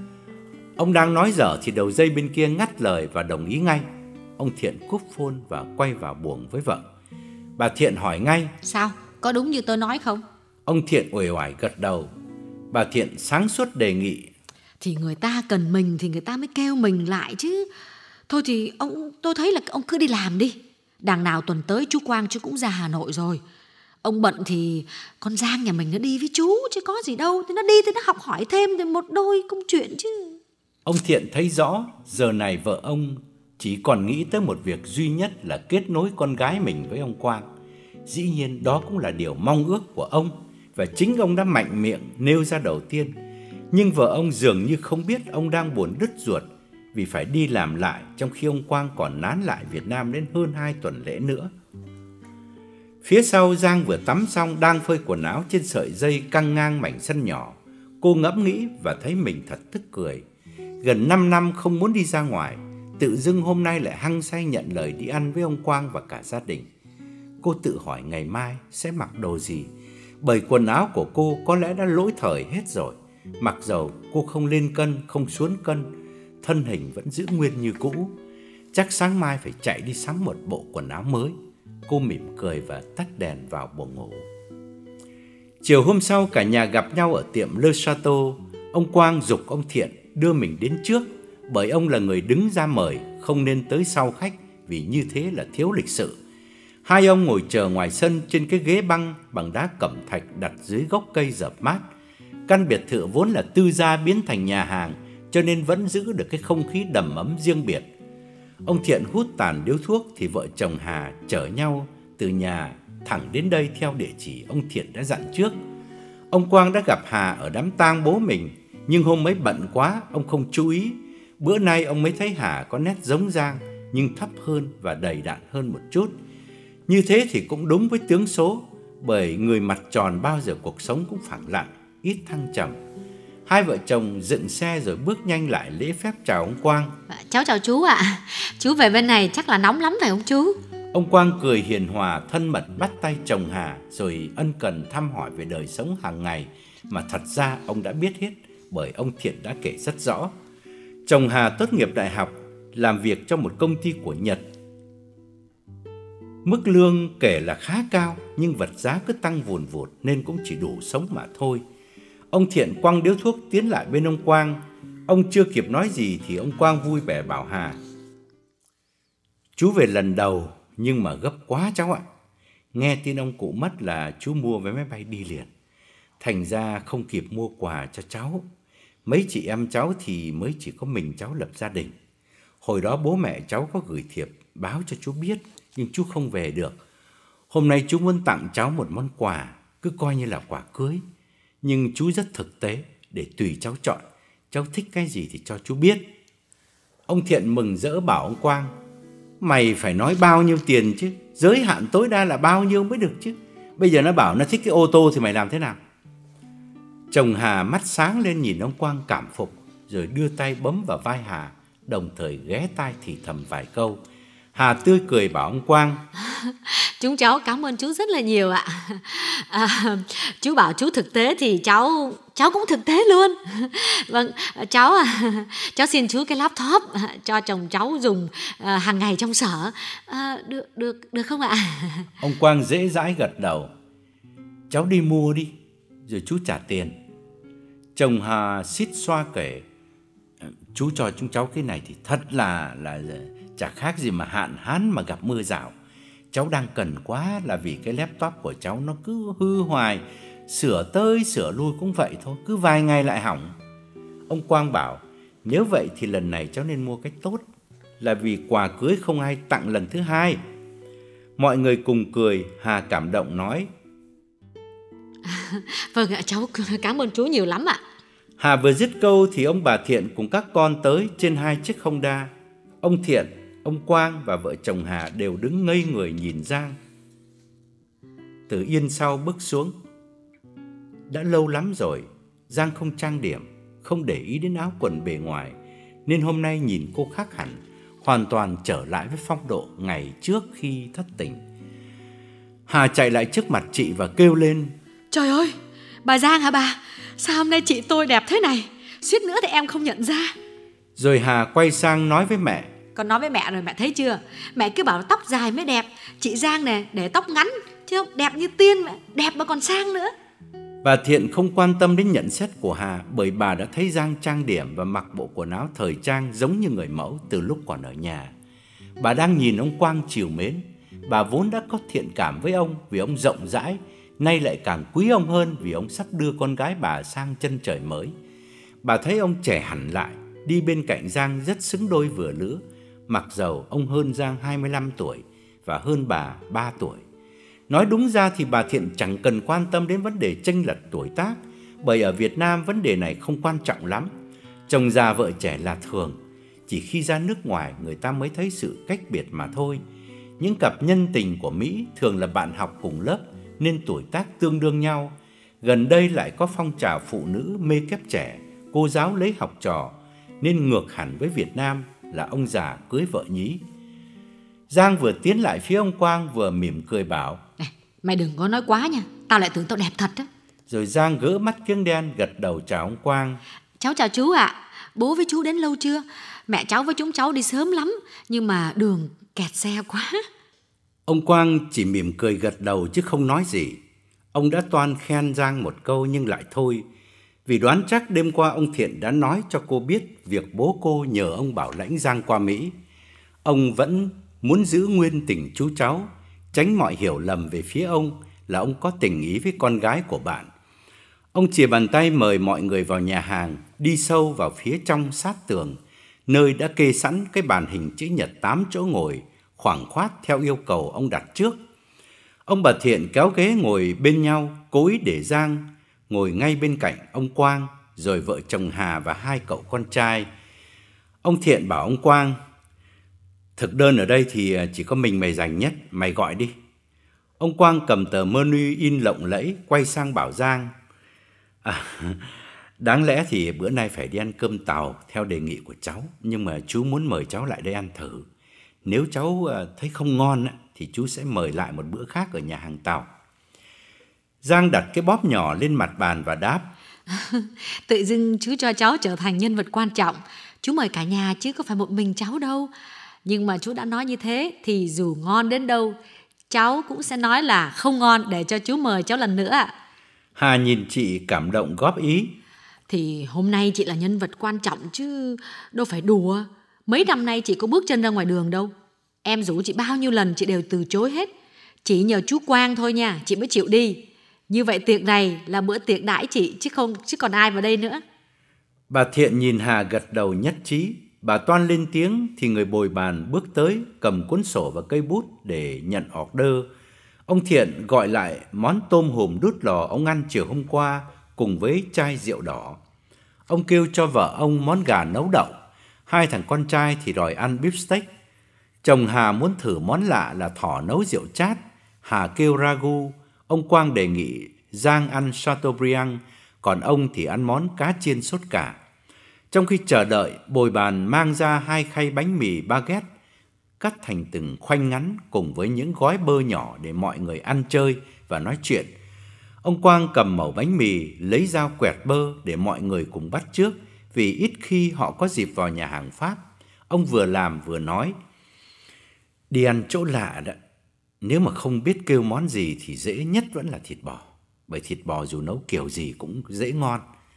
Ông đang nói dở thì đầu dây bên kia ngắt lời và đồng ý ngay. Ông Thiện cúp phone và quay vào buồng với vợ. Bà Thiện hỏi ngay: Sao, có đúng như tôi nói không? Ông Thiện uể oải gật đầu. Bà Thiện sáng suốt đề nghị: Thì người ta cần mình thì người ta mới kêu mình lại chứ. Thôi thì ông, tôi thấy là ông cứ đi làm đi. Đằng nào tuần tới chú Quang chú cũng ra Hà Nội rồi. Ông bận thì con Giang nhà mình nó đi với chú chứ có gì đâu. Thì nó đi thì nó học hỏi thêm thì một đôi công chuyện chứ. Ông Thiện thấy rõ giờ này vợ ông chỉ còn nghĩ tới một việc duy nhất là kết nối con gái mình với ông Quang. Dĩ nhiên đó cũng là điều mong ước của ông, và chính ông đã mạnh miệng nêu ra đầu tiên. Nhưng vợ ông dường như không biết ông đang buồn đứt ruột vì phải đi làm lại, trong khi ông Quang còn nán lại Việt Nam đến hơn hai tuần lễ nữa. Phía sau, Giang vừa tắm xong đang phơi quần áo trên sợi dây căng ngang mảnh sân nhỏ. Cô ngẫm nghĩ và thấy mình thật tức cười. Gần năm năm không muốn đi ra ngoài, tự dưng hôm nay lại hăng say nhận lời đi ăn với ông Quang và cả gia đình. Cô tự hỏi ngày mai sẽ mặc đồ gì, bởi quần áo của cô có lẽ đã lỗi thời hết rồi. Mặc dầu cô không lên cân, không xuống cân, thân hình vẫn giữ nguyên như cũ. Chắc sáng mai phải chạy đi sắm một bộ quần áo mới. Cô mỉm cười và tắt đèn vào buồng ngủ. Chiều hôm sau cả nhà gặp nhau ở tiệm Le Chateau. Ông Quang giục ông Thiện đưa mình đến trước, bởi ông là người đứng ra mời, không nên tới sau khách, vì như thế là thiếu lịch sự. Hai ông ngồi chờ ngoài sân trên cái ghế băng bằng đá cẩm thạch đặt dưới gốc cây dợp mát. Căn biệt thự vốn là tư gia biến thành nhà hàng, cho nên vẫn giữ được cái không khí đầm ấm riêng biệt. Ông Thiện hút tàn điếu thuốc thì vợ chồng Hà chở nhau từ nhà thẳng đến đây theo địa chỉ ông Thiện đã dặn trước. Ông Quang đã gặp Hà ở đám tang bố mình, nhưng hôm ấy bận quá, ông không chú ý. Bữa nay ông mới thấy Hà có nét giống Giang, nhưng thấp hơn và đầy đặn hơn một chút. Như thế thì cũng đúng với tướng số, bởi người mặt tròn bao giờ cuộc sống cũng phẳng lặng, ít thăng trầm. Hai vợ chồng dựng xe rồi bước nhanh lại lễ phép chào ông Quang. Cháu chào chú ạ. À. Chú về bên này chắc là nóng lắm phải không chú? Ông Quang cười hiền hòa, thân mật bắt tay chồng Hà, rồi ân cần thăm hỏi về đời sống hàng ngày mà thật ra ông đã biết hết, bởi ông Thiện đã kể rất rõ. Chồng Hà tốt nghiệp đại học, làm việc trong một công ty của Nhật. Mức lương kể là khá cao, nhưng vật giá cứ tăng vùn vụt nên cũng chỉ đủ sống mà thôi. Ông Thiện quăng điếu thuốc tiến lại bên ông Quang. Ông chưa kịp nói gì thì ông Quang vui vẻ bảo Hà: chú về lần đầu nhưng mà gấp quá cháu ạ. Nghe tin ông cụ mất là chú mua vé máy bay đi liền, thành ra không kịp mua quà cho cháu. Mấy chị em cháu thì mới chỉ có mình cháu lập gia đình. Hồi đó bố mẹ cháu có gửi thiệp báo cho chú biết, nhưng chú không về được. Hôm nay chú muốn tặng cháu một món quà, cứ coi như là quà cưới. Nhưng chú rất thực tế, để tùy cháu chọn. Cháu thích cái gì thì cho chú biết. Ông Thiện mừng rỡ bảo ông Quang: mày phải nói bao nhiêu tiền chứ, giới hạn tối đa là bao nhiêu mới được chứ. Bây giờ nó bảo nó thích cái ô tô thì mày làm thế nào? Chồng Hà mắt sáng lên nhìn ông Quang cảm phục, rồi đưa tay bấm vào vai Hà, đồng thời ghé tai thì thầm vài câu. Hà tươi cười bảo ông Quang: Chúng cháu cảm ơn chú rất là nhiều ạ. À, chú bảo chú thực tế thì cháu cháu cũng thực tế luôn. Vâng, cháu cháu xin chú cái laptop cho chồng cháu dùng à, hàng ngày trong sở. À, được được được không ạ? Ông Quang dễ dãi gật đầu. Cháu đi mua đi, rồi chú trả tiền. Chồng Hà xít xoa kể: chú cho chúng cháu cái này thì thật là là chả khác gì mà hạn hán mà gặp mưa rào. Cháu đang cần quá là vì cái laptop của cháu nó cứ hư hoài, sửa tới sửa lui cũng vậy thôi, cứ vài ngày lại hỏng. Ông Quang bảo: nếu vậy thì lần này cháu nên mua cái tốt, là vì quà cưới không ai tặng lần thứ hai. Mọi người cùng cười. Hà cảm động nói: à, vâng ạ, cháu cảm ơn chú nhiều lắm ạ. Hà vừa dứt câu thì ông bà Thiện cùng các con tới trên hai chiếc Honda. Ông Thiện, ông Quang và vợ chồng Hà đều đứng ngây người nhìn Giang từ yên sau bước xuống. Đã lâu lắm rồi Giang không trang điểm, không để ý đến áo quần bề ngoài, nên hôm nay nhìn cô khác hẳn, hoàn toàn trở lại với phong độ ngày trước khi thất tình. Hà chạy lại trước mặt chị và kêu lên: trời ơi, bà Giang hả bà? Sao hôm nay chị tôi đẹp thế này, suýt nữa thì em không nhận ra. Rồi Hà quay sang nói với mẹ: con nói với mẹ rồi, mẹ thấy chưa? Mẹ cứ bảo tóc dài mới đẹp. Chị Giang này để tóc ngắn chứ không đẹp như tiên, mẹ đẹp mà còn sang nữa. Bà Thiện không quan tâm đến nhận xét của Hà, bởi bà đã thấy Giang trang điểm và mặc bộ quần áo thời trang giống như người mẫu từ lúc còn ở nhà. Bà đang nhìn ông Quang trìu mến. Bà vốn đã có thiện cảm với ông vì ông rộng rãi, nay lại càng quý ông hơn vì ông sắp đưa con gái bà sang chân trời mới. Bà thấy ông trẻ hẳn lại, đi bên cạnh Giang rất xứng đôi vừa lứa, mặc dầu ông hơn Giang hai mươi lăm tuổi và hơn bà ba tuổi. Nói đúng ra thì bà Thiện chẳng cần quan tâm đến vấn đề chênh lệch tuổi tác, bởi ở Việt Nam vấn đề này không quan trọng lắm. Chồng già vợ trẻ là thường, chỉ khi ra nước ngoài người ta mới thấy sự cách biệt mà thôi. Những cặp nhân tình của Mỹ thường là bạn học cùng lớp nên tuổi tác tương đương nhau. Gần đây lại có phong trào phụ nữ mê kép trẻ, cô giáo lấy học trò, nên ngược hẳn với Việt Nam là ông già cưới vợ nhí. Giang vừa tiến lại phía ông Quang vừa mỉm cười bảo: này, mày đừng có nói quá nha, tao lại tưởng tao đẹp thật á. Rồi Giang gỡ mắt kiếng đen gật đầu chào ông Quang. Cháu chào chú ạ. À. Bố với chú đến lâu chưa? Mẹ cháu với chúng cháu đi sớm lắm, nhưng mà đường kẹt xe quá. Ông Quang chỉ mỉm cười gật đầu chứ không nói gì. Ông đã toan khen Giang một câu nhưng lại thôi, vì đoán chắc đêm qua ông Thiện đã nói cho cô biết việc bố cô nhờ ông bảo lãnh Giang qua Mỹ. Ông vẫn muốn giữ nguyên tình chú cháu, tránh mọi hiểu lầm về phía ông là ông có tình ý với con gái của bạn. Ông chìa bàn tay mời mọi người vào nhà hàng, đi sâu vào phía trong sát tường, nơi đã kê sẵn cái bàn hình chữ nhật tám chỗ ngồi, khoảng khoát theo yêu cầu ông đặt trước. Ông bà Thiện kéo ghế ngồi bên nhau, cố ý để Giang ngồi ngay bên cạnh ông Quang, rồi vợ chồng Hà và hai cậu con trai. Ông Thiện bảo ông Quang: thực đơn ở đây thì chỉ có mình mày rành nhất, mày gọi đi, Ông Quang cầm tờ menu in lộng lẫy, quay sang bảo Giang: À, đáng lẽ thì bữa nay phải đi ăn cơm tàu theo đề nghị của cháu, nhưng mà chú muốn mời cháu lại đây ăn thử. Nếu cháu thấy không ngon thì chú sẽ mời lại một bữa khác ở nhà hàng tàu. Giang đặt cái bóp nhỏ lên mặt bàn và đáp: Tự dưng chú cho cháu trở thành nhân vật quan trọng, chú mời cả nhà chứ có phải một mình cháu đâu. Nhưng mà chú đã nói như thế thì dù ngon đến đâu, cháu cũng sẽ nói là không ngon để cho chú mời cháu lần nữa ạ. Hà nhìn chị cảm động góp ý: Thì hôm nay chị là nhân vật quan trọng chứ đâu phải đùa. Mấy năm nay chị có bước chân ra ngoài đường đâu. Em rủ chị bao nhiêu lần chị đều từ chối hết. Chỉ nhờ chú Quang thôi nha, chị mới chịu đi. Như vậy tiệc này là bữa tiệc đãi chị chứ không chứ còn ai vào đây nữa. Bà Thiện nhìn Hà gật đầu nhất trí. Bà toan lên tiếng thì người bồi bàn bước tới, cầm cuốn sổ và cây bút để nhận order. Ông Thiện gọi lại món tôm hùm đút lò ông ăn chiều hôm qua cùng với chai rượu đỏ. Ông kêu cho vợ ông món gà nấu đậu. Hai thằng con trai thì đòi ăn beef steak. Chồng Hà muốn thử món lạ là thỏ nấu rượu chát. Hà kêu ragu. Ông Quang đề nghị Giang ăn Chateaubriand, còn ông thì ăn món cá chiên sốt cả. Trong khi chờ đợi, bồi bàn mang ra hai khay bánh mì baguette cắt thành từng khoanh ngắn cùng với những gói bơ nhỏ để mọi người ăn chơi và nói chuyện. Ông Quang cầm mẩu bánh mì, lấy dao quẹt bơ để mọi người cùng bắt chước, vì ít khi họ có dịp vào nhà hàng Pháp. Ông vừa làm vừa nói: Đi ăn chỗ lạ đó, nếu mà không biết kêu món gì thì dễ nhất vẫn là thịt bò, bởi thịt bò dù nấu kiểu gì cũng dễ ngon.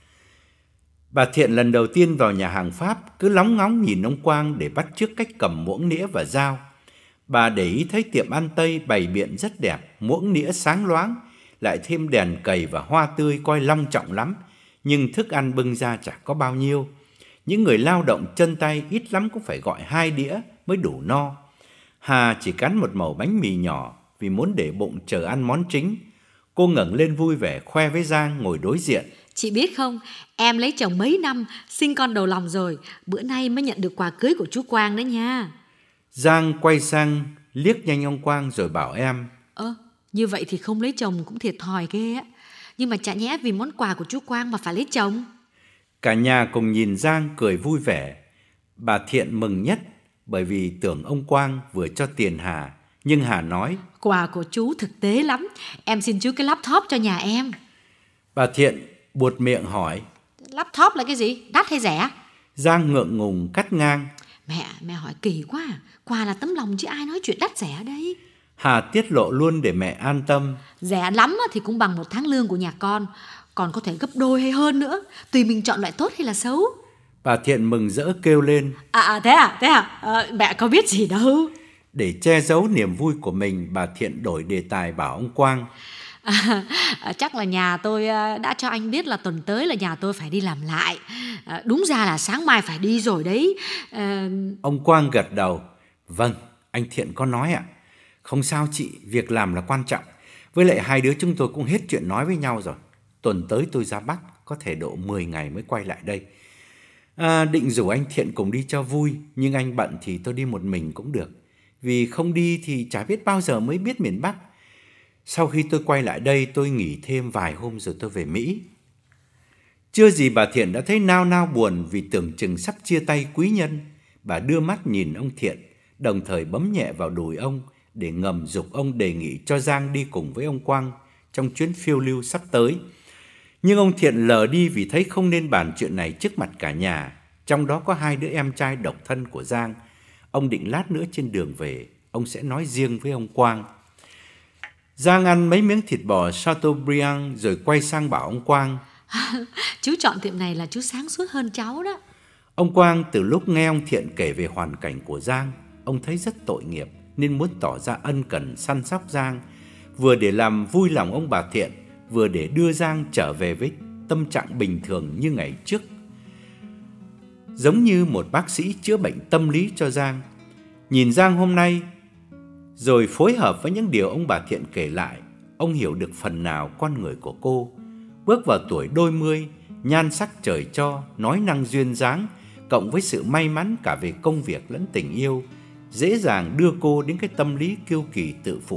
Bà Thiện lần đầu tiên vào nhà hàng Pháp cứ lóng ngóng nhìn ông Quang để bắt chước cách cầm muỗng nĩa và dao. Bà để ý thấy tiệm ăn Tây bày biện rất đẹp, muỗng nĩa sáng loáng, lại thêm đèn cầy và hoa tươi coi long trọng lắm, nhưng thức ăn bưng ra chả có bao nhiêu. Những người lao động chân tay ít lắm cũng phải gọi hai đĩa mới đủ no. Hà chỉ cắn một mẩu bánh mì nhỏ vì muốn để bụng chờ ăn món chính. Cô ngẩng lên vui vẻ khoe với Giang ngồi đối diện: Chị biết không, em lấy chồng mấy năm, sinh con đầu lòng rồi, bữa nay mới nhận được quà cưới của chú Quang đấy nha. Giang quay sang liếc nhanh ông Quang rồi bảo em: Ơ, như vậy thì không lấy chồng cũng thiệt thòi ghê á. Nhưng mà chả nhẽ vì món quà của chú Quang mà phải lấy chồng. Cả nhà cùng nhìn Giang cười vui vẻ. Bà Thiện mừng nhất bởi vì tưởng ông Quang vừa cho tiền Hà. Nhưng Hà nói: Quà của chú thực tế lắm, em xin chú cái laptop cho nhà em. Bà Thiện buột miệng hỏi: Laptop là cái gì? Đắt hay rẻ? Giang ngượng ngùng cắt ngang: Mẹ, mẹ hỏi kỳ quá à. Quà là tấm lòng chứ ai nói chuyện đắt rẻ đây. Hà tiết lộ luôn để mẹ an tâm: Rẻ lắm thì cũng bằng một tháng lương của nhà con, còn có thể gấp đôi hay hơn nữa, tùy mình chọn loại tốt hay là xấu. Bà Thiện mừng rỡ kêu lên: À, à thế à, thế à, à mẹ có biết gì đâu. Để che giấu niềm vui của mình, bà Thiện đổi đề tài bảo ông Quang: À, chắc là nhà tôi đã cho anh biết là tuần tới là nhà tôi phải đi làm lại. À, đúng ra là sáng mai phải đi rồi đấy. À... Ông Quang gật đầu: Vâng, anh Thiện có nói ạ. Không sao chị, việc làm là quan trọng. Với lại hai đứa chúng tôi cũng hết chuyện nói với nhau rồi. Tuần tới tôi ra Bắc, có thể độ mười ngày mới quay lại đây. À, định rủ anh Thiện cùng đi cho vui, nhưng anh bận thì tôi đi một mình cũng được. Vì không đi thì chả biết bao giờ mới biết miền Bắc. Sau khi tôi quay lại đây, tôi nghỉ thêm vài hôm rồi tôi về Mỹ. Chưa gì bà Thiện đã thấy nao nao buồn vì tưởng chừng sắp chia tay quý nhân. Bà đưa mắt nhìn ông Thiện, đồng thời bấm nhẹ vào đùi ông để ngầm giục ông đề nghị cho Giang đi cùng với ông Quang trong chuyến phiêu lưu sắp tới. Nhưng ông Thiện lờ đi vì thấy không nên bàn chuyện này trước mặt cả nhà, trong đó có hai đứa em trai độc thân của Giang. Ông định lát nữa trên đường về, ông sẽ nói riêng với ông Quang. Giang ăn mấy miếng thịt bò Chateaubriand rồi quay sang bảo ông Quang: Chú chọn tiệm này là chú sáng suốt hơn cháu đó. Ông Quang từ lúc nghe ông Thiện kể về hoàn cảnh của Giang, ông thấy rất tội nghiệp nên muốn tỏ ra ân cần săn sóc Giang, vừa để làm vui lòng ông bà Thiện, vừa để đưa Giang trở về với tâm trạng bình thường như ngày trước. Giống như một bác sĩ chữa bệnh tâm lý cho Giang. Nhìn Giang hôm nay, rồi phối hợp với những điều ông bà Thiện kể lại, ông hiểu được phần nào con người của cô. Bước vào tuổi đôi mươi, nhan sắc trời cho, nói năng duyên dáng, cộng với sự may mắn cả về công việc lẫn tình yêu, dễ dàng đưa cô đến cái tâm lý kiêu kỳ tự phụ,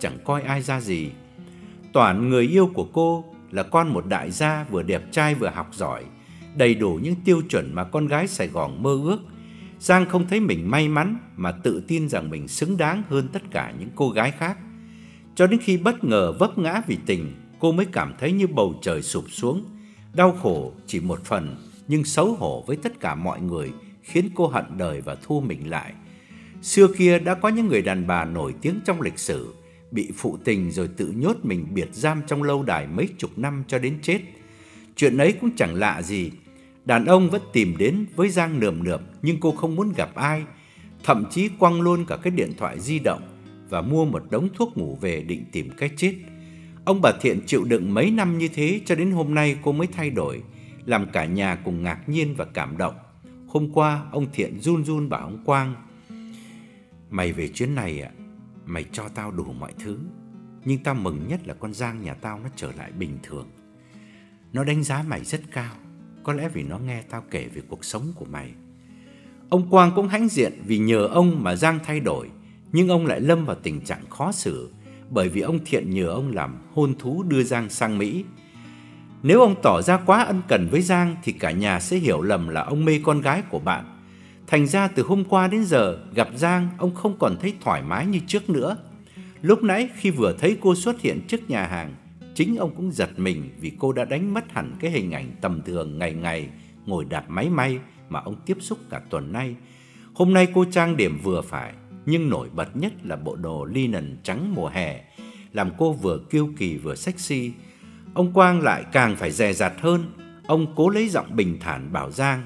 chẳng coi ai ra gì. Toản, người yêu của cô, là con một đại gia, vừa đẹp trai vừa học giỏi, đầy đủ những tiêu chuẩn mà con gái Sài Gòn mơ ước. Giang không thấy mình may mắn mà tự tin rằng mình xứng đáng hơn tất cả những cô gái khác. Cho đến khi bất ngờ vấp ngã vì tình, cô mới cảm thấy như bầu trời sụp xuống. Đau khổ chỉ một phần, nhưng xấu hổ với tất cả mọi người khiến cô hận đời và thu mình lại. Xưa kia đã có những người đàn bà nổi tiếng trong lịch sử bị phụ tình rồi tự nhốt mình biệt giam trong lâu đài mấy chục năm cho đến chết. Chuyện ấy cũng chẳng lạ gì. Đàn ông vẫn tìm đến với Giang nườm nượp, nhưng cô không muốn gặp ai, thậm chí quăng luôn cả cái điện thoại di động và mua một đống thuốc ngủ về định tìm cái chết. Ông bà Thiện chịu đựng mấy năm như thế cho đến hôm nay cô mới thay đổi, làm cả nhà cùng ngạc nhiên và cảm động. Hôm qua ông Thiện run run bảo ông Quang: "Mày về chuyến này ạ, mày cho tao đủ mọi thứ, nhưng tao mừng nhất là con Giang nhà tao nó trở lại bình thường. Nó đánh giá mày rất cao, có lẽ vì nó nghe tao kể về cuộc sống của mày." Ông Quang cũng hãnh diện vì nhờ ông mà Giang thay đổi, nhưng ông lại lâm vào tình trạng khó xử, bởi vì ông Thiện nhờ ông làm hôn thú đưa Giang sang Mỹ. Nếu ông tỏ ra quá ân cần với Giang thì cả nhà sẽ hiểu lầm là ông mê con gái của bạn. Thành ra từ hôm qua đến giờ gặp Giang, ông không còn thấy thoải mái như trước nữa. Lúc nãy khi vừa thấy cô xuất hiện trước nhà hàng, chính ông cũng giật mình vì cô đã đánh mất hẳn cái hình ảnh tầm thường ngày ngày ngồi đạp máy may mà ông tiếp xúc cả tuần nay. Hôm nay cô trang điểm vừa phải, nhưng nổi bật nhất là bộ đồ linen trắng mùa hè, làm cô vừa kiêu kỳ vừa sexy. Ông Quang lại càng phải dè dặt hơn. Ông cố lấy giọng bình thản bảo Giang: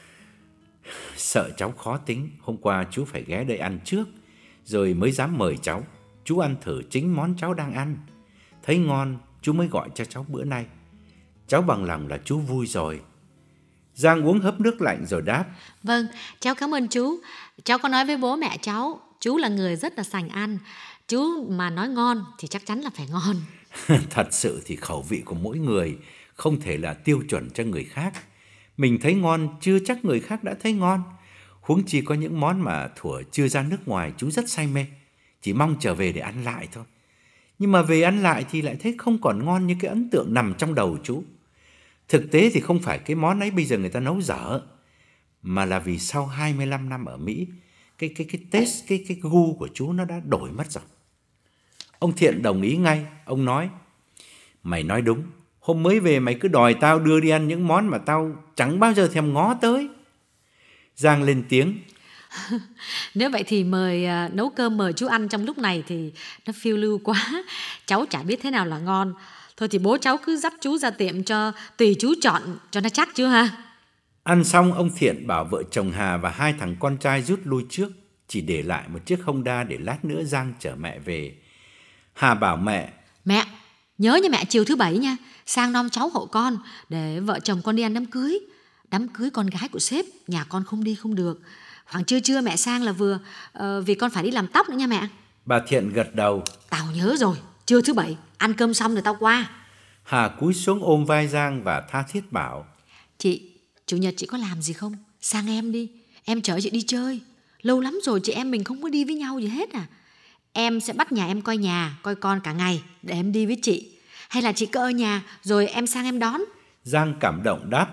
"Sợ cháu khó tính, hôm qua chú phải ghé đây ăn trước, rồi mới dám mời cháu. Chú ăn thử chính món cháu đang ăn. Thấy ngon, chú mới gọi cho cháu bữa nay. Cháu bằng lòng là chú vui rồi." Giang uống hớp nước lạnh rồi đáp: "Vâng, cháu cảm ơn chú. Cháu có nói với bố mẹ cháu, chú là người rất là sành ăn. Chú mà nói ngon thì chắc chắn là phải ngon." Thật sự thì khẩu vị của mỗi người không thể là tiêu chuẩn cho người khác. Mình thấy ngon chưa chắc người khác đã thấy ngon. Huống chi có những món mà thuở chưa ra nước ngoài chú rất say mê, chỉ mong trở về để ăn lại thôi. Nhưng mà về ăn lại thì lại thấy không còn ngon như cái ấn tượng nằm trong đầu chú. Thực tế thì không phải cái món ấy bây giờ người ta nấu dở, mà là vì sau hai mươi lăm năm ở Mỹ, cái cái cái taste, cái cái gu của chú nó đã đổi mất rồi. Ông Thiện đồng ý ngay. Ông nói: "Mày nói đúng, hôm mới về mày cứ đòi tao đưa đi ăn những món mà tao chẳng bao giờ thèm ngó tới." Giang lên tiếng: "Nếu vậy thì mời uh, nấu cơm mời chú ăn trong lúc này thì nó phiêu lưu quá. Cháu chả biết thế nào là ngon. Thôi thì bố cháu cứ dắt chú ra tiệm cho tùy chú chọn cho nó chắc chứ ha." Ăn xong, ông Thiện bảo vợ chồng Hà và hai thằng con trai rút lui trước, chỉ để lại một chiếc Honda để lát nữa Giang chở mẹ về. Hà bảo mẹ: "Mẹ, nhớ nha mẹ, chiều thứ bảy nha, sang nom cháu hộ con để vợ chồng con đi ăn đám cưới. Đám cưới con gái của sếp, nhà con không đi không được. Khoảng trưa trưa mẹ sang là vừa, uh, vì con phải đi làm tóc nữa nha mẹ." Bà Thiện gật đầu: "Tao nhớ rồi, trưa thứ bảy, ăn cơm xong rồi tao qua." Hà cúi xuống ôm vai Giang và tha thiết bảo: "Chị, chủ nhật chị có làm gì không? Sang em đi, em chở chị đi chơi. Lâu lắm rồi chị em mình không có đi với nhau gì hết à. Em sẽ bắt nhà em coi nhà, coi con cả ngày để em đi với chị. Hay là chị cứ ở nhà rồi em sang em đón?" Giang cảm động đáp: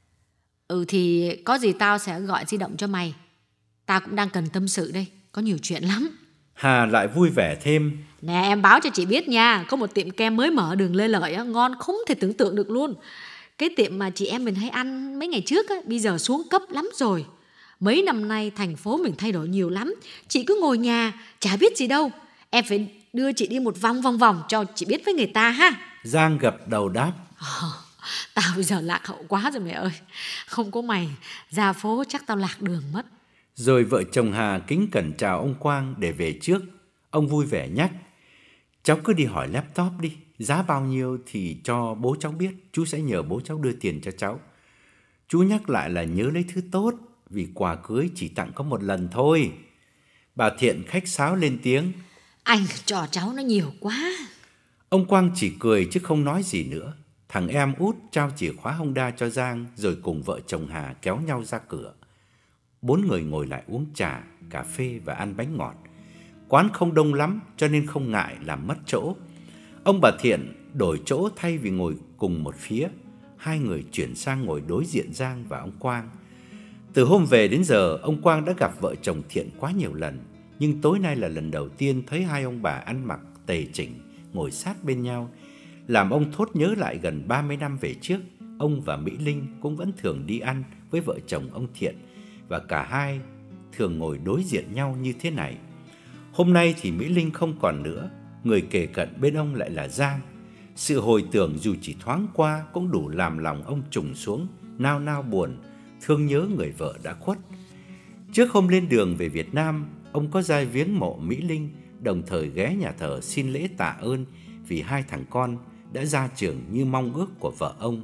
"Ừ thì có gì tao sẽ gọi di động cho mày. Tao cũng đang cần tâm sự đây, có nhiều chuyện lắm." Hà lại vui vẻ thêm: "Nè em báo cho chị biết nha, có một tiệm kem mới mở đường Lê Lợi á, ngon không thể tưởng tượng được luôn. Cái tiệm mà chị em mình hay ăn mấy ngày trước á, bây giờ xuống cấp lắm rồi. Mấy năm nay thành phố mình thay đổi nhiều lắm. Chị cứ ngồi nhà, chả biết gì đâu. Em phải đưa chị đi một vòng vòng vòng cho chị biết với người ta ha." Giang gật đầu đáp: "Ờ, tao bây giờ lạc hậu quá rồi mẹ ơi. Không có mày, ra phố chắc tao lạc đường mất." Rồi vợ chồng Hà kính cẩn chào ông Quang để về trước. Ông vui vẻ nhắc: "Cháu cứ đi hỏi laptop đi, giá bao nhiêu thì cho bố cháu biết, chú sẽ nhờ bố cháu đưa tiền cho cháu. Chú nhắc lại là nhớ lấy thứ tốt, vì quà cưới chỉ tặng có một lần thôi." Bà Thiện khách sáo lên tiếng: "Anh cho cháu nó nhiều quá." Ông Quang chỉ cười chứ không nói gì nữa. Thằng em út trao chìa khóa Honda cho Giang, rồi cùng vợ chồng Hà kéo nhau ra cửa. Bốn người ngồi lại uống trà, cà phê và ăn bánh ngọt. Quán không đông lắm cho nên không ngại làm mất chỗ. Ông bà Thiện đổi chỗ, thay vì ngồi cùng một phía, hai người chuyển sang ngồi đối diện Giang và ông Quang. Từ hôm về đến giờ, ông Quang đã gặp vợ chồng Thiện quá nhiều lần, nhưng tối nay là lần đầu tiên thấy hai ông bà ăn mặc tề chỉnh, ngồi sát bên nhau, làm ông thốt nhớ lại gần ba mươi năm về trước, ông và Mỹ Linh cũng vẫn thường đi ăn với vợ chồng ông Thiện, và cả hai thường ngồi đối diện nhau như thế này. Hôm nay thì Mỹ Linh không còn nữa, người kề cận bên ông lại là Giang. Sự hồi tưởng dù chỉ thoáng qua cũng đủ làm lòng ông trùng xuống, nao nao buồn, thương nhớ người vợ đã khuất. Trước hôm lên đường về Việt Nam, ông có ra viếng mộ Mỹ Linh, đồng thời ghé nhà thờ xin lễ tạ ơn vì hai thằng con đã ra trường như mong ước của vợ ông.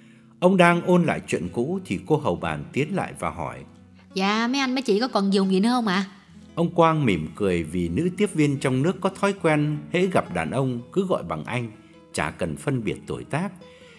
Ông đang ôn lại chuyện cũ thì cô hầu bàn tiến lại và hỏi: Dạ mấy anh mấy chị có còn dùng gì nữa không ạ? À? Ông Quang mỉm cười vì nữ tiếp viên trong nước có thói quen hễ gặp đàn ông cứ gọi bằng anh, chả cần phân biệt tuổi tác.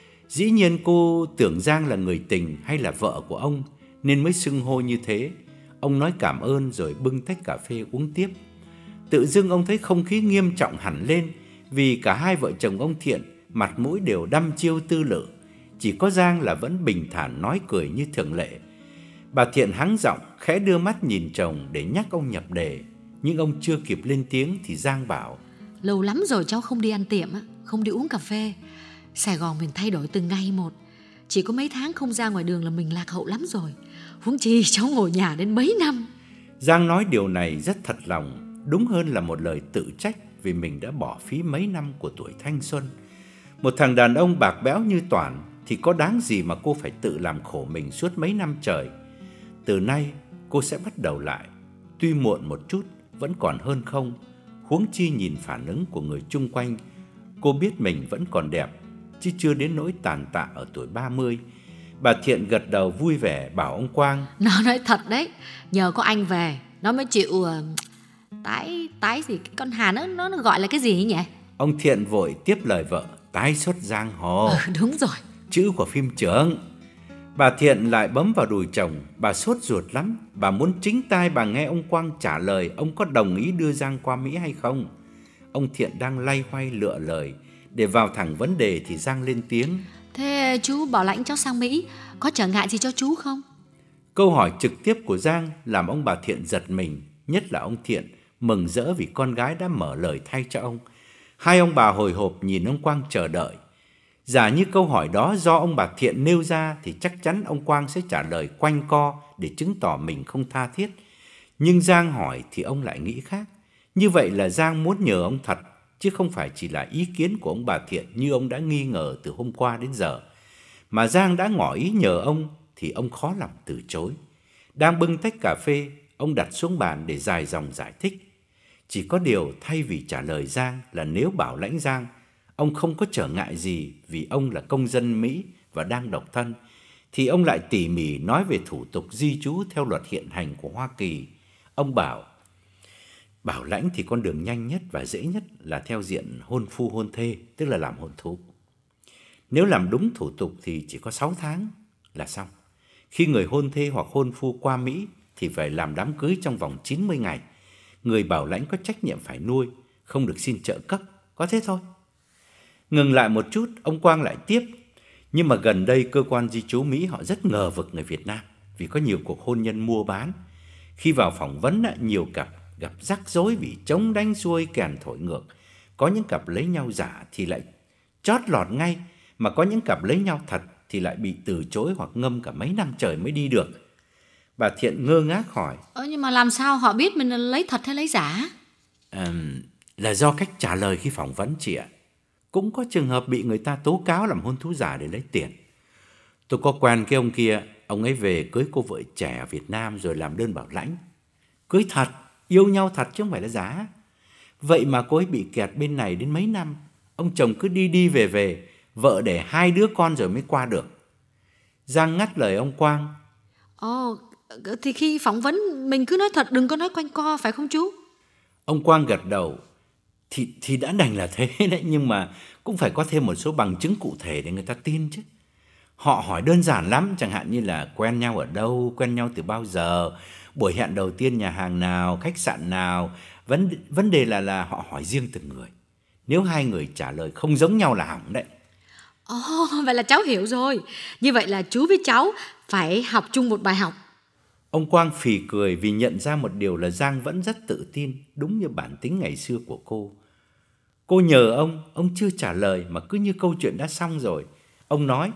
Dĩ nhiên cô tưởng Giang là người tình hay là vợ của ông nên mới xưng hô như thế. Ông nói cảm ơn rồi bưng tách cà phê uống tiếp. Tự dưng ông thấy không khí nghiêm trọng hẳn lên, vì cả hai vợ chồng ông Thiện mặt mũi đều đăm chiêu tư lự, chỉ có Giang là vẫn bình thản nói cười như thường lệ. Bà Thiện hắng giọng khẽ đưa mắt nhìn chồng để nhắc ông nhập đề, nhưng ông chưa kịp lên tiếng thì Giang bảo: Lâu lắm rồi cháu không đi ăn tiệm, không đi uống cà phê. Sài Gòn mình thay đổi từng ngày một, chỉ có mấy tháng không ra ngoài đường là mình lạc hậu lắm rồi, huống chi cháu ngồi nhà đến mấy năm. Giang nói điều này rất thật lòng, đúng hơn là một lời tự trách vì mình đã bỏ phí mấy năm của tuổi thanh xuân. Một thằng đàn ông bạc bẽo như Toản thì có đáng gì mà cô phải tự làm khổ mình suốt mấy năm trời. Từ nay cô sẽ bắt đầu lại, tuy muộn một chút vẫn còn hơn không. Huống chi nhìn phản ứng của người chung quanh, cô biết mình vẫn còn đẹp, chứ chưa đến nỗi tàn tạ ở tuổi ba mươi. Bà Thiện gật đầu vui vẻ bảo ông Quang: Nó nói thật đấy, nhờ có anh về nó mới chịu uh, tái tái gì cái con Hà nó nó gọi là cái gì nhỉ? Ông Thiện vội tiếp lời vợ: Tái xuất giang hồ. Ừ, đúng rồi, chữ của phim trưởng. Bà Thiện lại bấm vào đùi chồng. Bà sốt ruột lắm. Bà muốn chính tai bà nghe ông Quang trả lời ông có đồng ý đưa Giang qua Mỹ hay không. Ông Thiện đang loay hoay lựa lời để vào thẳng vấn đề thì Giang lên tiếng: Thế chú bảo lãnh cháu sang Mỹ có trở ngại gì cho chú không? Câu hỏi trực tiếp của Giang làm ông bà Thiện giật mình, nhất là ông Thiện mừng rỡ vì con gái đã mở lời thay cho ông. Hai ông bà hồi hộp nhìn ông Quang chờ đợi. Giả như câu hỏi đó do ông bà Thiện nêu ra thì chắc chắn ông Quang sẽ trả lời quanh co để chứng tỏ mình không tha thiết. Nhưng Giang hỏi thì ông lại nghĩ khác. Như vậy là Giang muốn nhờ ông thật, chứ không phải chỉ là ý kiến của ông bà Thiện như ông đã nghi ngờ từ hôm qua đến giờ. Mà Giang đã ngỏ ý nhờ ông thì ông khó lòng từ chối. Đang bưng tách cà phê, ông đặt xuống bàn để dài dòng giải thích. Chỉ có điều thay vì trả lời Giang là nếu bảo lãnh Giang, ông không có trở ngại gì vì ông là công dân Mỹ và đang độc thân, thì ông lại tỉ mỉ nói về thủ tục di trú theo luật hiện hành của Hoa Kỳ. Ông bảo, bảo lãnh thì con đường nhanh nhất và dễ nhất là theo diện hôn phu hôn thê, tức là làm hôn thú. Nếu làm đúng thủ tục thì chỉ có sáu tháng là xong. Khi người hôn thê hoặc hôn phu qua Mỹ thì phải làm đám cưới trong vòng chín mươi ngày. Người bảo lãnh có trách nhiệm phải nuôi, không được xin trợ cấp, có thế thôi. Ngừng lại một chút, ông Quang lại tiếp. Nhưng mà gần đây cơ quan di trú Mỹ họ rất ngờ vực người Việt Nam vì có nhiều cuộc hôn nhân mua bán. Khi vào phỏng vấn, nhiều cặp gặp rắc rối vì chống đánh xuôi kèn thổi ngược. Có những cặp lấy nhau giả thì lại chót lọt ngay, mà có những cặp lấy nhau thật thì lại bị từ chối hoặc ngâm cả mấy năm trời mới đi được. Bà Thiện ngơ ngác hỏi, Ờ, nhưng mà làm sao họ biết mình lấy thật hay lấy giả? À, là do cách trả lời khi phỏng vấn chị ạ. Cũng có trường hợp bị người ta tố cáo làm hôn thú giả để lấy tiền. Tôi có quen cái ông kia, ông ấy về cưới cô vợ trẻ ở Việt Nam rồi làm đơn bảo lãnh. Cưới thật, yêu nhau thật chứ không phải là giả. Vậy mà cô ấy bị kẹt bên này đến mấy năm. Ông chồng cứ đi đi về về, vợ đẻ hai đứa con rồi mới qua được. Giang ngắt lời ông Quang. Ồ, thì khi phỏng vấn mình cứ nói thật, đừng có nói quanh co, phải không chú? Ông Quang gật đầu. Thì, thì đã đành là thế đấy, nhưng mà cũng phải có thêm một số bằng chứng cụ thể để người ta tin chứ. Họ hỏi đơn giản lắm, chẳng hạn như là quen nhau ở đâu, quen nhau từ bao giờ, buổi hẹn đầu tiên nhà hàng nào, khách sạn nào, Vấn, vấn đề là là họ hỏi riêng từng người. Nếu hai người trả lời không giống nhau là hỏng đấy. Ồ, vậy là cháu hiểu rồi. Như vậy là chú với cháu phải học chung một bài học. Ông Quang phì cười vì nhận ra một điều là Giang vẫn rất tự tin, đúng như bản tính ngày xưa của cô. Cô nhờ ông, ông chưa trả lời mà cứ như câu chuyện đã xong rồi. Ông nói,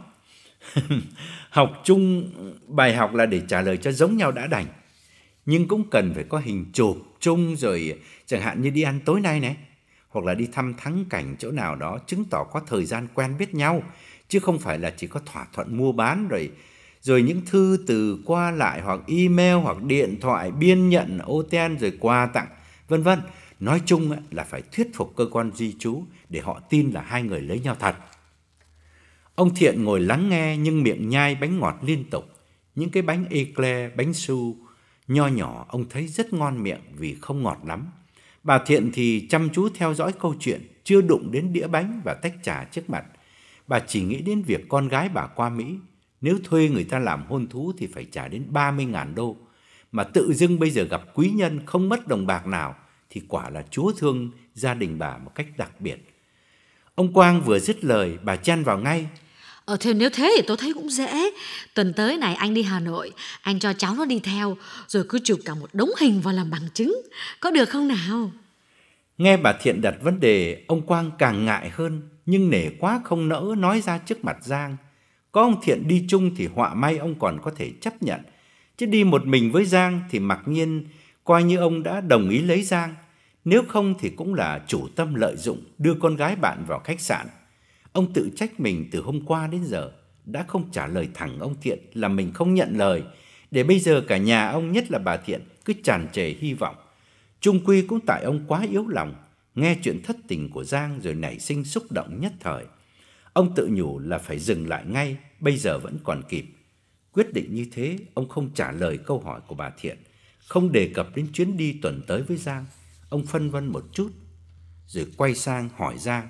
học chung bài học là để trả lời cho giống nhau đã đành. Nhưng cũng cần phải có hình chụp chung rồi, chẳng hạn như đi ăn tối nay này, hoặc là đi thăm thắng cảnh chỗ nào đó chứng tỏ có thời gian quen biết nhau, chứ không phải là chỉ có thỏa thuận mua bán rồi rồi những thư từ qua lại hoặc email hoặc điện thoại biên nhận ô tê en rồi quà tặng, vân vân. Nói chung là phải thuyết phục cơ quan di trú để họ tin là hai người lấy nhau thật. Ông Thiện ngồi lắng nghe nhưng miệng nhai bánh ngọt liên tục. Những cái bánh eclair, bánh su nho nhỏ ông thấy rất ngon miệng vì không ngọt lắm. Bà Thiện thì chăm chú theo dõi câu chuyện, chưa đụng đến đĩa bánh và tách trà trước mặt. Bà chỉ nghĩ đến việc con gái bà qua Mỹ. Nếu thuê người ta làm hôn thú thì phải trả đến ba mươi ngàn đô. Mà tự dưng bây giờ gặp quý nhân không mất đồng bạc nào thì quả là Chúa thương gia đình bà một cách đặc biệt. Ông Quang vừa dứt lời, bà chen vào ngay. Ờ thế nếu thế thì tôi thấy cũng dễ. Tuần tới này anh đi Hà Nội, anh cho cháu nó đi theo, rồi cứ chụp cả một đống hình vào làm bằng chứng. Có được không nào? Nghe bà Thiện đặt vấn đề, ông Quang càng ngại hơn, nhưng nể quá không nỡ nói ra trước mặt Giang. Có ông Thiện đi chung thì họa may ông còn có thể chấp nhận, chứ đi một mình với Giang thì mặc nhiên coi như ông đã đồng ý lấy Giang. Nếu không thì cũng là chủ tâm lợi dụng, đưa con gái bạn vào khách sạn. Ông tự trách mình từ hôm qua đến giờ đã không trả lời thẳng ông Thiện là mình không nhận lời, để bây giờ cả nhà ông, nhất là bà Thiện, cứ tràn trề hy vọng. Chung quy cũng tại ông quá yếu lòng, nghe chuyện thất tình của Giang rồi nảy sinh xúc động nhất thời. Ông tự nhủ là phải dừng lại ngay, bây giờ vẫn còn kịp. Quyết định như thế, ông không trả lời câu hỏi của bà Thiện, không đề cập đến chuyến đi tuần tới với Giang. Ông phân vân một chút, rồi quay sang hỏi Giang.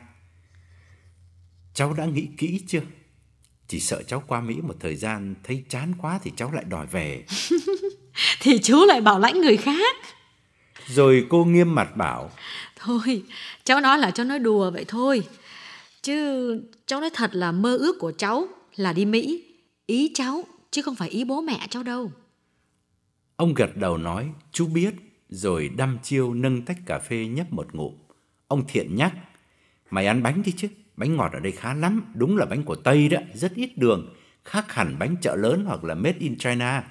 Cháu đã nghĩ kỹ chưa? Chỉ sợ cháu qua Mỹ một thời gian thấy chán quá thì cháu lại đòi về. Thì chú lại bảo lãnh người khác. Rồi cô nghiêm mặt bảo. Thôi, cháu nói là cháu nói đùa vậy thôi. Chứ cháu nói thật là mơ ước của cháu là đi Mỹ. Ý cháu, chứ không phải ý bố mẹ cháu đâu. Ông gật đầu nói, chú biết. Rồi đăm chiêu nâng tách cà phê nhấp một ngụm. Ông Thiện nhắc, mày ăn bánh đi chứ, bánh ngọt ở đây khá lắm, đúng là bánh của Tây đó, rất ít đường, khác hẳn bánh chợ lớn hoặc là made in China.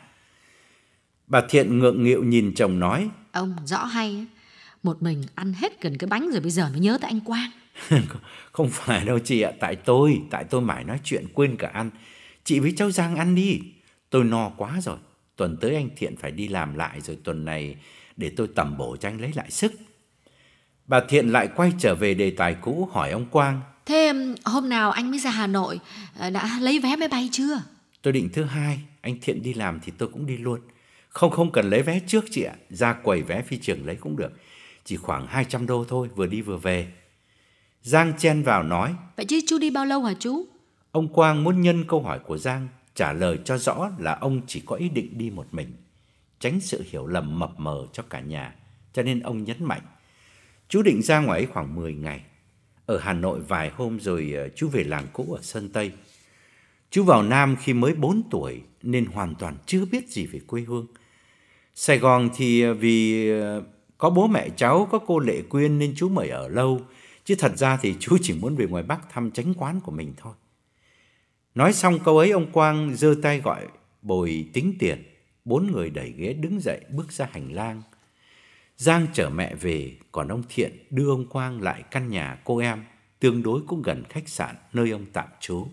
Bà Thiện ngượng nghịu nhìn chồng nói, ông rõ hay, một mình ăn hết gần cái bánh rồi bây giờ mới nhớ tới anh Quang. Không phải đâu chị ạ, tại tôi, tại tôi mải nói chuyện quên cả ăn. Chị với cháu Giang ăn đi, tôi no quá rồi. Tuần tới anh Thiện phải đi làm lại rồi, tuần này để tôi tầm bổ cho anh lấy lại sức. Bà Thiện lại quay trở về đề tài cũ, hỏi ông Quang. Thế hôm nào anh mới ra Hà Nội, đã lấy vé máy bay chưa? Tôi định thứ hai, anh Thiện đi làm thì tôi cũng đi luôn. Không không cần lấy vé trước chị ạ, ra quầy vé phi trường lấy cũng được. Chỉ khoảng hai trăm đô thôi, vừa đi vừa về. Giang chen vào nói. Vậy chứ chú đi bao lâu hả chú? Ông Quang muốn nhân câu hỏi của Giang, trả lời cho rõ là ông chỉ có ý định đi một mình, tránh sự hiểu lầm mập mờ cho cả nhà. Cho nên ông nhấn mạnh, chú định ra ngoài ấy khoảng mười ngày. Ở Hà Nội vài hôm rồi chú về làng cũ ở Sơn Tây. Chú vào Nam khi mới bốn tuổi nên hoàn toàn chưa biết gì về quê hương. Sài Gòn thì vì có bố mẹ cháu, có cô Lệ Quyên nên chú mời ở lâu. Chứ thật ra thì chú chỉ muốn về ngoài Bắc thăm chánh quán của mình thôi. Nói xong câu ấy, ông Quang giơ tay gọi bồi tính tiền. Bốn người đẩy ghế đứng dậy bước ra hành lang. Giang chở mẹ về, còn ông Thiện đưa ông Quang lại căn nhà cô em, tương đối cũng gần khách sạn nơi ông tạm trú.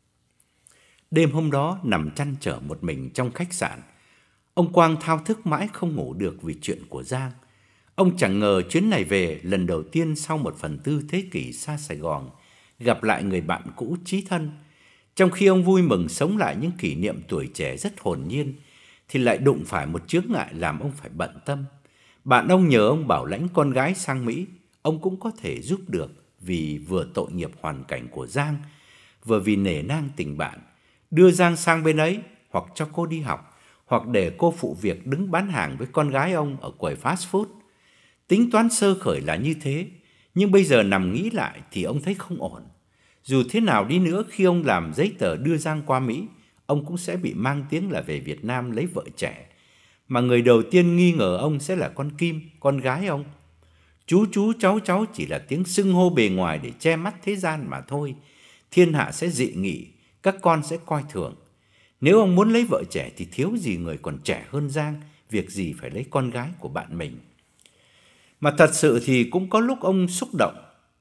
Đêm hôm đó nằm chăn trở một mình trong khách sạn, ông Quang thao thức mãi không ngủ được vì chuyện của Giang. Ông chẳng ngờ chuyến này về lần đầu tiên sau một phần tư thế kỷ xa Sài Gòn, gặp lại người bạn cũ chí thân. Trong khi ông vui mừng sống lại những kỷ niệm tuổi trẻ rất hồn nhiên, thì lại đụng phải một chướng ngại làm ông phải bận tâm. Bạn ông nhờ ông bảo lãnh con gái sang Mỹ, ông cũng có thể giúp được vì vừa tội nghiệp hoàn cảnh của Giang, vừa vì nể nang tình bạn, đưa Giang sang bên ấy hoặc cho cô đi học, hoặc để cô phụ việc đứng bán hàng với con gái ông ở quầy fast food. Tính toán sơ khởi là như thế, nhưng bây giờ nằm nghĩ lại thì ông thấy không ổn. Dù thế nào đi nữa, khi ông làm giấy tờ đưa Giang qua Mỹ, ông cũng sẽ bị mang tiếng là về Việt Nam lấy vợ trẻ. Mà người đầu tiên nghi ngờ ông sẽ là con Kim, con gái ông. Chú chú cháu cháu chỉ là tiếng xưng hô bề ngoài để che mắt thế gian mà thôi. Thiên hạ sẽ dị nghị, các con sẽ coi thường. Nếu ông muốn lấy vợ trẻ thì thiếu gì người còn trẻ hơn Giang, việc gì phải lấy con gái của bạn mình. Mà thật sự thì cũng có lúc ông xúc động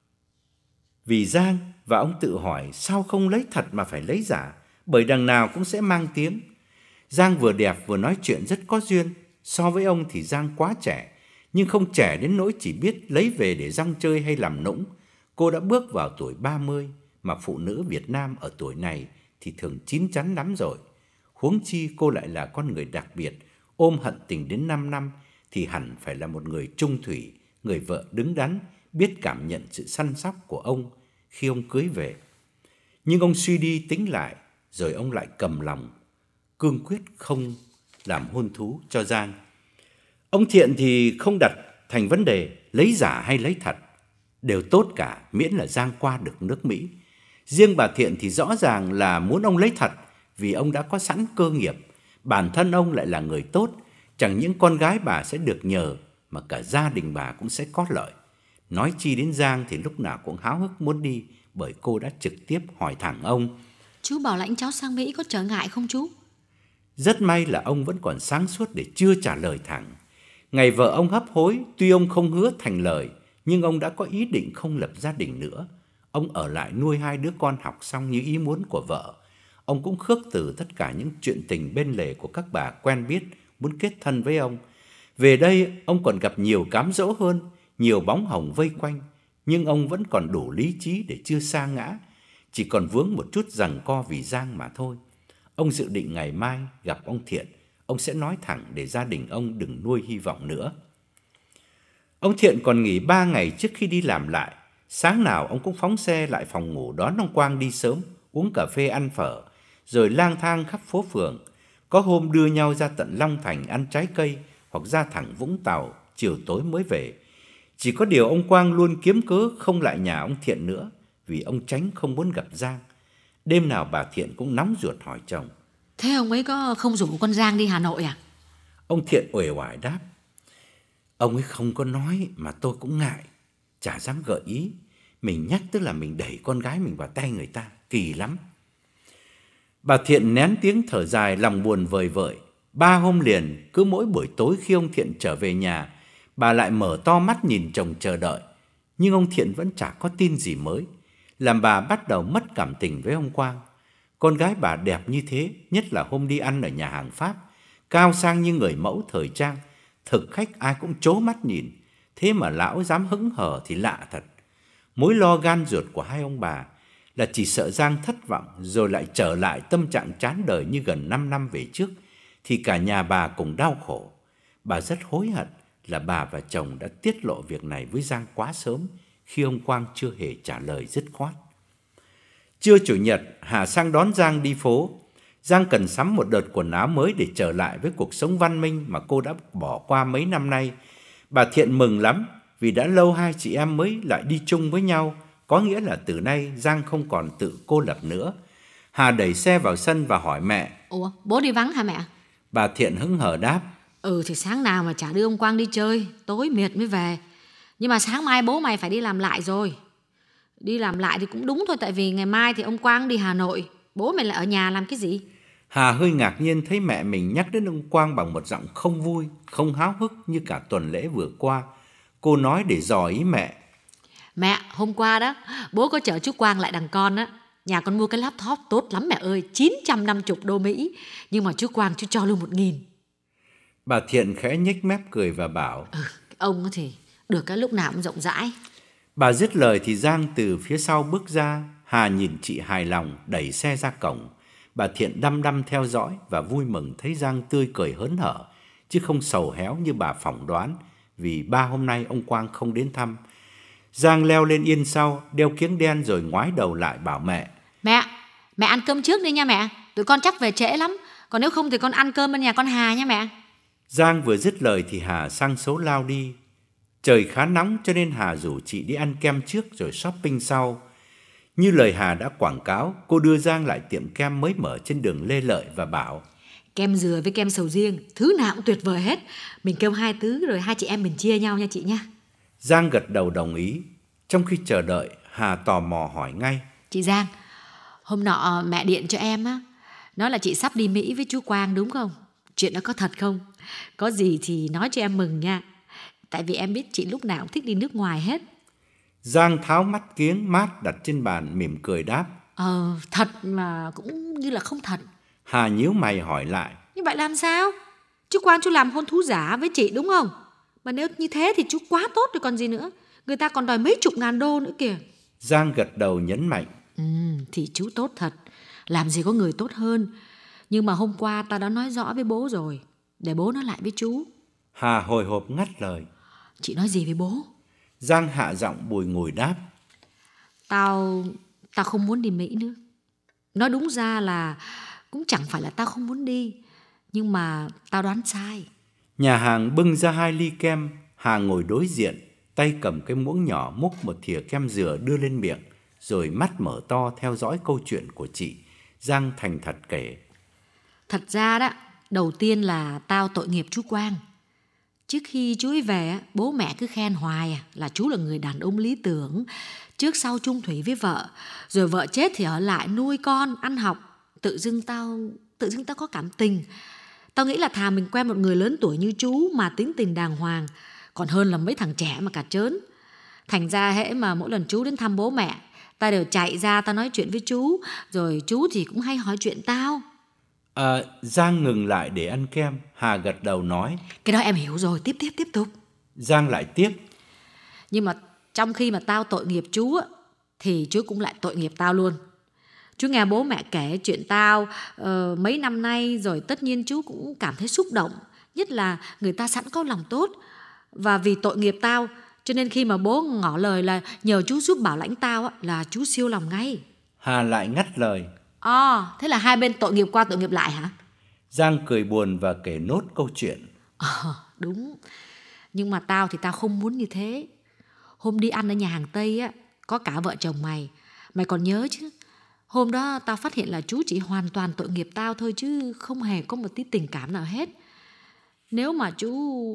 vì Giang, và ông tự hỏi sao không lấy thật mà phải lấy giả, bởi đằng nào cũng sẽ mang tiếng. Giang vừa đẹp vừa nói chuyện rất có duyên. So với ông thì Giang quá trẻ, nhưng không trẻ đến nỗi chỉ biết lấy về để rong chơi hay làm nũng. Cô đã bước vào tuổi ba mươi, mà phụ nữ Việt Nam ở tuổi này thì thường chín chắn lắm rồi. Huống chi cô lại là con người đặc biệt, ôm hận tình đến năm năm thì hẳn phải là một người trung thủy, người vợ đứng đắn, biết cảm nhận sự săn sóc của ông khi ông cưới về. Nhưng ông suy đi tính lại, rồi ông lại cầm lòng, cương quyết không làm hôn thú cho Giang. Ông Thiện thì không đặt thành vấn đề lấy giả hay lấy thật, đều tốt cả, miễn là Giang qua được nước Mỹ. Riêng bà Thiện thì rõ ràng là muốn ông lấy thật, vì ông đã có sẵn cơ nghiệp, bản thân ông lại là người tốt, chẳng những con gái bà sẽ được nhờ mà cả gia đình bà cũng sẽ có lợi. Nói chi đến Giang thì lúc nào cũng háo hức muốn đi, bởi cô đã trực tiếp hỏi thẳng ông: Chú bảo lãnh cháu sang Mỹ có trở ngại không chú? Rất may là ông vẫn còn sáng suốt để chưa trả lời thẳng. Ngày vợ ông hấp hối, tuy ông không hứa thành lời, nhưng ông đã có ý định không lập gia đình nữa. Ông ở lại nuôi hai đứa con học xong như ý muốn của vợ. Ông cũng khước từ tất cả những chuyện tình bên lề của các bà quen biết muốn kết thân với ông. Về đây, ông còn gặp nhiều cám dỗ hơn, nhiều bóng hồng vây quanh, nhưng ông vẫn còn đủ lý trí để chưa sa ngã, chỉ còn vướng một chút giằng co vì Giang mà thôi. Ông dự định ngày mai gặp ông Thiện, ông sẽ nói thẳng để gia đình ông đừng nuôi hy vọng nữa. Ông Thiện còn nghỉ ba ngày trước khi đi làm lại. Sáng nào ông cũng phóng xe lại phòng ngủ đón ông Quang đi sớm, uống cà phê ăn phở, rồi lang thang khắp phố phường. Có hôm đưa nhau ra tận Long Thành ăn trái cây, hoặc ra thẳng Vũng Tàu, chiều tối mới về. Chỉ có điều ông Quang luôn kiếm cớ không lại nhà ông Thiện nữa, vì ông tránh không muốn gặp Giang. Đêm nào bà Thiện cũng nóng ruột hỏi chồng: Thế ông ấy có không rủ con Giang đi Hà Nội à? Ông Thiện uể oải đáp: Ông ấy không có nói mà tôi cũng ngại, chả dám gợi ý. Mình nhắc tức là mình đẩy con gái mình vào tay người ta, kỳ lắm. Bà Thiện nén tiếng thở dài, lòng buồn vời vợi. Ba hôm liền, cứ mỗi buổi tối khi ông Thiện trở về nhà, bà lại mở to mắt nhìn chồng chờ đợi. Nhưng ông Thiện vẫn chả có tin gì mới, làm bà bắt đầu mất cảm tình với ông Quang. Con gái bà đẹp như thế, nhất là hôm đi ăn ở nhà hàng Pháp, cao sang như người mẫu thời trang, thực khách ai cũng trố mắt nhìn. Thế mà lão dám hững hờ thì lạ thật. Mối lo gan ruột của hai ông bà là chỉ sợ Giang thất vọng, rồi lại trở lại tâm trạng chán đời như gần năm năm về trước, thì cả nhà bà cùng đau khổ. Bà rất hối hận là bà và chồng đã tiết lộ việc này với Giang quá sớm, khi ông Quang chưa hề trả lời dứt khoát. Trưa Chủ nhật, Hà sang đón Giang đi phố. Giang cần sắm một đợt quần áo mới để trở lại với cuộc sống văn minh mà cô đã bỏ qua mấy năm nay. Bà Thiện mừng lắm, vì đã lâu hai chị em mới lại đi chung với nhau, có nghĩa là từ nay Giang không còn tự cô lập nữa. Hà đẩy xe vào sân và hỏi mẹ: Ủa, bố đi vắng hả mẹ? Bà Thiện hững hờ đáp: Ừ thì sáng nào mà chả đưa ông Quang đi chơi, tối mệt mới về. Nhưng mà sáng mai bố mày phải đi làm lại rồi. Đi làm lại thì cũng đúng thôi, tại vì ngày mai thì ông Quang đi Hà Nội, bố mày lại ở nhà làm cái gì? Hà hơi ngạc nhiên thấy mẹ mình nhắc đến ông Quang bằng một giọng không vui, không háo hức như cả tuần lễ vừa qua. Cô nói để dò ý mẹ: Mẹ, hôm qua đó, bố có chở chú Quang lại đằng con á. Nhà con mua cái laptop tốt lắm mẹ ơi, chín trăm năm mươi đô Mỹ. Nhưng mà chú Quang chú cho luôn một nghìn. Bà Thiện khẽ nhếch mép cười và bảo: Ừ, ông thì được cái lúc nào cũng rộng rãi. Bà dứt lời thì Giang từ phía sau bước ra. Hà nhìn chị hài lòng đẩy xe ra cổng. Bà Thiện đăm đăm theo dõi và vui mừng thấy Giang tươi cười hớn hở, chứ không sầu héo như bà phỏng đoán, vì ba hôm nay ông Quang không đến thăm. Giang leo lên yên sau, đeo kiếng đen rồi ngoái đầu lại bảo mẹ: Mẹ, mẹ ăn cơm trước đi nha mẹ. Tụi con chắc về trễ lắm. Còn nếu không thì con ăn cơm bên nhà con Hà nha mẹ. Giang vừa dứt lời thì Hà sang số lao đi. Trời khá nóng cho nên Hà rủ chị đi ăn kem trước rồi shopping sau. Như lời Hà đã quảng cáo, cô đưa Giang lại tiệm kem mới mở trên đường Lê Lợi và bảo: Kem dừa với kem sầu riêng, thứ nào cũng tuyệt vời hết. Mình kêu hai thứ rồi hai chị em mình chia nhau nha chị nha. Giang gật đầu đồng ý. Trong khi chờ đợi, Hà tò mò hỏi ngay: Chị Giang, hôm nọ mẹ điện cho em á, nói là chị sắp đi Mỹ với chú Quang đúng không? Chuyện đó có thật không? Có gì thì nói cho em mừng nha. Tại vì em biết chị lúc nào cũng thích đi nước ngoài hết. Giang tháo mắt kiếng mát đặt trên bàn mỉm cười đáp: Ờ, thật mà cũng như là không thật. Hà nhíu mày hỏi lại: Như vậy làm sao? Chú Quang chú làm hôn thú giả với chị đúng không? Mà nếu như thế thì chú quá tốt rồi còn gì nữa. Người ta còn đòi mấy chục ngàn đô nữa kìa. Giang gật đầu nhấn mạnh: Ừ, thì chú tốt thật. Làm gì có người tốt hơn. Nhưng mà hôm qua ta đã nói rõ với bố rồi, để bố nói lại với chú. Hà hồi hộp ngắt lời: Chị nói gì với bố? Giang hạ giọng bùi ngùi đáp: Tao, tao không muốn đi Mỹ nữa. Nói đúng ra là cũng chẳng phải là tao không muốn đi, nhưng mà tao đoán sai. Nhà hàng bưng ra hai ly kem. Hà ngồi đối diện, tay cầm cái muỗng nhỏ múc một thìa kem dừa đưa lên miệng, rồi mắt mở to theo dõi câu chuyện của chị. Giang thành thật kể: Thật ra đó, đầu tiên là tao tội nghiệp chú Quang. Trước khi chú ấy về, bố mẹ cứ khen hoài là chú là người đàn ông lý tưởng, trước sau chung thủy với vợ, rồi vợ chết thì ở lại nuôi con, ăn học. Tự dưng tao, tự dưng tao có cảm tình. Tao nghĩ là thà mình quen một người lớn tuổi như chú mà tính tình đàng hoàng, còn hơn là mấy thằng trẻ mà cả trớn. Thành ra hễ mà mỗi lần chú đến thăm bố mẹ, tao đều chạy ra tao nói chuyện với chú, rồi chú thì cũng hay hỏi chuyện tao. À, Giang ngừng lại để ăn kem. Hà gật đầu nói: Cái đó em hiểu rồi, tiếp tiếp tiếp tục. Giang lại tiếp: Nhưng mà trong khi mà tao tội nghiệp chú á, thì chú cũng lại tội nghiệp tao luôn. Chú nghe bố mẹ kể chuyện tao uh, mấy năm nay rồi, tất nhiên chú cũng cảm thấy xúc động. Nhất là người ta sẵn có lòng tốt. Và vì tội nghiệp tao, cho nên khi mà bố ngỏ lời là nhờ chú giúp bảo lãnh tao á, là chú siêu lòng ngay. Hà lại ngắt lời: À, thế là hai bên tội nghiệp qua tội nghiệp lại hả? Giang cười buồn và kể nốt câu chuyện. Ờ, đúng. Nhưng mà tao thì tao không muốn như thế. Hôm đi ăn ở nhà hàng Tây á, có cả vợ chồng mày. Mày còn nhớ chứ? Hôm đó tao phát hiện là chú chỉ hoàn toàn tội nghiệp tao thôi, chứ không hề có một tí tình cảm nào hết. Nếu mà chú...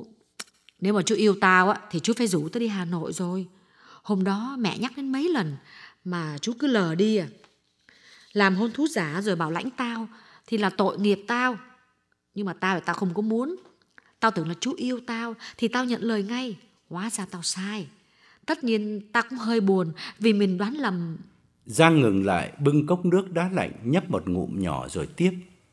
Nếu mà chú yêu tao á, thì chú phải rủ tao đi Hà Nội rồi. Hôm đó mẹ nhắc đến mấy lần mà chú cứ lờ đi à. Làm hôn thú giả rồi bảo lãnh tao thì là tội nghiệp tao. Nhưng mà tao thì tao không có muốn. Tao tưởng là chú yêu tao thì tao nhận lời ngay. Hóa ra tao sai. Tất nhiên tao cũng hơi buồn vì mình đoán lầm. Giang ngừng lại, bưng cốc nước đá lạnh nhấp một ngụm nhỏ rồi tiếp: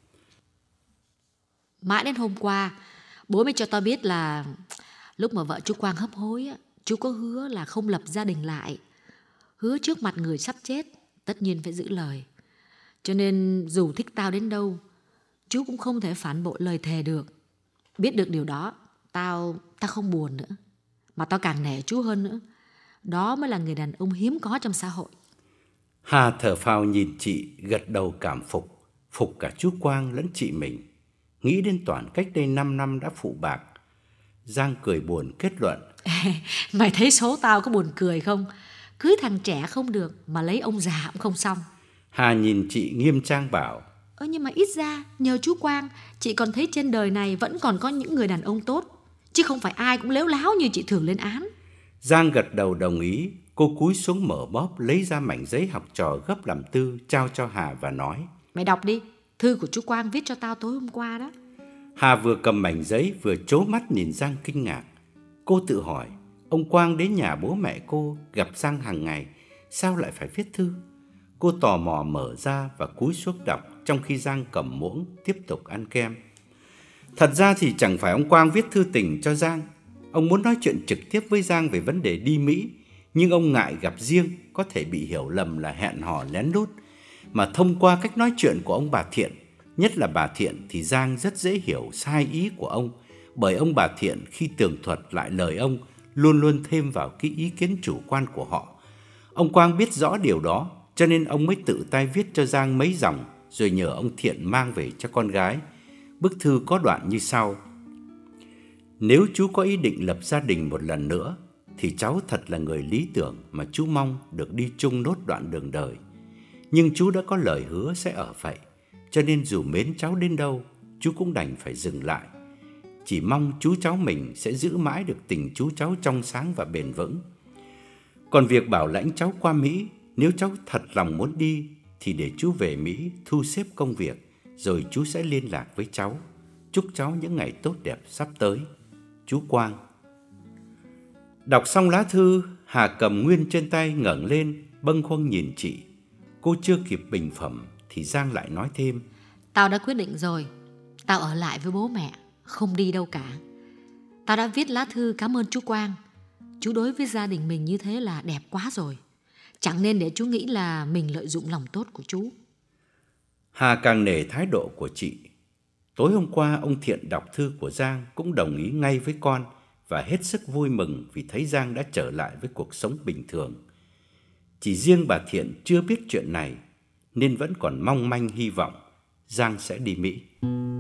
Mãi đến hôm qua, bố mới cho tao biết là lúc mà vợ chú Quang hấp hối, chú có hứa là không lập gia đình lại. Hứa trước mặt người sắp chết, tất nhiên phải giữ lời. Cho nên dù thích tao đến đâu, chú cũng không thể phản bội lời thề được. Biết được điều đó, tao, tao không buồn nữa. Mà tao càng nể chú hơn nữa. Đó mới là người đàn ông hiếm có trong xã hội. Hà thở phào nhìn chị, gật đầu cảm phục. Phục cả chú Quang lẫn chị mình. Nghĩ đến Toản cách đây năm năm đã phụ bạc. Giang cười buồn kết luận: Mày thấy số tao có buồn cười không? Cưới thằng trẻ không được mà lấy ông già cũng không xong. Hà nhìn chị nghiêm trang bảo: Ơ nhưng mà ít ra nhờ chú Quang, chị còn thấy trên đời này vẫn còn có những người đàn ông tốt, chứ không phải ai cũng lếu láo như chị thường lên án. Giang gật đầu đồng ý. Cô cúi xuống mở bóp, lấy ra mảnh giấy học trò gấp làm tư, trao cho Hà và nói: Mày đọc đi, thư của chú Quang viết cho tao tối hôm qua đó. Hà vừa cầm mảnh giấy vừa trố mắt nhìn Giang kinh ngạc. Cô tự hỏi, ông Quang đến nhà bố mẹ cô gặp Giang hàng ngày, sao lại phải viết thư? Cô tò mò mở ra và cúi xuống đọc, trong khi Giang cầm muỗng tiếp tục ăn kem. Thật ra thì chẳng phải ông Quang viết thư tình cho Giang. Ông muốn nói chuyện trực tiếp với Giang về vấn đề đi Mỹ, nhưng ông ngại gặp riêng có thể bị hiểu lầm là hẹn hò lén lút. Mà thông qua cách nói chuyện của ông bà Thiện, nhất là bà Thiện, thì Giang rất dễ hiểu sai ý của ông. Bởi ông bà Thiện khi tường thuật lại lời ông luôn luôn thêm vào cái ý kiến chủ quan của họ. Ông Quang biết rõ điều đó, cho nên ông mới tự tay viết cho Giang mấy dòng, rồi nhờ ông Thiện mang về cho con gái. Bức thư có đoạn như sau: Nếu chú có ý định lập gia đình một lần nữa, thì cháu thật là người lý tưởng mà chú mong được đi chung nốt đoạn đường đời. Nhưng chú đã có lời hứa sẽ ở vậy, cho nên dù mến cháu đến đâu, chú cũng đành phải dừng lại. Chỉ mong chú cháu mình sẽ giữ mãi được tình chú cháu trong sáng và bền vững. Còn việc bảo lãnh cháu qua Mỹ, nếu cháu thật lòng muốn đi thì để chú về Mỹ thu xếp công việc, rồi chú sẽ liên lạc với cháu. Chúc cháu những ngày tốt đẹp sắp tới. Chú Quang. Đọc xong lá thư, Hà cầm nguyên trên tay ngẩng lên, bâng khuâng nhìn chị. Cô chưa kịp bình phẩm thì Giang lại nói thêm: Tao đã quyết định rồi. Tao ở lại với bố mẹ, không đi đâu cả. Tao đã viết lá thư cảm ơn chú Quang. Chú đối với gia đình mình như thế là đẹp quá rồi. Chẳng nên để chú nghĩ là mình lợi dụng lòng tốt của chú. Hà càng nể thái độ của chị. Tối hôm qua ông Thiện đọc thư của Giang cũng đồng ý ngay với con và hết sức vui mừng vì thấy Giang đã trở lại với cuộc sống bình thường. Chỉ riêng bà Thiện chưa biết chuyện này nên vẫn còn mong manh hy vọng Giang sẽ đi Mỹ.